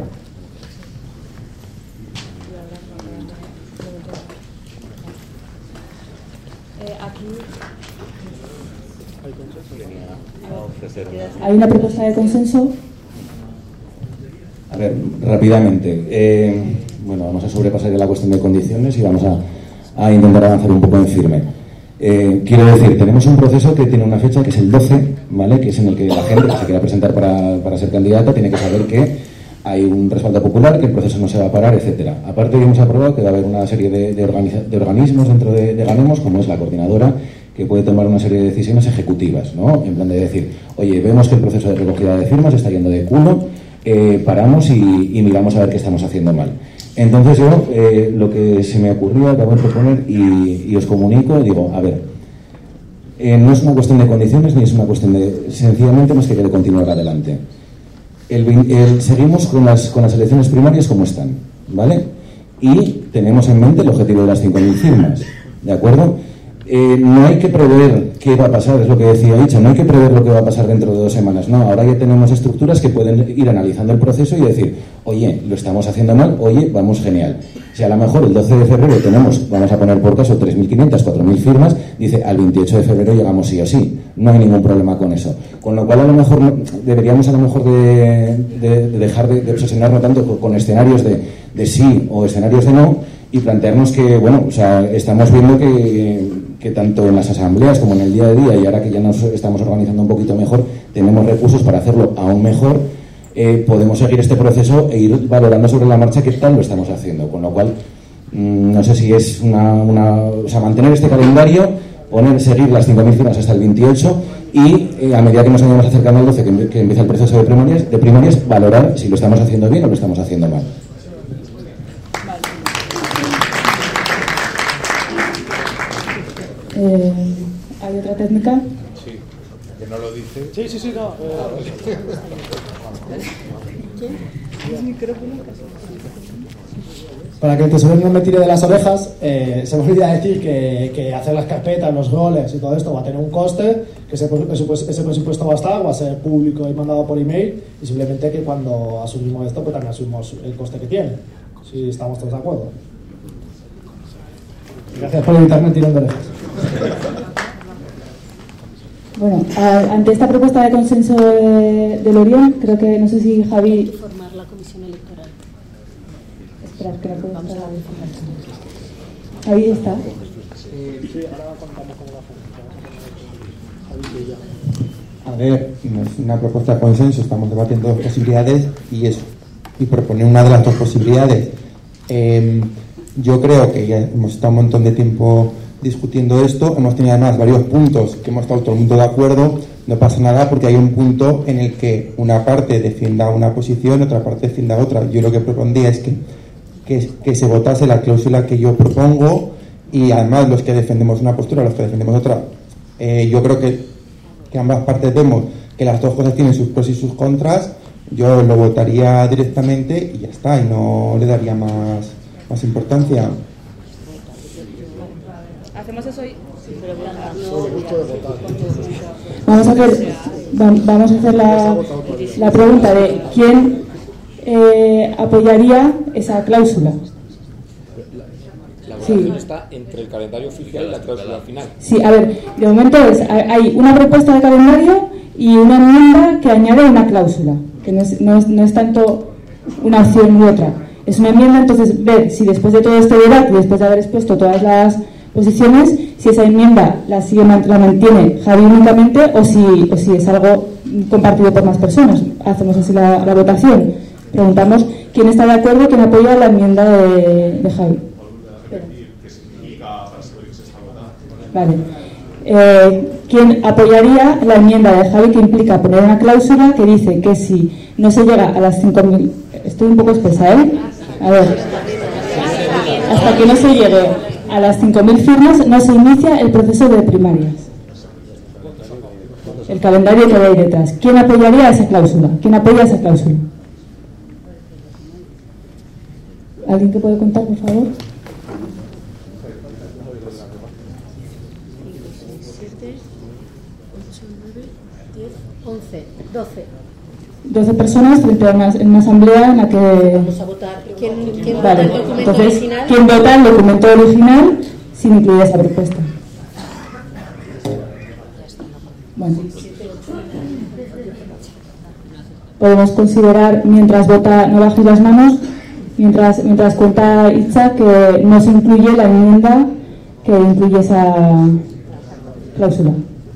¿Hay una propuesta de consenso? A ver, rápidamente. Eh, bueno, vamos a sobrepasar ya la cuestión de condiciones y vamos a, a intentar avanzar un poco en firme. Eh, quiero decir, tenemos un proceso que tiene una fecha que es el doce, ¿vale? Que es en el que la gente que se quiera presentar para, para ser candidata tiene que saber que hay un respaldo popular, que el proceso no se va a parar, etcétera. Aparte, hoy hemos aprobado que va a haber una serie de, de, organiza, de organismos dentro de, de Ganemos, como es la coordinadora, que puede tomar una serie de decisiones ejecutivas, ¿no? En plan de decir, oye, vemos que el proceso de recogida de firmas está yendo de culo, eh, paramos y, y miramos a ver qué estamos haciendo mal. Entonces yo, eh, lo que se me ocurrió, acabo de proponer y, y os comunico, digo, a ver, eh, no es una cuestión de condiciones ni es una cuestión de, sencillamente, más que de continuar adelante. El, el, seguimos con las, con las elecciones primarias como están, ¿vale? Y tenemos en mente el objetivo de las cinco mil firmas, ¿de acuerdo? Eh, no hay que prever qué va a pasar, es lo que decía Icha, no hay que prever lo que va a pasar dentro de dos semanas, no, ahora ya tenemos estructuras que pueden ir analizando el proceso y decir, oye, lo estamos haciendo mal, oye, vamos genial. Si a lo mejor el doce de febrero tenemos, vamos a poner por caso, tres mil quinientas, cuatro mil firmas, dice, al veintiocho de febrero llegamos sí o sí, no hay ningún problema con eso. Con lo cual a lo mejor no, deberíamos a lo mejor de, de, de dejar de, de obsesionarnos tanto con, con escenarios de, de sí o escenarios de no, y plantearnos que, bueno, o sea, estamos viendo que, que tanto en las asambleas como en el día a día, y ahora que ya nos estamos organizando un poquito mejor, tenemos recursos para hacerlo aún mejor, eh, podemos seguir este proceso e ir valorando sobre la marcha qué tal lo estamos haciendo. Con lo cual, mmm, no sé si es una, una... O sea, mantener este calendario, poner, seguir las cinco mil firmas hasta el veintiocho y eh, a medida que nos vayamos acercando al doce, que, que empieza el proceso de primarias, de primarias, valorar si lo estamos haciendo bien o lo estamos haciendo mal. Eh, ¿Hay otra técnica? Sí, que no lo dice. Sí, sí, sí, no. Eh... Para que el tesorero no me tire de las orejas, eh, se me olvida decir que, que hacer las carpetas, los goles y todo esto va a tener un coste, que ese, ese presupuesto va a estar, va a ser público y mandado por email, y simplemente que cuando asumimos esto, pues también asumimos el coste que tiene, si estamos todos de acuerdo. Gracias por evitarme el tirón de orejas. Bueno, a, ante esta propuesta de consenso de, del Orión, creo que, no sé si Javi... Formar la comisión electoral. Espera, que no puedo Vamos estar a Ahí está. Sí, ahora contamos con la A ver, no es una propuesta de consenso, estamos debatiendo dos posibilidades y eso, y proponer una de las dos posibilidades. Eh, yo creo que ya hemos estado un montón de tiempo discutiendo esto, hemos tenido además varios puntos que hemos estado todo el mundo de acuerdo, no pasa nada porque hay un punto en el que una parte defienda una posición, otra parte defienda otra. Yo lo que propondría es que, que, que se votase la cláusula que yo propongo y además los que defendemos una postura, los que defendemos otra. Eh, yo creo que, que ambas partes vemos que las dos cosas tienen sus pros y sus contras, yo lo votaría directamente y ya está, y no le daría más, más importancia. ¿Hacemos eso hoy? Vamos a hacer, vamos a hacer la, la pregunta de quién eh, apoyaría esa cláusula. La votación Sí. está entre el calendario oficial y la cláusula final. Sí, a ver, de momento es, hay una propuesta de calendario y una enmienda que añade una cláusula, que no es, no es, no es tanto una opción u otra. es una enmienda, entonces ver si después de todo este debate y después de haber expuesto todas las posiciones, si esa enmienda la, sigue, la mantiene Javi únicamente o si, o si es algo compartido por más personas. Hacemos así la, la votación. Preguntamos quién está de acuerdo, quién apoya la enmienda de, de Javi. Vale. Eh, ¿Quién apoyaría la enmienda de Javi que implica poner una cláusula que dice que si no se llega a las cinco mil... Estoy un poco espesa, ¿eh? A ver. Hasta que no se llegue a las cinco mil firmas no se inicia el proceso de primarias. El calendario que hay detrás. ¿Quién apoyaría esa cláusula? ¿Quién apoya esa cláusula? ¿Alguien que puede contar, por favor? once, doce. doce personas frente a una, en una asamblea en la que... Vamos a votar. ¿Quién, quién vale. vota el documento Entonces, original? ¿quién vota el documento original sin incluir esa propuesta? Bueno. Podemos considerar, mientras vota, no bajéis las manos, mientras, mientras cuenta Itza, que no se incluye la enmienda que incluye esa cláusula.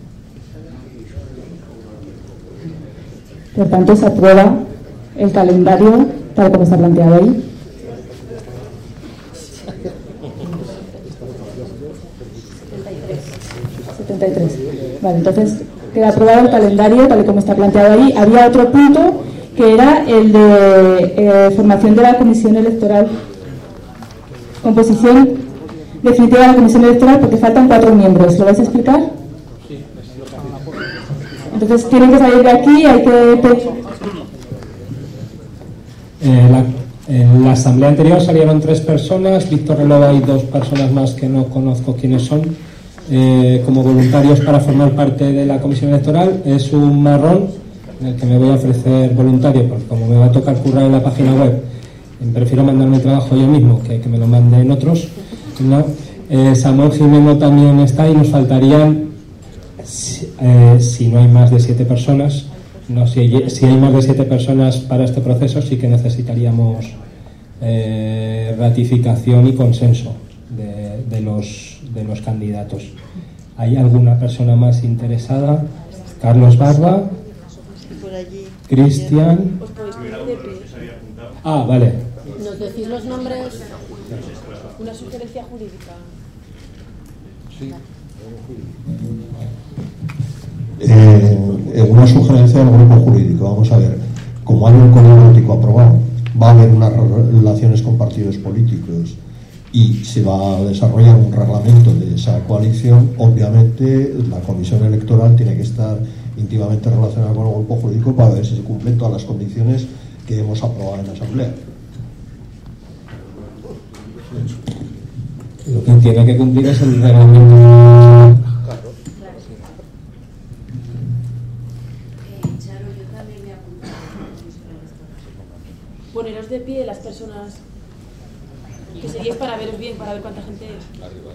Por tanto, se aprueba el calendario tal como está planteado ahí. setenta y tres. Vale, entonces queda aprobado el calendario tal y como está planteado ahí. Había otro punto que era el de eh, formación de la comisión electoral. Composición definitiva de la comisión electoral porque faltan cuatro miembros. ¿Lo vais a explicar? Entonces tienen que salir de aquí, hay que... Eh, la, en la asamblea anterior salieron tres personas, Víctor Relova y dos personas más que no conozco quiénes son, eh, como voluntarios para formar parte de la comisión electoral. Es un marrón en el que me voy a ofrecer voluntario, porque como me va a tocar currar en la página web, prefiero mandarme el trabajo yo mismo que que me lo manden otros, ¿no? Eh, Samuel Jimeno también está y nos faltarían... Si, eh, si no hay más de siete personas, no, si, hay, si hay más de siete personas para este proceso, sí que necesitaríamos eh, ratificación y consenso de, de, los, de los candidatos. ¿Hay alguna persona más interesada? Carlos Barba, Cristian. Ah, vale. ¿Nos decís los nombres? Una sugerencia jurídica. Sí. Eh, una sugerencia del grupo jurídico. Vamos a ver, como hay un código ético aprobado, va a haber unas relaciones con partidos políticos y se va a desarrollar un reglamento de esa coalición. Obviamente la comisión electoral tiene que estar íntimamente relacionada con el grupo jurídico para ver si se cumplen todas las condiciones que hemos aprobado en la asamblea. Lo que tiene que cumplir es el reglamento. Poneros de pie las personas que seguís para veros bien, para ver cuánta gente es.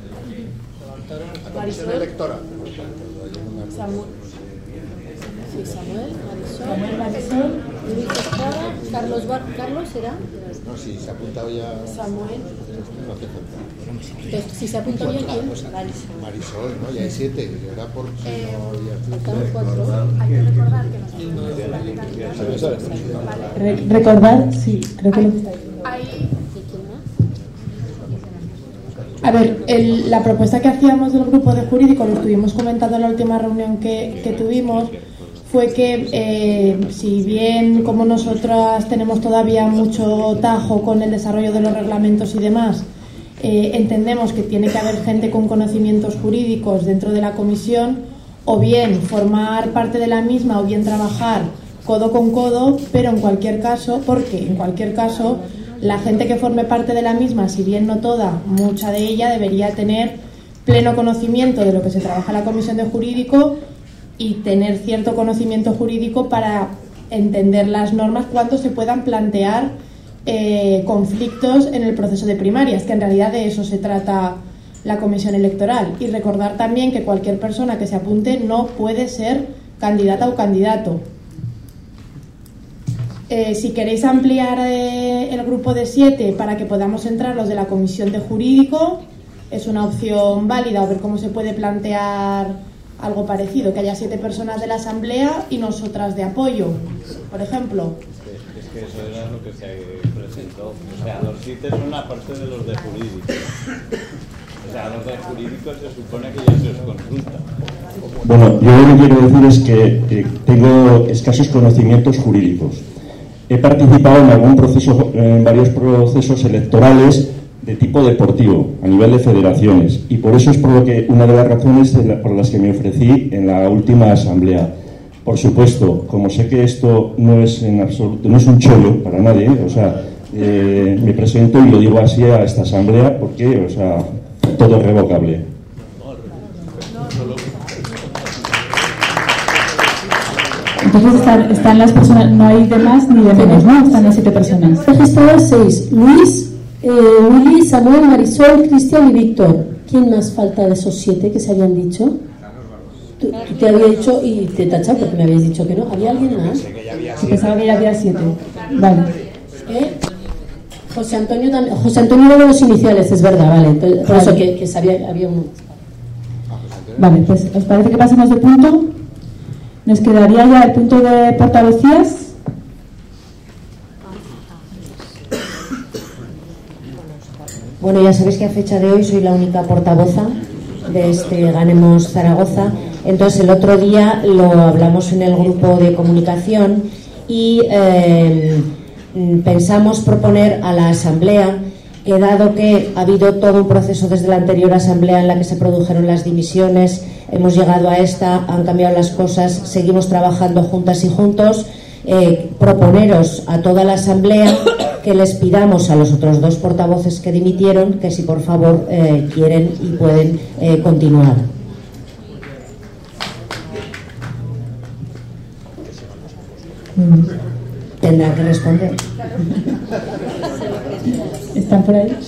La comisión electoral. Samuel. Sí, Samuel, Marisol. Samuel, Marisol. Luis Estrada, Carlos Bar ¿Carlos será? No, sí, se ha apuntado ya. Samuel. No hace falta. Entonces, si se ha apuntado ya, ¿quién? Marisol. Marisol, ¿no? Ya hay siete. Era por si Eh, no había. faltaban cuatro. Hay que recordar que nosotros. Re recordar, sí, creo que lo está A ver, el, la propuesta que hacíamos del grupo de jurídico, lo estuvimos comentando en la última reunión que, que tuvimos, fue que eh, si bien como nosotras tenemos todavía mucho tajo con el desarrollo de los reglamentos y demás, eh, entendemos que tiene que haber gente con conocimientos jurídicos dentro de la comisión, o bien formar parte de la misma, o bien trabajar codo con codo, pero en cualquier caso, porque en cualquier caso la gente que forme parte de la misma, si bien no toda, mucha de ella debería tener pleno conocimiento de lo que se trabaja en la comisión de jurídico y tener cierto conocimiento jurídico para entender las normas cuando se puedan plantear eh, conflictos en el proceso de primarias, que en realidad de eso se trata la comisión electoral. Y recordar también que cualquier persona que se apunte no puede ser candidata o candidato. Eh, si queréis ampliar eh, el grupo de siete para que podamos entrar los de la comisión de jurídico, es una opción válida, o ver cómo se puede plantear algo parecido, que haya siete personas de la asamblea y nosotras de apoyo, por ejemplo. Es que eso era lo que se presentó. O sea, los siete son la parte de los de jurídico. O sea, los de jurídico se supone que ya se os consulta. Bueno, yo lo que quiero decir es que eh, tengo escasos conocimientos jurídicos. He participado en algún proceso, en varios procesos electorales de tipo deportivo, a nivel de federaciones, y por eso es por lo que una de las razones de la, por las que me ofrecí en la última asamblea. Por supuesto, como sé que esto no es en absoluto, no es un chollo para nadie, o sea, eh, me presento y lo digo así a esta asamblea porque, o sea, todo es revocable. Entonces están, están las personas, no hay de más ni de menos, ¿no? Están las siete personas. Registrados seis: Luis, eh, Willy, Samuel, Marisol, Cristian y Víctor. ¿Quién más falta de esos siete que se habían dicho? Tú, tú te había dicho y te he tachado porque me habías dicho que no. ¿Había alguien más? Sí, pensaba que ya había siete. Vale. ¿Eh? José Antonio también. José Antonio era de los iniciales, es verdad, vale. Entonces, por eso que, que sabía, había un. Vale, pues ¿os parece que pasemos de punto? Nos quedaría ya el punto de portavocías. Bueno, ya sabéis que a fecha de hoy soy la única portavoza de este Ganemos Zaragoza. Entonces el otro día lo hablamos en el grupo de comunicación y eh, pensamos proponer a la asamblea que, dado que ha habido todo un proceso desde la anterior asamblea en la que se produjeron las dimisiones, hemos llegado a esta, han cambiado las cosas, seguimos trabajando juntas y juntos, eh, proponeros a toda la asamblea que les pidamos a los otros dos portavoces que dimitieron que si por favor eh, quieren y pueden eh, continuar. Tendrán que responder. ¿Están por ahí?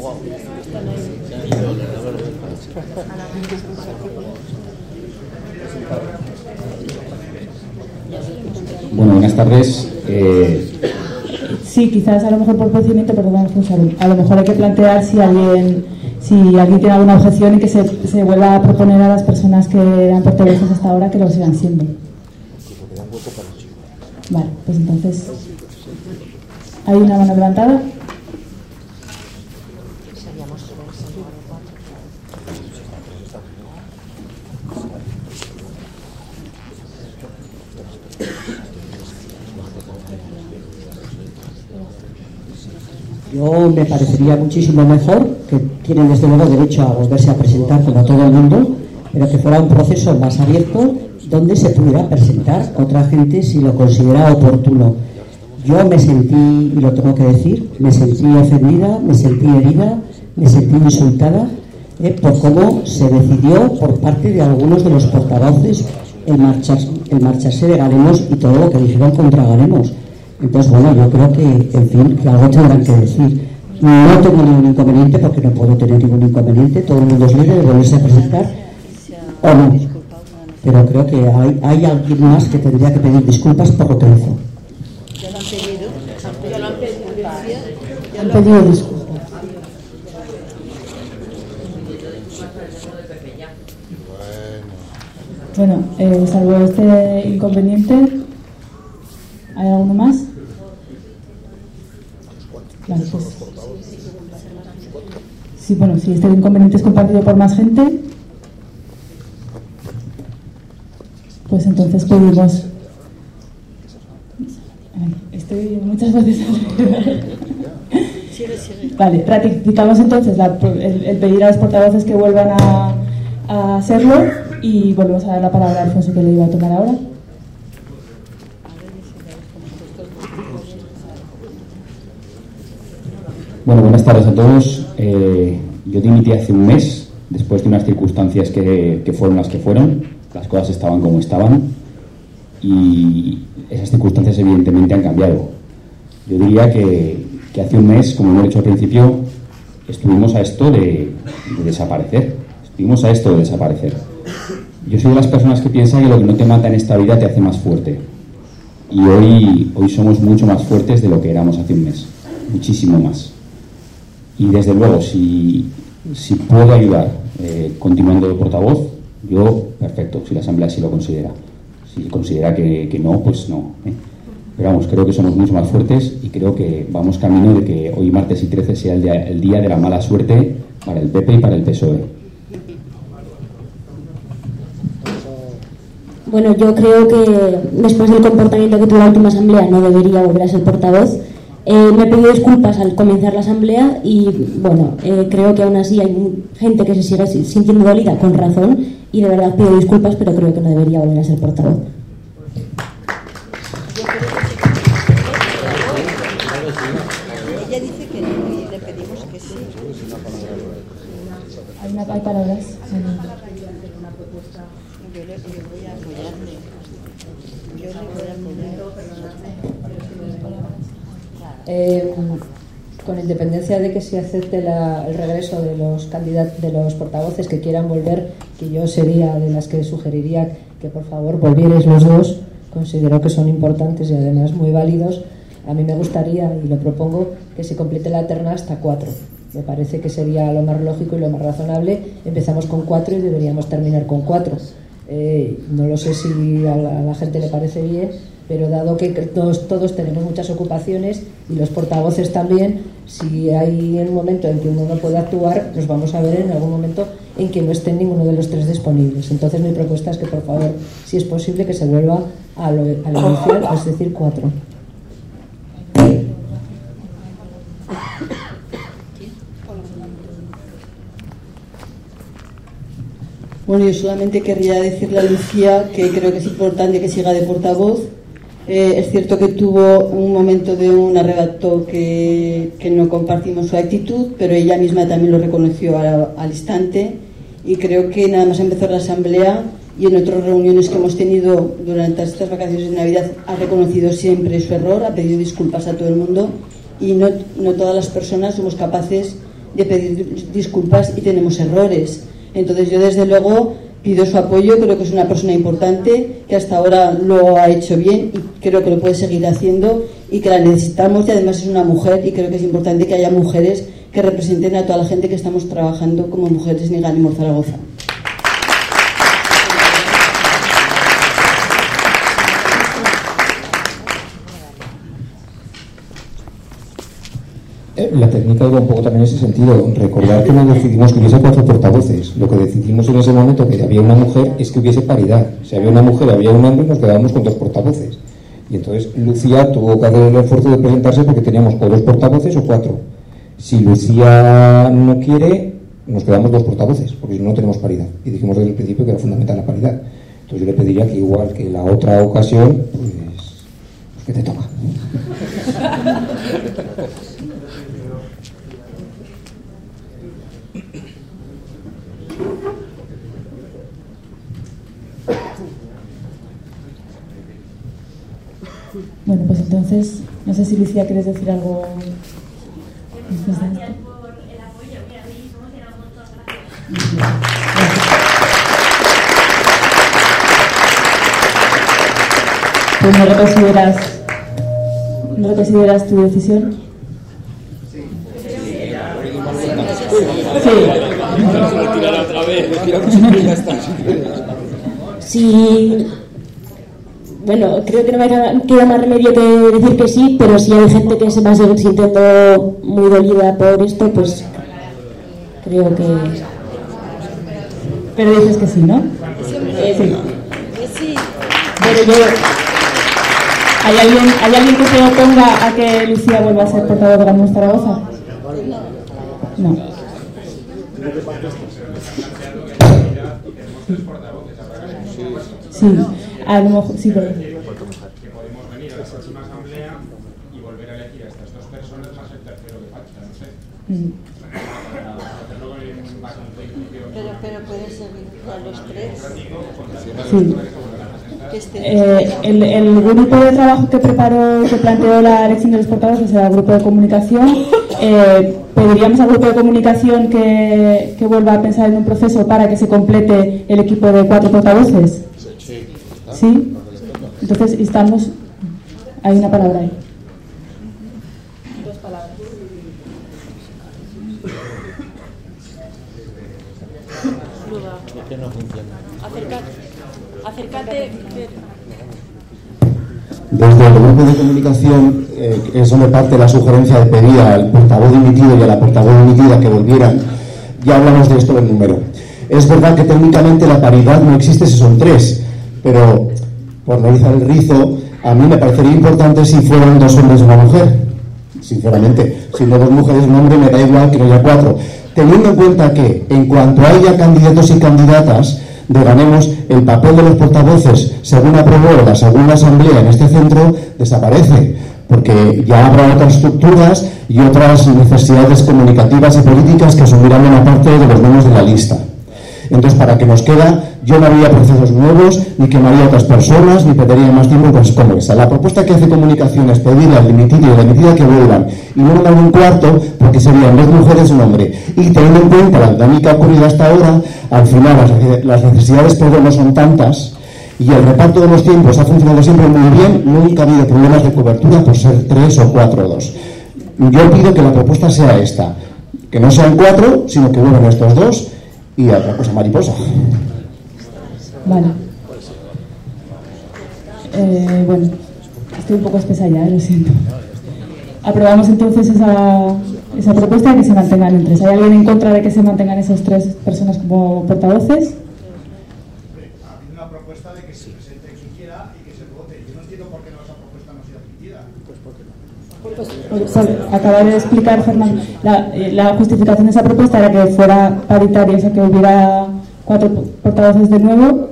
Bueno, buenas tardes. Eh... Sí, quizás a lo mejor por procedimiento, perdón, a lo mejor hay que plantear si alguien si alguien tiene alguna objeción y que se, se vuelva a proponer a las personas que eran portavoces hasta ahora que lo sigan siendo. Vale, pues entonces ¿hay una mano levantada? Yo me parecería muchísimo mejor, que tienen desde luego derecho a volverse a presentar como todo el mundo, pero que fuera un proceso más abierto donde se pudiera presentar otra gente si lo considera oportuno. Yo me sentí, y lo tengo que decir, me sentí ofendida, me sentí herida, me sentí insultada eh, por cómo se decidió por parte de algunos de los portavoces el, marchar, el marcharse de Ganemos y todo lo que dijeron contra Ganemos. Entonces, bueno, yo creo que, en fin, que algo tendrán que decir. No tengo ningún inconveniente, porque no puedo tener ningún inconveniente, todo el mundo es libre de volverse a presentar o no. Pero creo que hay, hay alguien más que tendría que pedir disculpas por lo que hizo. Ya lo han pedido, ya lo han pedido, ya Han pedido disculpas. Bueno, eh, salvo este inconveniente, ¿hay alguno más? Vale, pues. Sí, bueno, si este inconveniente es compartido por más gente, pues entonces pedimos. Ay, estoy muchas veces. Vale, ratificamos entonces la, el, el pedir a los portavoces que vuelvan a, a hacerlo y volvemos a dar la palabra a Alfonso, que le iba a tomar ahora. Bueno, buenas tardes a todos. Eh, yo dimití hace un mes, después de unas circunstancias que, que fueron las que fueron. Las cosas estaban como estaban y esas circunstancias evidentemente han cambiado. Yo diría que, que hace un mes, como hemos dicho al principio, estuvimos a esto de, de desaparecer. Estuvimos a esto de desaparecer. Yo soy de las personas que piensan que lo que no te mata en esta vida te hace más fuerte. y hoy, hoy somos mucho más fuertes de lo que éramos hace un mes, muchísimo más. Y desde luego, si, si puedo ayudar eh, continuando de portavoz, yo, perfecto, si la Asamblea así lo considera. Si considera que, que no, pues no. ¿eh? Pero vamos, creo que somos mucho más fuertes y creo que vamos camino de que hoy martes y trece sea el día, el día de la mala suerte para el P P y para el P S O E. Bueno, yo creo que después del comportamiento que tuvo la última asamblea no debería volver a ser portavoz. Eh, me he pedido disculpas al comenzar la asamblea y, bueno, eh, creo que aún así hay gente que se sigue sintiendo dolida con razón y de verdad pido disculpas, pero creo que no debería volver a ser portavoz. Ella dice que no y le pedimos que sí. Hay, una, hay palabras. Yo le, yo voy a apoyarle. Yo le voy a apoyar. Eh, con independencia de que se acepte la, el regreso de los candidatos, de los portavoces que quieran volver, que yo sería de las que sugeriría que por favor volvierais los dos, considero que son importantes y además muy válidos. A mí me gustaría, y lo propongo, que se complete la terna hasta cuatro. Me parece que sería lo más lógico y lo más razonable. Empezamos con cuatro y deberíamos terminar con cuatro. Eh, no lo sé si a la, a la gente le parece bien, pero dado que todos, todos tenemos muchas ocupaciones y los portavoces también, si hay un momento en que uno no puede actuar, nos vamos a ver en algún momento en que no esté ninguno de los tres disponibles. Entonces mi propuesta es que por favor, si es posible, que se vuelva a lo, a lo inicial, es decir, cuatro. Bueno, yo solamente querría decirle a Lucía que creo que es importante que siga de portavoz. Eh, es cierto que tuvo un momento de un arrebato que, que no compartimos su actitud, pero ella misma también lo reconoció al, al instante, y creo que nada más empezar la asamblea y en otras reuniones que hemos tenido durante estas vacaciones de Navidad ha reconocido siempre su error, ha pedido disculpas a todo el mundo, y no, no todas las personas somos capaces de pedir disculpas y tenemos errores. Entonces yo desde luego pido su apoyo, creo que es una persona importante, que hasta ahora lo ha hecho bien y creo que lo puede seguir haciendo y que la necesitamos, y además es una mujer y creo que es importante que haya mujeres que representen a toda la gente que estamos trabajando como mujeres en Ganimor Zaragoza. La técnica iba un poco también en ese sentido. Recordar que no decidimos que hubiese cuatro portavoces. Lo que decidimos en ese momento, que había una mujer, es que hubiese paridad. Si había una mujer, había un hombre, nos quedábamos con dos portavoces. Y entonces Lucía tuvo que hacer el esfuerzo de presentarse porque teníamos o dos portavoces o cuatro. Si Lucía no quiere, nos quedamos dos portavoces, porque si no, no tenemos paridad. Y dijimos desde el principio que era fundamental la paridad. Entonces yo le pediría que igual que la otra ocasión, pues, pues que te toca. Bueno, pues entonces, no sé si Lucía quieres decir algo después de esto. Pues no reconsideras, ¿no reconsideras tu decisión? Sí. Bueno, creo que no me queda más remedio que decir que sí, pero si hay gente que se va a seguir sintiendo muy dolida por esto, pues creo que... Pero dices que sí, ¿no? Eh, sí. Sí. Pero yo... ¿Hay alguien, ¿Hay alguien que se oponga a que Lucía vuelva a ser portavoz de Ganimor Zaragoza? No. Sí. A lo mejor, sí, pero... Que podemos venir a la próxima asamblea y volver a elegir a estas dos personas más el tercero que falta, no sé. Mm. Pero, pero pueden seguir a los tres. Sí. Que estén Eh, el, el grupo de trabajo que preparó, que planteó la elección de los portavoces era el grupo de comunicación. Eh, pediríamos al grupo de comunicación que, que vuelva a pensar en un proceso para que se complete el equipo de cuatro portavoces. ¿Sí? Entonces estamos... hay una palabra ahí. Dos palabras. Es que no funciona. Acércate. Acércate. Desde el grupo de comunicación, eh, es donde parte la sugerencia de pedir al portavoz dimitido y a la portavoz dimitida que volvieran. Ya hablamos de esto del número. Es verdad que técnicamente la paridad no existe si son tres, pero por no rizar el rizo, a mí me parecería importante si fueran dos hombres y una mujer. Sinceramente, siendo dos mujeres y un hombre me da igual que no haya cuatro. Teniendo en cuenta que, en cuanto haya candidatos y candidatas, de Ganemos, el papel de los portavoces, según aprobó la segunda asamblea en este centro, desaparece, porque ya habrá otras estructuras y otras necesidades comunicativas y políticas que asumirán una parte de los miembros de la lista. Entonces, para que nos queda, yo no haría procesos nuevos, ni quemaría a otras personas, ni perdería más tiempo en cosas como esa. La propuesta que hace comunicación es pedirle al dimitido y a la dimitida que vuelvan, y no en un cuarto, porque serían dos mujeres y un hombre. Y teniendo en cuenta la dinámica ocurrida hasta ahora, al final las, las necesidades pero no son tantas, y el reparto de los tiempos ha funcionado siempre muy bien, nunca ha habido problemas de cobertura por ser tres o cuatro o dos. Yo pido que la propuesta sea esta, que no sean cuatro, sino que vuelvan estos dos, y a otra cosa mariposa. Vale. Eh, bueno, estoy un poco espesa ya, lo siento. Aprobamos entonces esa, esa propuesta de que se mantengan en tres. ¿Hay alguien en contra de que se mantengan esas tres personas como portavoces? Hay una propuesta de que se presente quien quiera y que se vote. Yo no entiendo por qué no esa propuesta no ha sido admitida. Pues porque no. Pues, acaba de explicar Fernando, la, la justificación de esa propuesta era que fuera paritaria, o sea que hubiera cuatro portavoces de nuevo.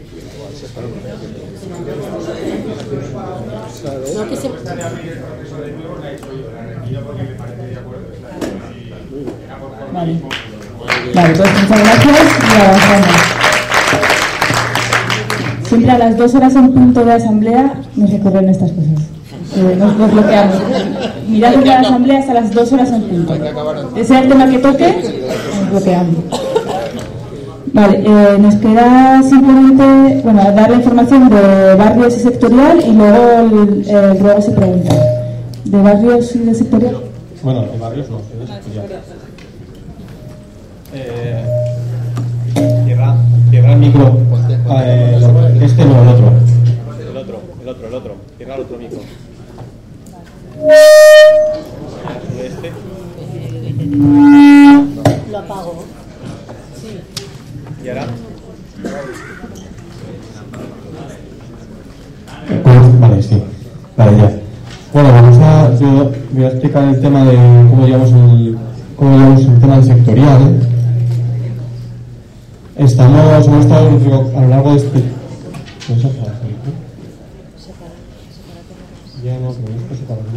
Vale, vale, pues muchas gracias y avanzamos. Siempre a las dos horas en punto de asamblea nos ocurren estas cosas. Eh, nos, nos bloqueamos. Mirad en la asamblea hasta las dos horas en punto. Ese es el tema que toque, nos bloqueamos. Vale, eh, nos queda simplemente, bueno, dar la información de barrios y sectorial y luego el, el ruego se pregunta. ¿De barrios y de sectorial? Bueno, de barrios no, de sectorial. Eh, cierra, cierra el micro. Eh, este no, el otro. El otro, el otro, el otro. Cierra el otro micro. Este. Lo apago. Sí. ¿Y ahora? Vale, sí. Vale, ya. Bueno, vamos a, yo voy a explicar el tema de cómo llevamos el, cómo llevamos el tema del sectorial. Estamos, hemos estado a lo largo de este... Ya no, pero esto se para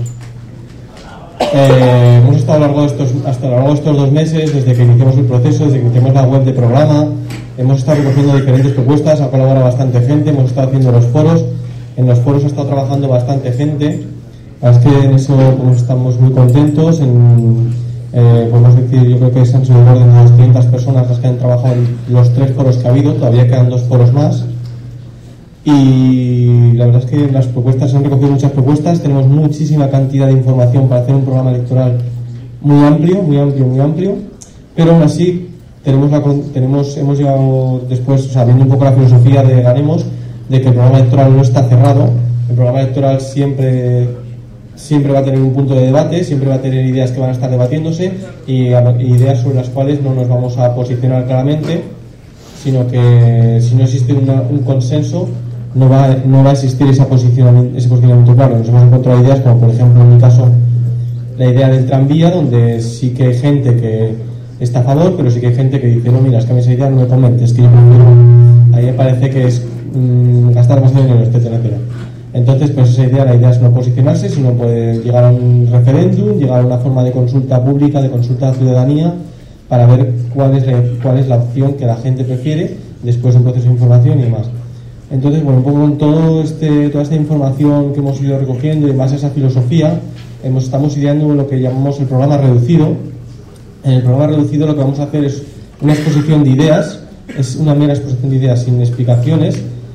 Eh, hemos estado a lo largo de estos, hasta a lo largo de estos dos meses, desde que iniciamos el proceso, desde que iniciamos la web de programa, hemos estado recogiendo diferentes propuestas, ha colaborado bastante gente, hemos estado haciendo los foros, en los foros ha estado trabajando bastante gente, es que en eso pues, estamos muy contentos, en, eh, podemos decir, yo creo que se han sido orden de doscientas personas las que han trabajado en los tres foros que ha habido, todavía quedan dos foros más. Y la verdad es que las propuestas, se han recogido muchas propuestas, tenemos muchísima cantidad de información para hacer un programa electoral muy amplio, muy amplio, muy amplio, pero aún así tenemos la, tenemos, hemos llegado después, o sea, viendo un poco la filosofía de Ganemos, de que el programa electoral no está cerrado, el programa electoral siempre, siempre va a tener un punto de debate, siempre va a tener ideas que van a estar debatiéndose y, y ideas sobre las cuales no nos vamos a posicionar claramente, sino que si no existe una, un consenso, no va, no va a existir esa posicionamiento, ese posicionamiento claro. Nos hemos encontrado ideas como, por ejemplo, en mi caso, la idea del tranvía, donde sí que hay gente que está a favor, pero sí que hay gente que dice, no, mira, es que a mí esa idea no me convence, es que yo prefiero, ahí me parece que es mmm, gastar más dinero, etcétera, etcétera. Entonces, pues esa idea, la idea es no posicionarse, sino poder llegar a un referéndum, llegar a una forma de consulta pública, de consulta a la ciudadanía, para ver cuál es, la, cuál es la opción que la gente prefiere después de un proceso de información y demás. Entonces, bueno, un poco con todo este, toda esta información que hemos ido recogiendo y en base a esa filosofía, hemos, estamos ideando lo que llamamos el programa reducido. En el programa reducido lo que vamos a hacer es una exposición de ideas, es una mera exposición de ideas sin explicaciones,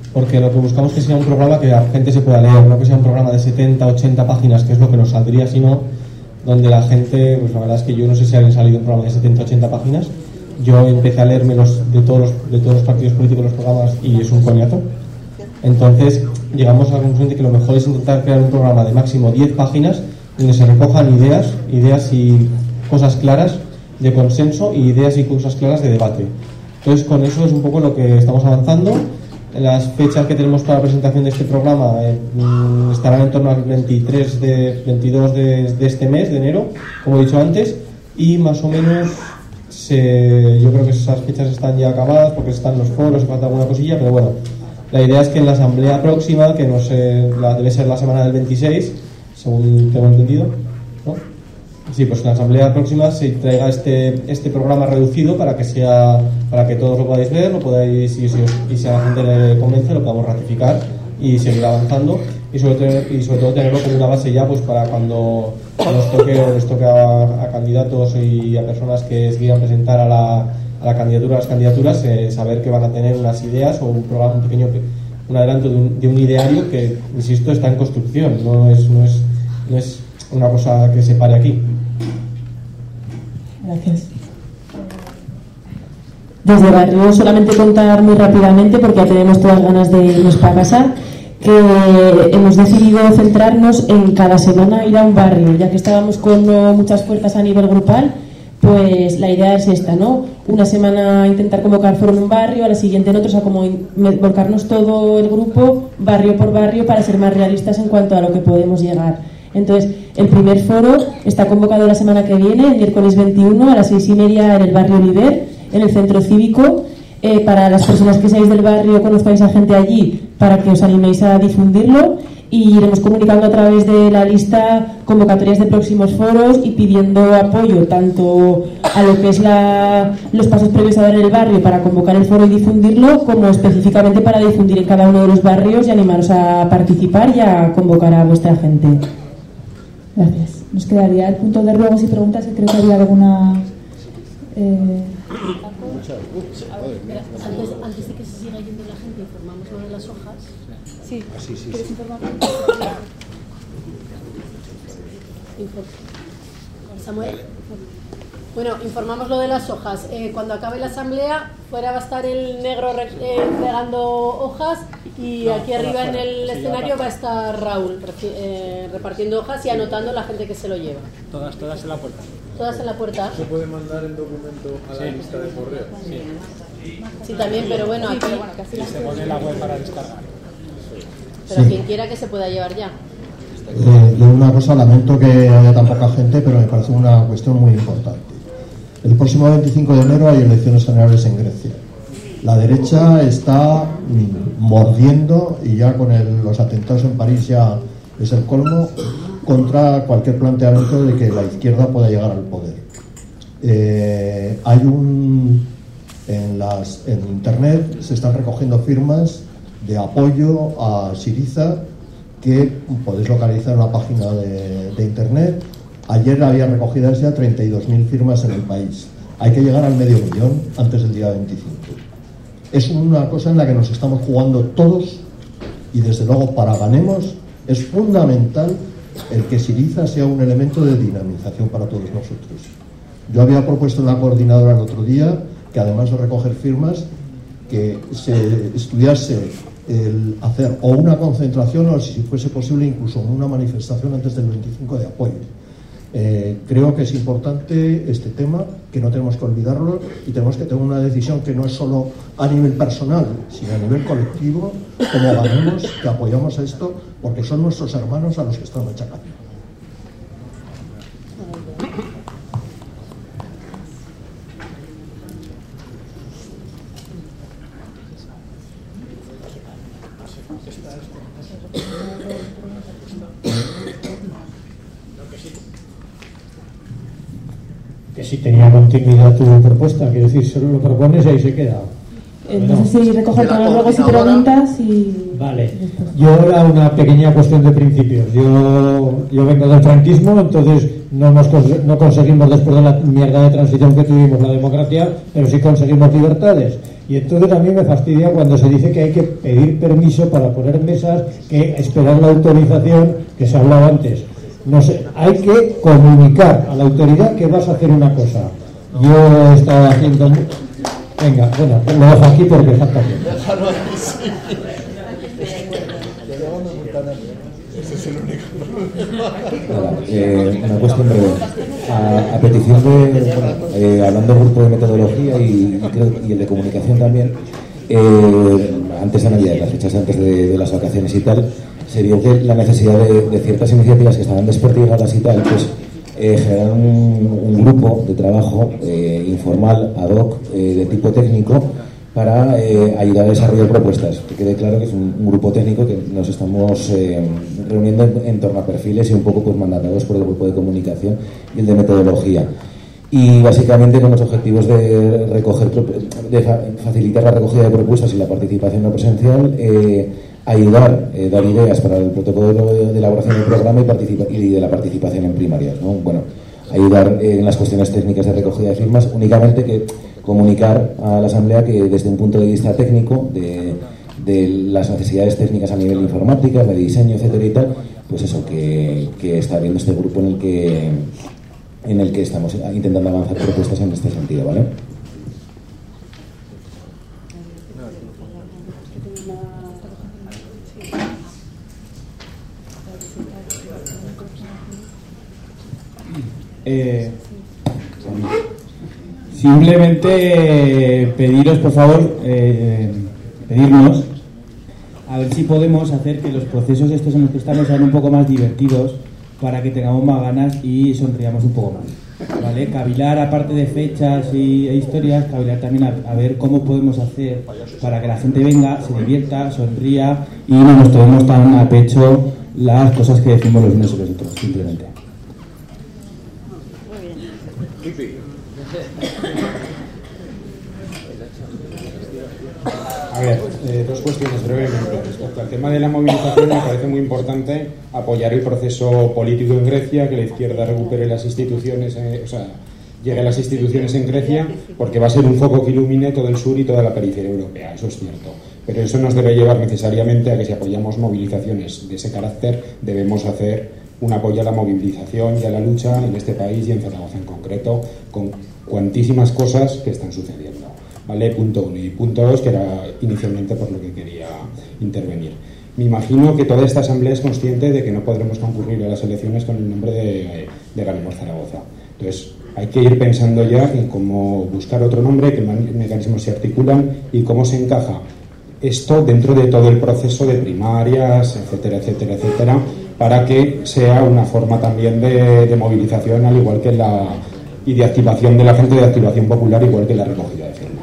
porque lo que buscamos es que sea un programa que la gente se pueda leer, no que sea un programa de setenta, ochenta páginas, que es lo que nos saldría si no, donde la gente, pues la verdad es que yo no sé si han salido un programa de setenta, ochenta páginas. Yo empecé a leerme los, de, todos los, de todos los partidos políticos los programas y es un coñazo. Entonces llegamos a la conclusión de que lo mejor es intentar crear un programa de máximo diez páginas donde se recojan ideas, ideas y cosas claras de consenso y ideas y cosas claras de debate. Entonces con eso es un poco lo que estamos avanzando. Las fechas que tenemos para la presentación de este programa eh, estarán en torno al veintitrés de, veintidós de, de este mes, de enero, como he dicho antes, y más o menos se, yo creo que esas fechas están ya acabadas porque están los foros y falta alguna cosilla, pero bueno, la idea es que en la asamblea próxima, que no sé, la, debe ser la semana del veintiséis, según tengo entendido, ¿no? Sí, pues en la asamblea próxima se traiga este este programa reducido para que sea para que todos lo podáis ver, lo podáis y, si, y si a la gente le convence lo podamos ratificar y seguir avanzando y sobre todo, y sobre todo tenerlo como una base ya pues para cuando nos toque o les toque a, a candidatos y a personas que se quieran presentar a la, a la candidatura a las candidaturas, eh, saber que van a tener unas ideas o un programa, un pequeño un adelanto de un, de un ideario que, insisto, está en construcción, no es no es no es una cosa que se pare aquí. Gracias. Desde Barrio solamente contar muy rápidamente, porque ya tenemos todas ganas de irnos para casa, que hemos decidido centrarnos en cada semana ir a un barrio, ya que estábamos con no, muchas fuerzas a nivel grupal, pues la idea es esta, ¿no? Una semana intentar convocar foro en un barrio, a la siguiente en otro, o sea, como volcarnos todo el grupo, barrio por barrio, para ser más realistas en cuanto a lo que podemos llegar. Entonces, el primer foro está convocado la semana que viene, el miércoles veintiuno a las seis y media en el barrio Oliver, en el centro cívico. Eh, para las personas que seáis del barrio, conozcáis a gente allí, para que os animéis a difundirlo, y iremos comunicando a través de la lista convocatorias de próximos foros y pidiendo apoyo tanto a lo que es la, los pasos previos a dar en el barrio para convocar el foro y difundirlo, como específicamente para difundir en cada uno de los barrios y animaros a participar y a convocar a vuestra gente. Gracias. Nos quedaría el punto de ruegos y preguntas, que creo que había alguna... Eh... Antes, antes de que se siga yendo la gente, informamos lo de las hojas. Sí. Ah, sí, sí, ¿Quieres sí. informar? Samuel. Bueno, informamos lo de las hojas. Eh, cuando acabe la asamblea, fuera va a estar el negro re, eh, pegando hojas y no, aquí arriba fuera, en el sí, escenario va a estar Raúl eh, repartiendo hojas y anotando la gente que se lo lleva. Todas, todas en la puerta. Todas en la puerta. ¿Se puede mandar el documento a la sí. lista de correo? Sí. Sí, también, pero bueno, aquí... Bueno, y se pone la web para descargar. Pero sí. Quien quiera que se pueda llevar ya. Eh, yo una cosa, lamento que haya tan poca gente, pero me parece una cuestión muy importante. El próximo veinticinco de enero hay elecciones generales en Grecia. La derecha está mordiendo, y ya con el, los atentados en París ya es el colmo, contra cualquier planteamiento de que la izquierda pueda llegar al poder. Eh, hay un... En, las, en internet se están recogiendo firmas de apoyo a Syriza, que podéis localizar en la página de, de internet. Ayer había recogidas ya treinta y dos mil firmas en el país. Hay que llegar al medio millón antes del día veinticinco. Es una cosa en la que nos estamos jugando todos, y desde luego para Ganemos es fundamental el que Syriza sea un elemento de dinamización para todos nosotros. Yo había propuesto en la coordinadora el otro día que, además de recoger firmas, que se estudiase el hacer o una concentración, o si fuese posible incluso una manifestación antes del veinticinco de apoyo. Eh, creo que es importante este tema, que no tenemos que olvidarlo, y tenemos que tener una decisión que no es solo a nivel personal, sino a nivel colectivo, como Ganemos, que apoyamos esto, porque son nuestros hermanos a los que están machacando. Que si tenía continuidad tu propuesta, quiero decir, solo lo propones y ahí se queda. Eh, no sé si recojo el canal luego si preguntas y... Vale, yo era una pequeña cuestión de principios. Yo, yo vengo del franquismo, entonces no, hemos, no conseguimos, después de la mierda de transición que tuvimos, la democracia, pero sí conseguimos libertades. Y entonces a mí me fastidia cuando se dice que hay que pedir permiso para poner mesas, que esperar la autorización, que se ha hablado antes. No sé, hay que comunicar a la autoridad que vas a hacer una cosa. Yo he estado haciendo... Venga, bueno, lo dejo aquí porque falta tiempo. Déjalo ahí, sí. Ese es el único problema. Eh, una cuestión breve. A, a petición de, bueno, eh, hablando del grupo de metodología y, y, creo, y el de comunicación también, eh, antes de Navidad, las fechas antes de, de las vacaciones y tal, se vio que la necesidad de, de ciertas iniciativas que estaban desperdigadas y tal, pues eh, generar un, un grupo de trabajo eh, informal, ad hoc, eh, de tipo técnico, para eh, ayudar a desarrollar propuestas. Que quede claro que es un, un grupo técnico que nos estamos eh, reuniendo en, en torno a perfiles y un poco pues mandatados por el grupo de comunicación y el de metodología. Y básicamente con los objetivos de recoger, de facilitar la recogida de propuestas y la participación no presencial, eh, ayudar, eh, dar ideas para el protocolo de elaboración del programa y, participa y de la participación en primarias, ¿no? Bueno, ayudar eh, en las cuestiones técnicas de recogida de firmas, únicamente que comunicar a la Asamblea que desde un punto de vista técnico, de, de las necesidades técnicas a nivel informática, de diseño, etcétera y tal, pues eso, que, que está habiendo este grupo en el que en el que estamos intentando avanzar propuestas en este sentido, ¿vale? Eh, simplemente pediros, por favor, eh, pedirnos a ver si podemos hacer que los procesos estos en los que estamos sean un poco más divertidos para que tengamos más ganas y sonriamos un poco más, ¿vale? Cavilar, aparte de fechas y, e historias, cavilar también a, a ver cómo podemos hacer para que la gente venga, se divierta, sonría y no nos tomemos tan a pecho las cosas que decimos los unos y los otros, simplemente. A ver, eh, dos cuestiones brevemente. Respecto al tema de la movilización, me parece muy importante apoyar el proceso político en Grecia, que la izquierda recupere las instituciones, eh, o sea, llegue a las instituciones en Grecia, porque va a ser un foco que ilumine todo el sur y toda la periferia europea, eso es cierto. Pero eso nos debe llevar necesariamente a que si apoyamos movilizaciones de ese carácter, debemos hacer un apoyo a la movilización y a la lucha en este país y en Zaragoza en concreto, con cuantísimas cosas que están sucediendo. ¿Vale? Punto uno. Y punto dos, que era inicialmente por lo que quería intervenir. Me imagino que toda esta asamblea es consciente de que no podremos concurrir a las elecciones con el nombre de, de Ganemos Zaragoza. Entonces, hay que ir pensando ya en cómo buscar otro nombre, qué mecanismos se articulan y cómo se encaja esto dentro de todo el proceso de primarias, etcétera, etcétera, etcétera, para que sea una forma también de, de movilización, al igual que la y de activación de la gente, de activación popular, igual que la recogida de firmas.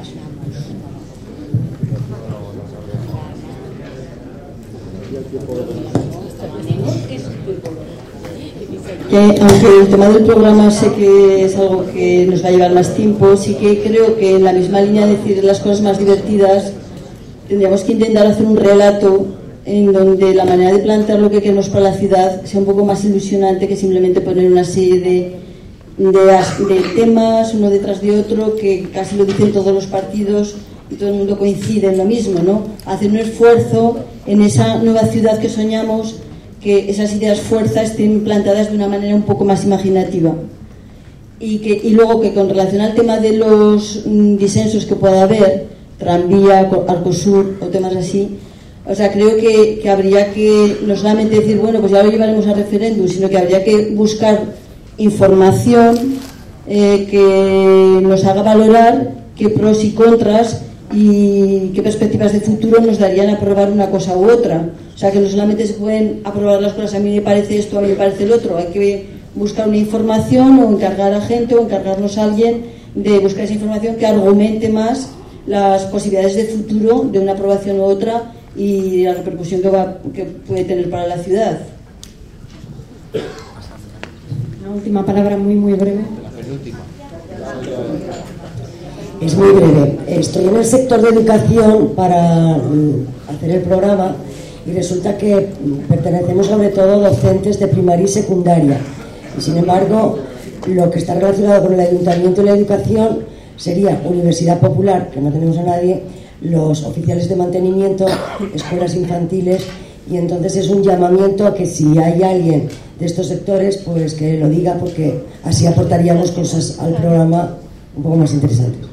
Que, aunque el tema del programa sé que es algo que nos va a llevar más tiempo, sí que creo que en la misma línea de decir las cosas más divertidas tendríamos que intentar hacer un relato en donde la manera de plantear lo que queremos para la ciudad sea un poco más ilusionante que simplemente poner una serie de, de, de temas uno detrás de otro que casi lo dicen todos los partidos y todo el mundo coincide en lo mismo, ¿no? Hacer un esfuerzo en esa nueva ciudad que soñamos, que esas ideas fuerza estén plantadas de una manera un poco más imaginativa. Y, que, y luego que con relación al tema de los mm, disensos que pueda haber, tranvía, Arcosur o temas así, o sea, creo que, que habría que no solamente decir, bueno, pues ya lo llevaremos a referéndum, sino que habría que buscar información eh, que nos haga valorar qué pros y contras y qué perspectivas de futuro nos darían aprobar una cosa u otra. O sea, que no solamente se pueden aprobar las cosas, a mí me parece esto, a mí me parece el otro, hay que buscar una información o encargar a gente o encargarnos a alguien de buscar esa información que argumente más las posibilidades de futuro de una aprobación u otra y la repercusión que, va, que puede tener para la ciudad. Una última palabra muy muy breve. La penúltima. Es muy breve. Estoy en el sector de educación para hacer el programa y resulta que pertenecemos sobre todo a docentes de primaria y secundaria. Y sin embargo, lo que está relacionado con el ayuntamiento y la educación sería Universidad Popular, que no tenemos a nadie, los oficiales de mantenimiento, escuelas infantiles, y entonces es un llamamiento a que si hay alguien de estos sectores, pues que lo diga, porque así aportaríamos cosas al programa un poco más interesantes.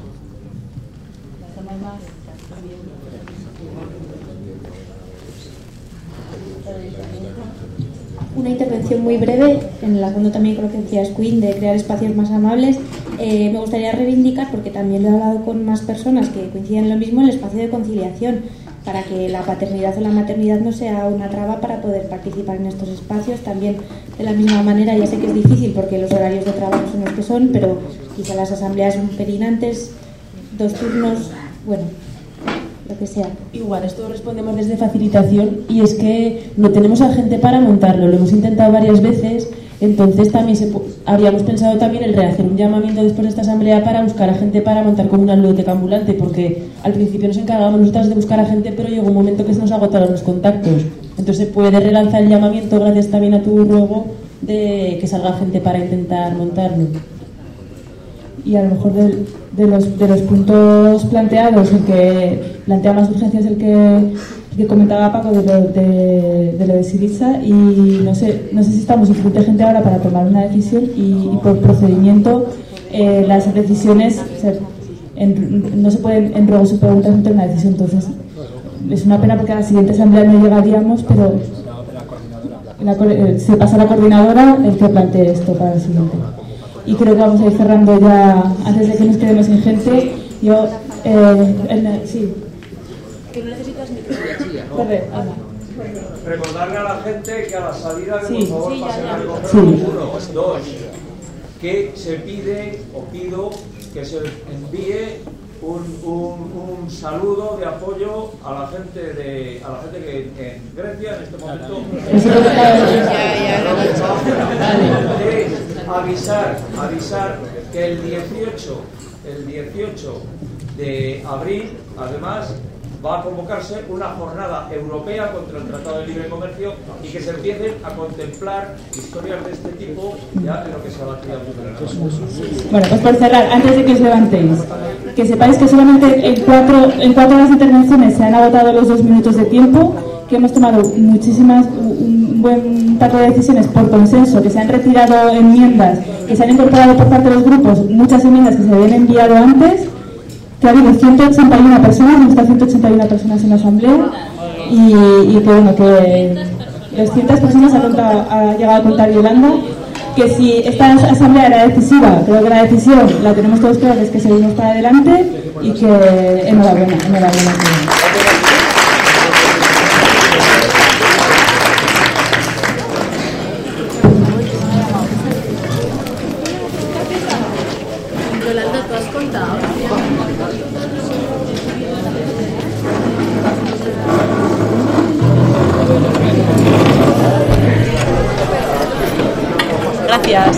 Una intervención muy breve, en la fondo también con lo que decía Queen, de crear espacios más amables. Eh, me gustaría reivindicar, porque también lo he hablado con más personas que coinciden en lo mismo, el espacio de conciliación, para que la paternidad o la maternidad no sea una traba para poder participar en estos espacios. También, de la misma manera, ya sé que es difícil porque los horarios de trabajo son los que son, pero quizá las asambleas un pelín antes, dos turnos, bueno, lo que sea. Igual, esto respondemos desde facilitación, y es que no tenemos a gente para montarlo, lo hemos intentado varias veces. Entonces también se, habríamos pensado también el rehacer un llamamiento después de esta asamblea para buscar a gente para montar como una ludoteca ambulante, porque al principio nos encargábamos nosotras de buscar a gente, pero llegó un momento que se nos agotaron los contactos. Entonces se puede relanzar el llamamiento gracias también a tu ruego de que salga gente para intentar montarlo. Y a lo mejor de, de, los, de los puntos planteados, el que plantea más urgencias, el que, que comentaba Paco de lo de, de, lo de Syriza, y no sé, no sé si estamos suficiente gente ahora para tomar una decisión, y, y por procedimiento eh, las decisiones, o sea, en, no se pueden en ruegos y preguntas meter una decisión. Entonces es una pena porque a la siguiente asamblea no llegaríamos, pero la, se pasa a la coordinadora el que plantee esto para el siguiente. Y creo que vamos a ir cerrando ya antes de que nos quedemos sin gente. Yo, eh, en, sí. Que no necesitas micro. Corre, Recordarle a la gente que a la salida, que sí, por favor sí, pasen ya, a ya. recoger Sí. uno, dos, que se pide o pido que se envíe un, un, un saludo de apoyo a la gente de a la gente que en Grecia en este momento de avisar avisar que el dieciocho el dieciocho de abril además va a convocarse una jornada europea contra el Tratado de Libre Comercio, y que se empiecen a contemplar historias de este tipo ya en lo que se va a hacer. Bueno, pues por cerrar, antes de que os levantéis, que sepáis que solamente en cuatro, en cuatro horas de intervenciones se han agotado los dos minutos de tiempo, que hemos tomado muchísimas, un buen par de decisiones por consenso, que se han retirado enmiendas, que se han incorporado por parte de los grupos muchas enmiendas que se habían enviado antes, que ha habido ciento ochenta y una personas, hemos estado ciento ochenta y una personas en la asamblea, y, y que bueno, que doscientas personas ha, contado, ha llegado a contar Yolanda, que si esta asamblea era decisiva, creo que la decisión la tenemos todos claros, es que seguimos para adelante, y que enhorabuena, enhorabuena. Yolanda, ¿tú has contado? Gracias.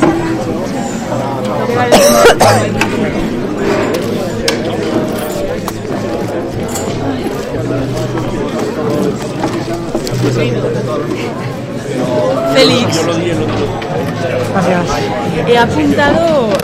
Félix. He apuntado